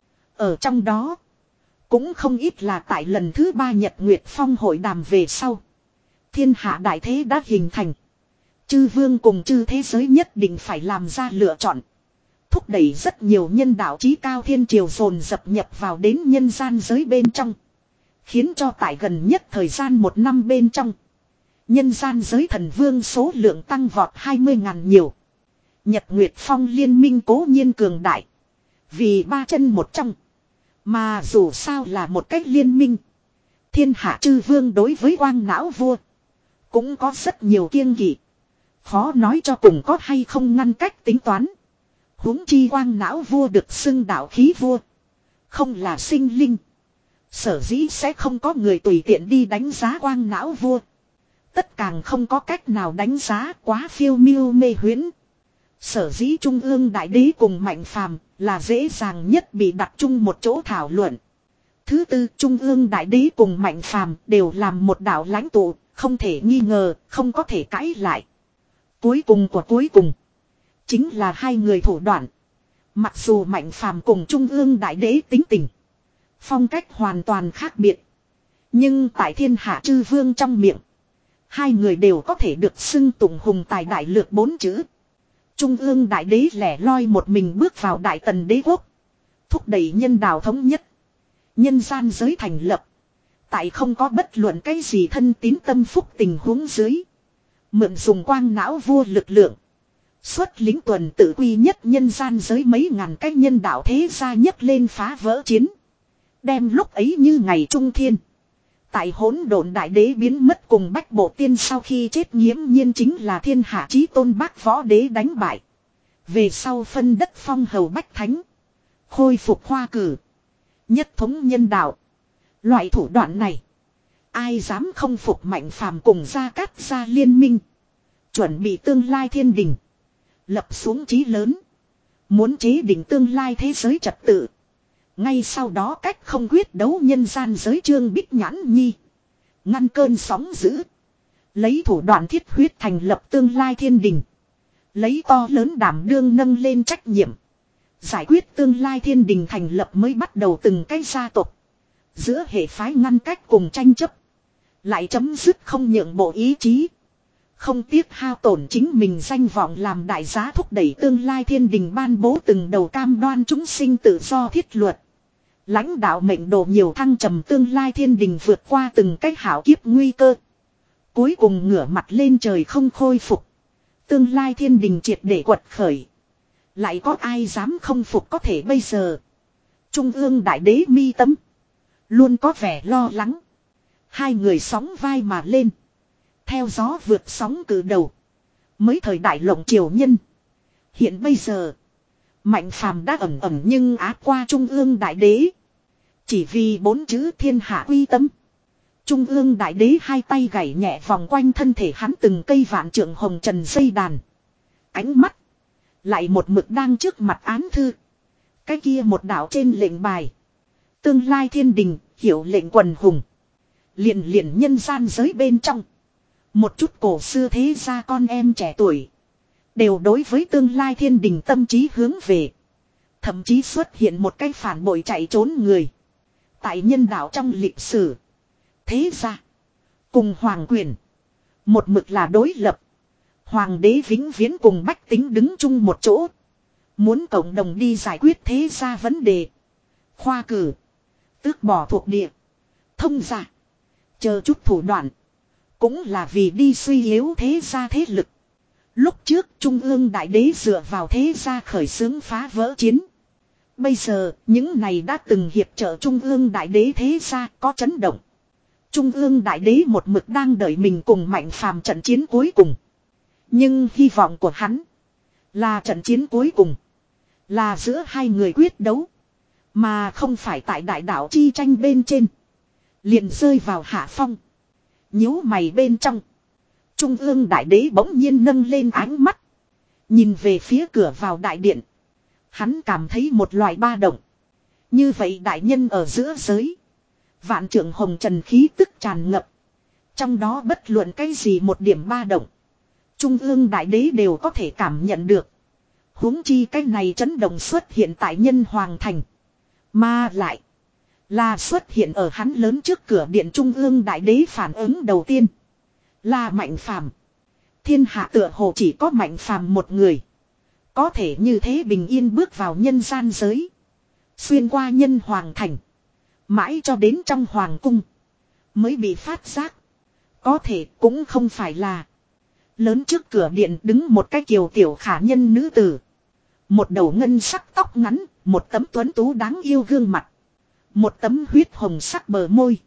Ở trong đó. Cũng không ít là tại lần thứ ba Nhật Nguyệt Phong hội đàm về sau. Thiên hạ đại thế đã hình thành. Chư vương cùng chư thế giới nhất định phải làm ra lựa chọn. Thúc đẩy rất nhiều nhân đạo chí cao thiên triều dồn dập nhập vào đến nhân gian giới bên trong. Khiến cho tại gần nhất thời gian một năm bên trong. Nhân gian giới thần vương số lượng tăng vọt hai mươi ngàn nhiều. Nhật Nguyệt Phong liên minh cố nhiên cường đại. Vì ba chân một trong. Mà dù sao là một cách liên minh. Thiên hạ chư vương đối với quang não vua. Cũng có rất nhiều kiêng kỵ. Khó nói cho cùng có hay không ngăn cách tính toán. Huống chi quang não vua được xưng đạo khí vua. Không là sinh linh. Sở dĩ sẽ không có người tùy tiện đi đánh giá quang não vua. Tất càng không có cách nào đánh giá quá phiêu miêu mê huyễn. Sở dĩ trung ương đại đế cùng mạnh phàm là dễ dàng nhất bị đặt chung một chỗ thảo luận. Thứ tư, trung ương đại đế cùng mạnh phàm đều làm một đạo lãnh tụ, không thể nghi ngờ, không có thể cãi lại. Cuối cùng của cuối cùng, chính là hai người thủ đoạn. Mặc dù mạnh phàm cùng trung ương đại đế tính tình, phong cách hoàn toàn khác biệt. Nhưng tại thiên hạ chư vương trong miệng, hai người đều có thể được xưng tụng hùng tài đại lược bốn chữ. Trung ương đại đế lẻ loi một mình bước vào Đại Tần đế quốc. Thúc đẩy nhân đạo thống nhất. Nhân gian giới thành lập. Tại không có bất luận cái gì thân tín tâm phúc tình huống dưới. Mượn dùng quang não vua lực lượng. Xuất lính tuần tự quy nhất nhân gian giới mấy ngàn cái nhân đạo thế gia nhất lên phá vỡ chiến. Đem lúc ấy như ngày trung thiên. Tại hỗn độn đại đế biến mất cùng bách bộ tiên sau khi chết nghiễm nhiên chính là thiên hạ chí tôn bác võ đế đánh bại. Về sau phân đất phong hầu bách thánh. Khôi phục hoa cử. Nhất thống nhân đạo. Loại thủ đoạn này. Ai dám không phục Mạnh Phàm cùng Gia Cát gia liên minh. Chuẩn bị tương lai thiên đình. Lập xuống chí lớn. Muốn chế định tương lai thế giới trật tự. Ngay sau đó cách không quyết đấu nhân gian giới Trương Bích Nhãn Nhi. Ngăn cơn sóng dữ. Lấy thủ đoạn thiết huyết thành lập tương lai thiên đình. Lấy to lớn đảm đương nâng lên trách nhiệm. Giải quyết tương lai thiên đình thành lập mới bắt đầu từng cái gia tộc. Giữa hệ phái ngăn cách cùng tranh chấp. Lại chấm dứt không nhượng bộ ý chí. Không tiếc hao tổn chính mình danh vọng làm đại giá thúc đẩy tương lai thiên đình ban bố từng đầu cam đoan chúng sinh tự do thiết luật. Lãnh đạo mệnh đồ nhiều thăng trầm tương lai thiên đình vượt qua từng cái hảo kiếp nguy cơ. Cuối cùng ngửa mặt lên trời không khôi phục. Tương lai thiên đình triệt để quật khởi. Lại có ai dám không phục có thể bây giờ. Trung ương đại đế mi tâm. Luôn có vẻ lo lắng. Hai người sóng vai mà lên. Theo gió vượt sóng cử đầu. Mới thời đại lộng triều nhân. Hiện bây giờ. Mạnh Phàm đã ẩn ẩn nhưng áp qua Trung ương đại đế. Chỉ vì bốn chữ thiên hạ uy tâm. Trung ương đại đế hai tay gảy nhẹ vòng quanh thân thể hắn từng cây vạn trượng hồng trần dây đàn. Ánh mắt. Lại một mực đang trước mặt án thư. Cái kia một đạo trên lệnh bài. Tương lai thiên đình, hiểu lệnh quần hùng. Liền liền nhân gian giới bên trong. Một chút cổ xưa thế gia con em trẻ tuổi. Đều đối với tương lai thiên đình tâm trí hướng về. Thậm chí xuất hiện một cái phản bội chạy trốn người. Tại nhân đạo trong lịch sử. Thế gia. Cùng hoàng quyền. Một mực là đối lập. Hoàng đế vĩnh viễn cùng bách tính đứng chung một chỗ. Muốn cộng đồng đi giải quyết thế gia vấn đề. Khoa cử. Tước bỏ thuộc địa. Thông gia. Chờ chút thủ đoạn. Cũng là vì đi suy yếu thế gia thế lực. Lúc trước Trung ương đại đế dựa vào thế gia khởi xướng phá vỡ chiến. Bây giờ những này đã từng hiệp trợ Trung ương đại đế thế gia có chấn động. Trung ương đại đế một mực đang đợi mình cùng Mạnh Phàm trận chiến cuối cùng. Nhưng hy vọng của hắn là trận chiến cuối cùng. Là giữa hai người quyết đấu. Mà không phải tại đại đạo chi tranh bên trên. Liền rơi vào hạ phong. Nhíu mày bên trong. Trung ương đại đế bỗng nhiên nâng lên ánh mắt. Nhìn về phía cửa vào đại điện. Hắn cảm thấy một loại ba động. Như vậy đại nhân ở giữa giới. Vạn trượng hồng trần khí tức tràn ngập. Trong đó bất luận cái gì một điểm ba động. Trung ương đại đế đều có thể cảm nhận được. Huống chi cái này chấn động xuất hiện tại nhân hoàng thành. Mà lại. Là xuất hiện ở hắn lớn trước cửa điện Trung ương đại đế phản ứng đầu tiên. Là Mạnh Phàm. Thiên hạ tựa hồ chỉ có Mạnh Phàm một người. Có thể như thế bình yên bước vào nhân gian giới. Xuyên qua nhân hoàng thành. Mãi cho đến trong hoàng cung. Mới bị phát giác. Có thể cũng không phải là. Lớn trước cửa điện đứng một cái kiều tiểu khả nhân nữ tử. Một đầu ngân sắc tóc ngắn. Một tấm tuấn tú đáng yêu gương mặt. Một tấm huyết hồng sắc bờ môi.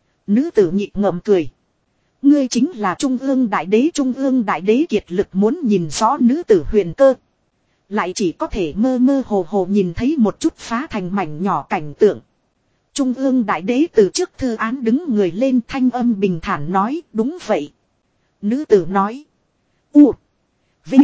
Nữ tử nhịp ngậm cười. Ngươi chính là Trung ương đại đế. Trung ương đại đế kiệt lực muốn nhìn rõ nữ tử huyền cơ. Lại chỉ có thể mơ mơ hồ hồ nhìn thấy một chút phá thành mảnh nhỏ cảnh tượng. Trung ương đại đế từ trước thư án đứng người lên, thanh âm bình thản nói đúng vậy. Nữ tử nói. U. Vinh.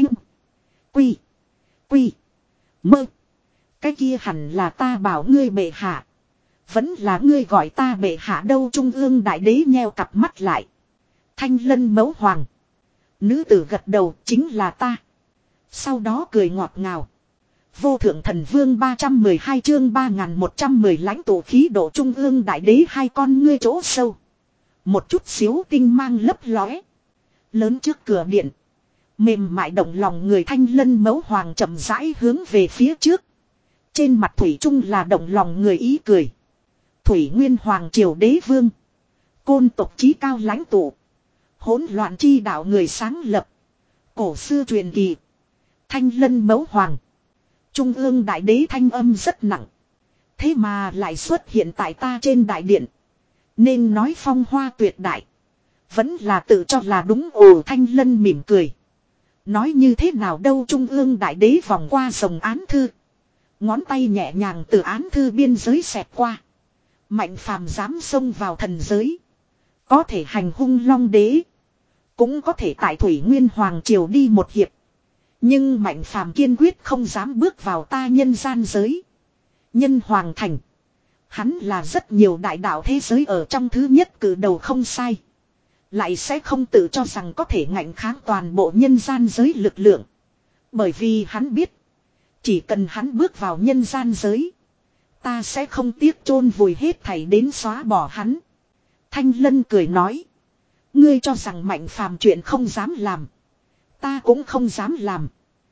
Quy. Quy. Mơ. Cái kia hẳn là ta bảo ngươi bệ hạ. Vẫn là ngươi gọi ta bệ hạ đâu. Trung ương đại đế nheo cặp mắt lại. Thanh lân mẫu hoàng. Nữ tử gật đầu chính là ta. Sau đó cười ngọt ngào. Vô thượng thần vương ba trăm mười hai chương ba nghìn một trăm mười lãnh tụ khí độ Trung ương đại đế hai con ngươi chỗ sâu. Một chút xíu tinh mang lấp lóe. Lớn trước cửa điện. Mềm mại động lòng người thanh lân mẫu hoàng chậm rãi hướng về phía trước. Trên mặt thủy chung là động lòng người ý cười. Thủy Nguyên Hoàng triều đế vương. Côn tộc chí cao lãnh tụ. Hỗn loạn chi đạo người sáng lập. Cổ xưa truyền kỳ. Thanh lân mẫu hoàng. Trung ương đại đế thanh âm rất nặng. Thế mà lại xuất hiện tại ta trên đại điện. Nên nói phong hoa tuyệt đại. Vẫn là tự cho là đúng. Ồ, thanh lân mỉm cười. Nói như thế nào đâu, trung ương đại đế vòng qua dòng án thư. Ngón tay nhẹ nhàng từ án thư biên giới xẹt qua. Mạnh phàm dám xông vào thần giới. Có thể hành hung long đế. Cũng có thể tại Thủy Nguyên Hoàng triều đi một hiệp. Nhưng mạnh phàm kiên quyết không dám bước vào ta nhân gian giới. Nhân hoàng thành. Hắn là rất nhiều đại đạo thế giới ở trong thứ nhất cử đầu không sai. Lại sẽ không tự cho rằng có thể ngạnh kháng toàn bộ nhân gian giới lực lượng. Bởi vì hắn biết. Chỉ cần hắn bước vào nhân gian giới. Ta sẽ không tiếc chôn vùi hết thảy đến xóa bỏ hắn. Thanh Lân cười nói. Ngươi cho rằng mạnh phàm chuyện không dám làm. Ta cũng không dám làm.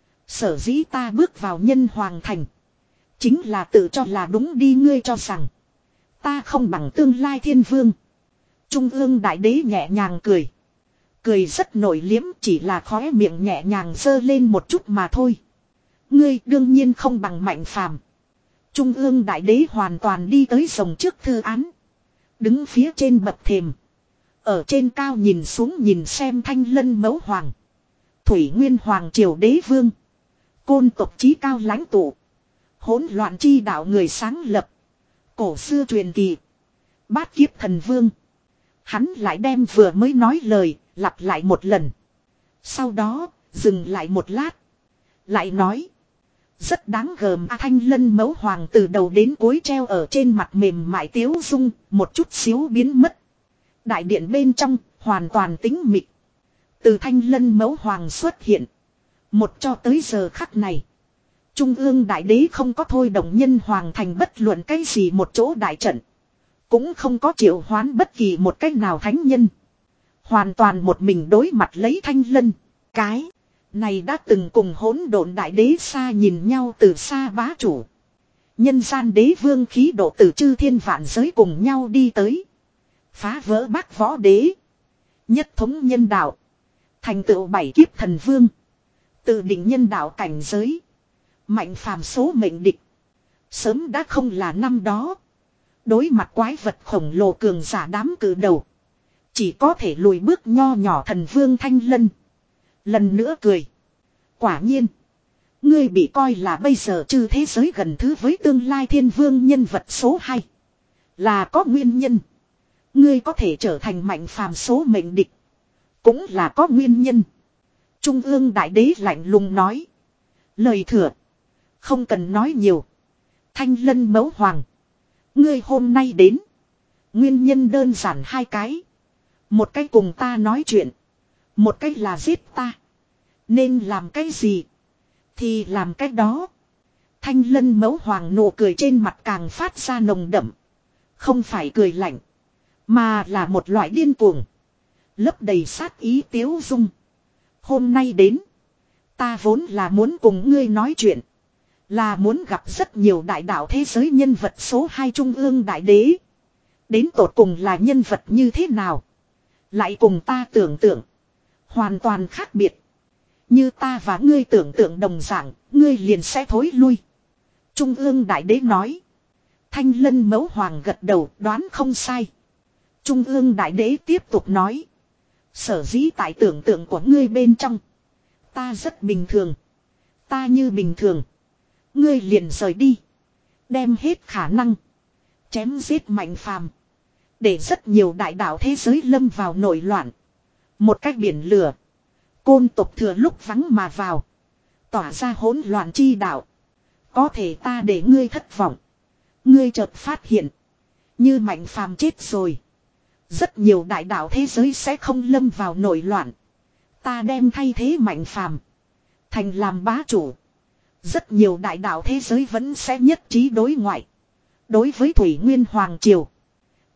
Sở dĩ ta bước vào nhân hoàng thành. Chính là tự cho là đúng đi, ngươi cho rằng. Ta không bằng tương lai thiên vương. Trung ương đại đế nhẹ nhàng cười. Cười rất nổi liếm, chỉ là khóe miệng nhẹ nhàng giơ lên một chút mà thôi. Ngươi đương nhiên không bằng mạnh phàm. Trung ương đại đế hoàn toàn đi tới rồng trước thư án. Đứng phía trên bậc thềm. Ở trên cao nhìn xuống nhìn xem thanh lân mẫu hoàng. Thủy Nguyên Hoàng triều đế vương. Côn tộc chí cao lãnh tụ. Hỗn loạn chi đạo người sáng lập. Cổ xưa truyền kỳ. Bát kiếp thần vương. Hắn lại đem vừa mới nói lời, lặp lại một lần. Sau đó, dừng lại một lát. Lại nói. Rất đáng gờm, à, thanh lân mẫu hoàng từ đầu đến cuối treo ở trên mặt mềm mại tiếu dung, một chút xíu biến mất. Đại điện bên trong, hoàn toàn tĩnh mịch. Từ thanh lân mẫu hoàng xuất hiện. Một cho tới giờ khắc này. Trung ương đại đế không có thôi động nhân hoàng thành bất luận cái gì một chỗ đại trận. Cũng không có triệu hoán bất kỳ một cách nào thánh nhân. Hoàn toàn một mình đối mặt lấy thanh lân. Cái này đã từng cùng hỗn độn đại đế xa nhìn nhau từ xa bá chủ. Nhân gian đế vương khí độ từ chư thiên vạn giới cùng nhau đi tới. Phá vỡ bát võ đế. Nhất thống nhân đạo. Thành tựu bảy kiếp thần vương. Tự định nhân đạo cảnh giới. Mạnh phàm số mệnh địch. Sớm đã không là năm đó. Đối mặt quái vật khổng lồ cường giả đám cử đầu. Chỉ có thể lùi bước nho nhỏ thần vương thanh lân. Lần nữa cười. Quả nhiên. Ngươi bị coi là bây giờ chư thế giới gần thứ với tương lai thiên vương nhân vật số hai. Là có nguyên nhân. Ngươi có thể trở thành mạnh phàm số mệnh địch. Cũng là có nguyên nhân. Trung ương đại đế lạnh lùng nói. Lời thừa. Không cần nói nhiều. Thanh lân mẫu hoàng. Ngươi hôm nay đến. Nguyên nhân đơn giản hai cái. Một cái cùng ta nói chuyện. Một cái là giết ta. Nên làm cái gì. Thì làm cái đó. Thanh lân mẫu hoàng nụ cười trên mặt càng phát ra nồng đậm. Không phải cười lạnh. Mà là một loại điên cuồng. Lấp đầy sát ý tiếu dung. Hôm nay đến. Ta vốn là muốn cùng ngươi nói chuyện. Là muốn gặp rất nhiều đại đạo thế giới nhân vật số hai trung ương đại đế. Đến tột cùng là nhân vật như thế nào. Lại cùng ta tưởng tượng. Hoàn toàn khác biệt. Như ta và ngươi tưởng tượng đồng dạng. Ngươi liền sẽ thối lui. Trung ương đại đế nói. Thanh lân mẫu hoàng gật đầu đoán không sai. Trung ương đại đế tiếp tục nói. Sở dĩ tại tưởng tượng của ngươi bên trong. Ta rất bình thường. Ta như bình thường. Ngươi liền rời đi. Đem hết khả năng. Chém giết mạnh phàm. Để rất nhiều đại đạo thế giới lâm vào nổi loạn. Một cách biển lửa. Côn tộc thừa lúc vắng mà vào. Tỏa ra hỗn loạn chi đạo. Có thể ta để ngươi thất vọng. Ngươi chợt phát hiện. Như mạnh phàm chết rồi. Rất nhiều đại đạo thế giới sẽ không lâm vào nổi loạn. Ta đem thay thế mạnh phàm. Thành làm bá chủ. Rất nhiều đại đạo thế giới vẫn sẽ nhất trí đối ngoại. Đối với Thủy Nguyên Hoàng Triều.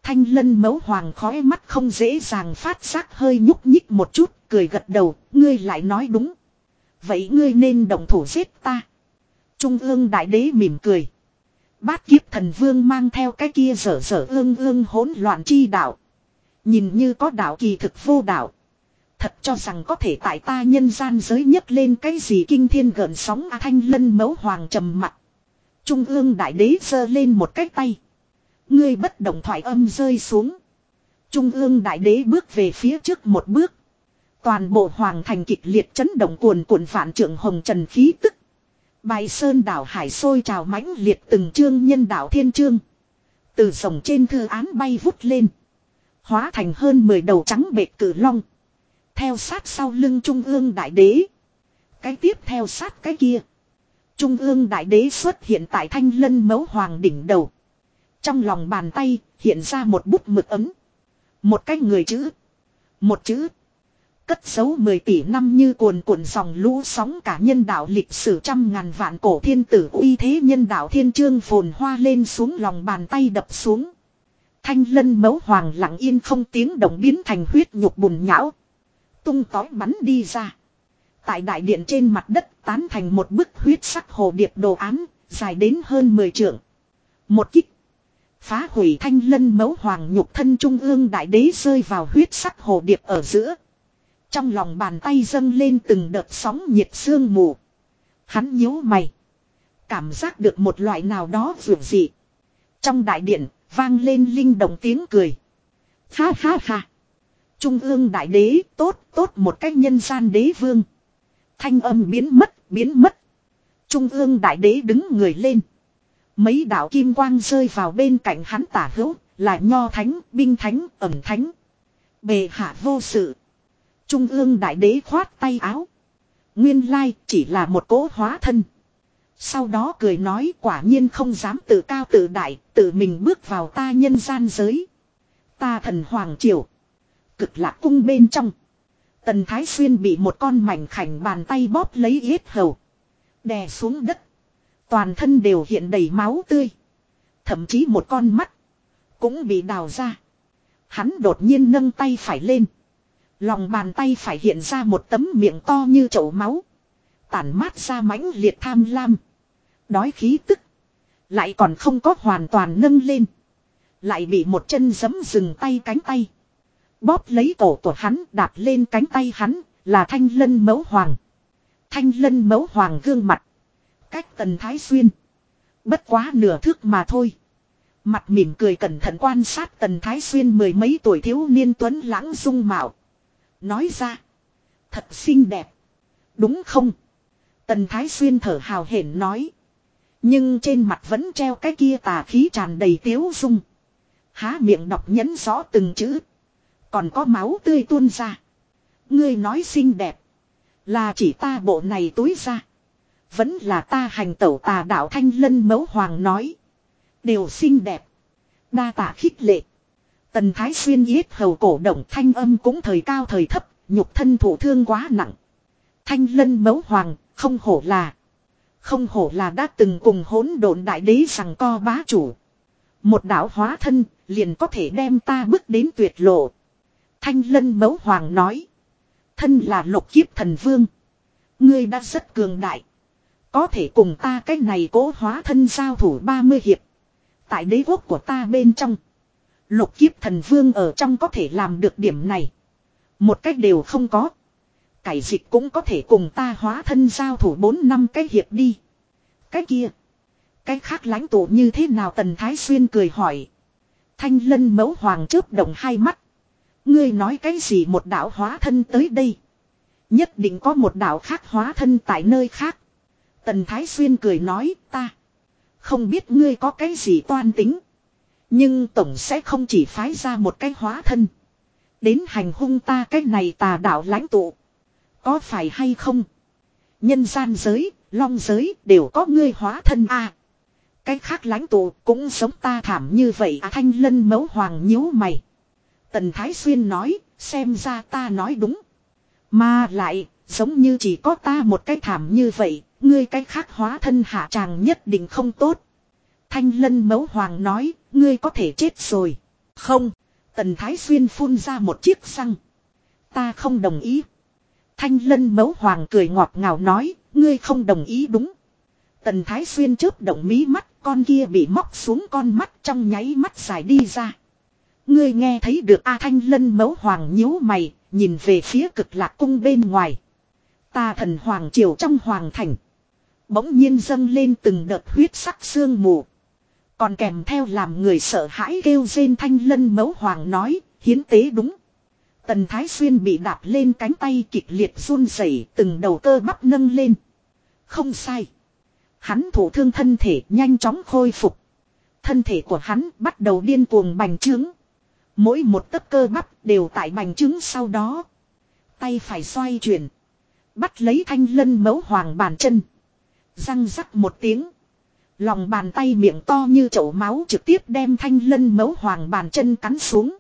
Thanh Lân Mẫu Hoàng khói mắt không dễ dàng phát giác hơi nhúc nhích một chút, cười gật đầu, ngươi lại nói đúng. Vậy ngươi nên động thủ giết ta. Trung ương đại đế mỉm cười. Bát kiếp thần vương mang theo cái kia dở dở ương ương hỗn loạn chi đạo. Nhìn như có đạo kỳ thực vô đạo. Thật cho rằng có thể tại ta nhân gian giới nhấc lên cái gì kinh thiên gợn sóng à, Thanh Lân Mẫu Hoàng trầm mặt. Trung ương đại đế giơ lên một cái tay. Ngươi bất động thoại âm rơi xuống. Trung ương đại đế bước về phía trước một bước. Toàn bộ hoàng thành kịch liệt chấn động cuồn cuộn vạn trượng hồng trần khí tức. Bài sơn đảo hải sôi trào mãnh liệt từng chương nhân đạo thiên chương. Từ rồng trên thư án bay vút lên. Hóa thành hơn mười đầu trắng bệt cử long. Theo sát sau lưng trung ương đại đế. Cái tiếp theo sát cái kia. Trung ương đại đế xuất hiện tại Thanh Lân Mẫu Hoàng đỉnh đầu. Trong lòng bàn tay hiện ra một bút mực ấm. Một cái người chữ. Một chữ. Cất giấu mười tỷ năm như cuồn cuộn dòng lũ sóng cả nhân đạo lịch sử trăm ngàn vạn cổ thiên tử uy thế nhân đạo thiên chương phồn hoa lên xuống lòng bàn tay đập xuống. Thanh Lân Mẫu Hoàng lặng yên không tiếng động biến thành huyết nhục bùn nhão. Tung tói bắn đi ra. Tại đại điện trên mặt đất tán thành một bức huyết sắc hồ điệp đồ án, dài đến hơn mười trượng. Một kích. Phá hủy Thanh Lân Mẫu Hoàng nhục thân trung ương đại đế rơi vào huyết sắc hồ điệp ở giữa. Trong lòng bàn tay dâng lên từng đợt sóng nhiệt sương mù. Hắn nhíu mày. Cảm giác được một loại nào đó vượt dị. Trong đại điện, vang lên linh động tiếng cười. Ha ha ha. Trung ương đại đế tốt tốt một cách nhân gian đế vương. Thanh âm biến mất, biến mất. Trung ương đại đế đứng người lên. Mấy đạo kim quang rơi vào bên cạnh hắn tả hữu, là nho thánh, binh thánh, ẩm thánh. Bề hạ vô sự. Trung ương đại đế khoát tay áo. Nguyên lai chỉ là một cỗ hóa thân. Sau đó cười nói quả nhiên không dám tự cao tự đại, tự mình bước vào ta nhân gian giới. Ta thần hoàng triều. Cực lạc cung bên trong. Tần Thái Xuyên bị một con mảnh khảnh bàn tay bóp lấy yết hầu. Đè xuống đất. Toàn thân đều hiện đầy máu tươi. Thậm chí một con mắt. Cũng bị đào ra. Hắn đột nhiên nâng tay phải lên. Lòng bàn tay phải hiện ra một tấm miệng to như chậu máu. Tản mát ra mãnh liệt tham lam. Đói khí tức. Lại còn không có hoàn toàn nâng lên. Lại bị một chân giẫm dừng tay cánh tay. Bóp lấy cổ của hắn đạp lên cánh tay hắn là Thanh Lân Mẫu Hoàng. Thanh Lân Mẫu Hoàng gương mặt. Cách Tần Thái Xuyên. Bất quá nửa thước mà thôi. Mặt mỉm cười cẩn thận quan sát Tần Thái Xuyên mười mấy tuổi thiếu niên tuấn lãng dung mạo. Nói ra. Thật xinh đẹp. Đúng không? Tần Thái Xuyên thở hào hển nói. Nhưng trên mặt vẫn treo cái kia tà khí tràn đầy tiếu dung. Há miệng đọc nhấn rõ từng chữ. Còn có máu tươi tuôn ra. Ngươi nói xinh đẹp. Là chỉ ta bộ này túi ra. Vẫn là ta hành tẩu tà đạo Thanh Lân Mẫu Hoàng nói. Đều xinh đẹp. Đa tạ khích lệ. Tần Thái Xuyên yết hầu cổ động thanh âm cũng thời cao thời thấp. Nhục thân thụ thương quá nặng. Thanh Lân Mẫu Hoàng không hổ là. Không hổ là đã từng cùng hỗn độn đại đế rằng co bá chủ. Một đạo hóa thân liền có thể đem ta bước đến tuyệt lộ. Thanh Lân Mẫu Hoàng nói. Thân là lục kiếp thần vương. Ngươi đã rất cường đại. Có thể cùng ta cái này cố hóa thân giao thủ ba mươi hiệp. Tại đế quốc của ta bên trong. Lục kiếp thần vương ở trong có thể làm được điểm này. Một cách đều không có. Cải dịch cũng có thể cùng ta hóa thân giao thủ bốn năm cái hiệp đi. Cái kia. Cái khác lãnh tụ như thế nào Tần Thái Xuyên cười hỏi. Thanh Lân Mẫu Hoàng chớp động hai mắt. Ngươi nói cái gì một đạo hóa thân tới đây. Nhất định có một đạo khác hóa thân tại nơi khác. Tần Thái Xuyên cười nói ta. Không biết ngươi có cái gì toan tính. Nhưng tổng sẽ không chỉ phái ra một cái hóa thân. Đến hành hung ta cái này tà đạo lãnh tụ. Có phải hay không? Nhân gian giới, long giới đều có ngươi hóa thân a. À, cái khác lãnh tụ cũng giống ta thảm như vậy à, Thanh Lân Mẫu Hoàng nhíu mày. Tần Thái Xuyên nói, xem ra ta nói đúng. Mà lại, giống như chỉ có ta một cái thảm như vậy, ngươi cái khác hóa thân hạ tràng nhất định không tốt. Thanh Lân Mẫu Hoàng nói, ngươi có thể chết rồi. Không. Tần Thái Xuyên phun ra một chiếc răng. Ta không đồng ý. Thanh Lân Mẫu Hoàng cười ngọt ngào nói, ngươi không đồng ý đúng. Tần Thái Xuyên chớp động mí mắt, con kia bị móc xuống con mắt trong nháy mắt dài đi ra. Ngươi nghe thấy được A Thanh Lân Mẫu Hoàng nhíu mày, nhìn về phía Cực Lạc cung bên ngoài. Tà Thần Hoàng triều trong hoàng thành. Bỗng nhiên dâng lên từng đợt huyết sắc sương mù. Còn kèm theo làm người sợ hãi kêu rên. Thanh Lân Mẫu Hoàng nói, hiến tế đúng. Tần Thái Xuyên bị đạp lên cánh tay kịch liệt run rẩy, từng đầu cơ bắp nâng lên. Không sai. Hắn thủ thương thân thể nhanh chóng khôi phục. Thân thể của hắn bắt đầu điên cuồng bành trướng. Mỗi một tấc cơ bắp đều tại bành trướng sau đó. Tay phải xoay chuyển. Bắt lấy Thanh Lân Mẫu Hoàng bàn chân. Răng rắc một tiếng. Lòng bàn tay miệng to như chậu máu trực tiếp đem Thanh Lân Mẫu Hoàng bàn chân cắn xuống.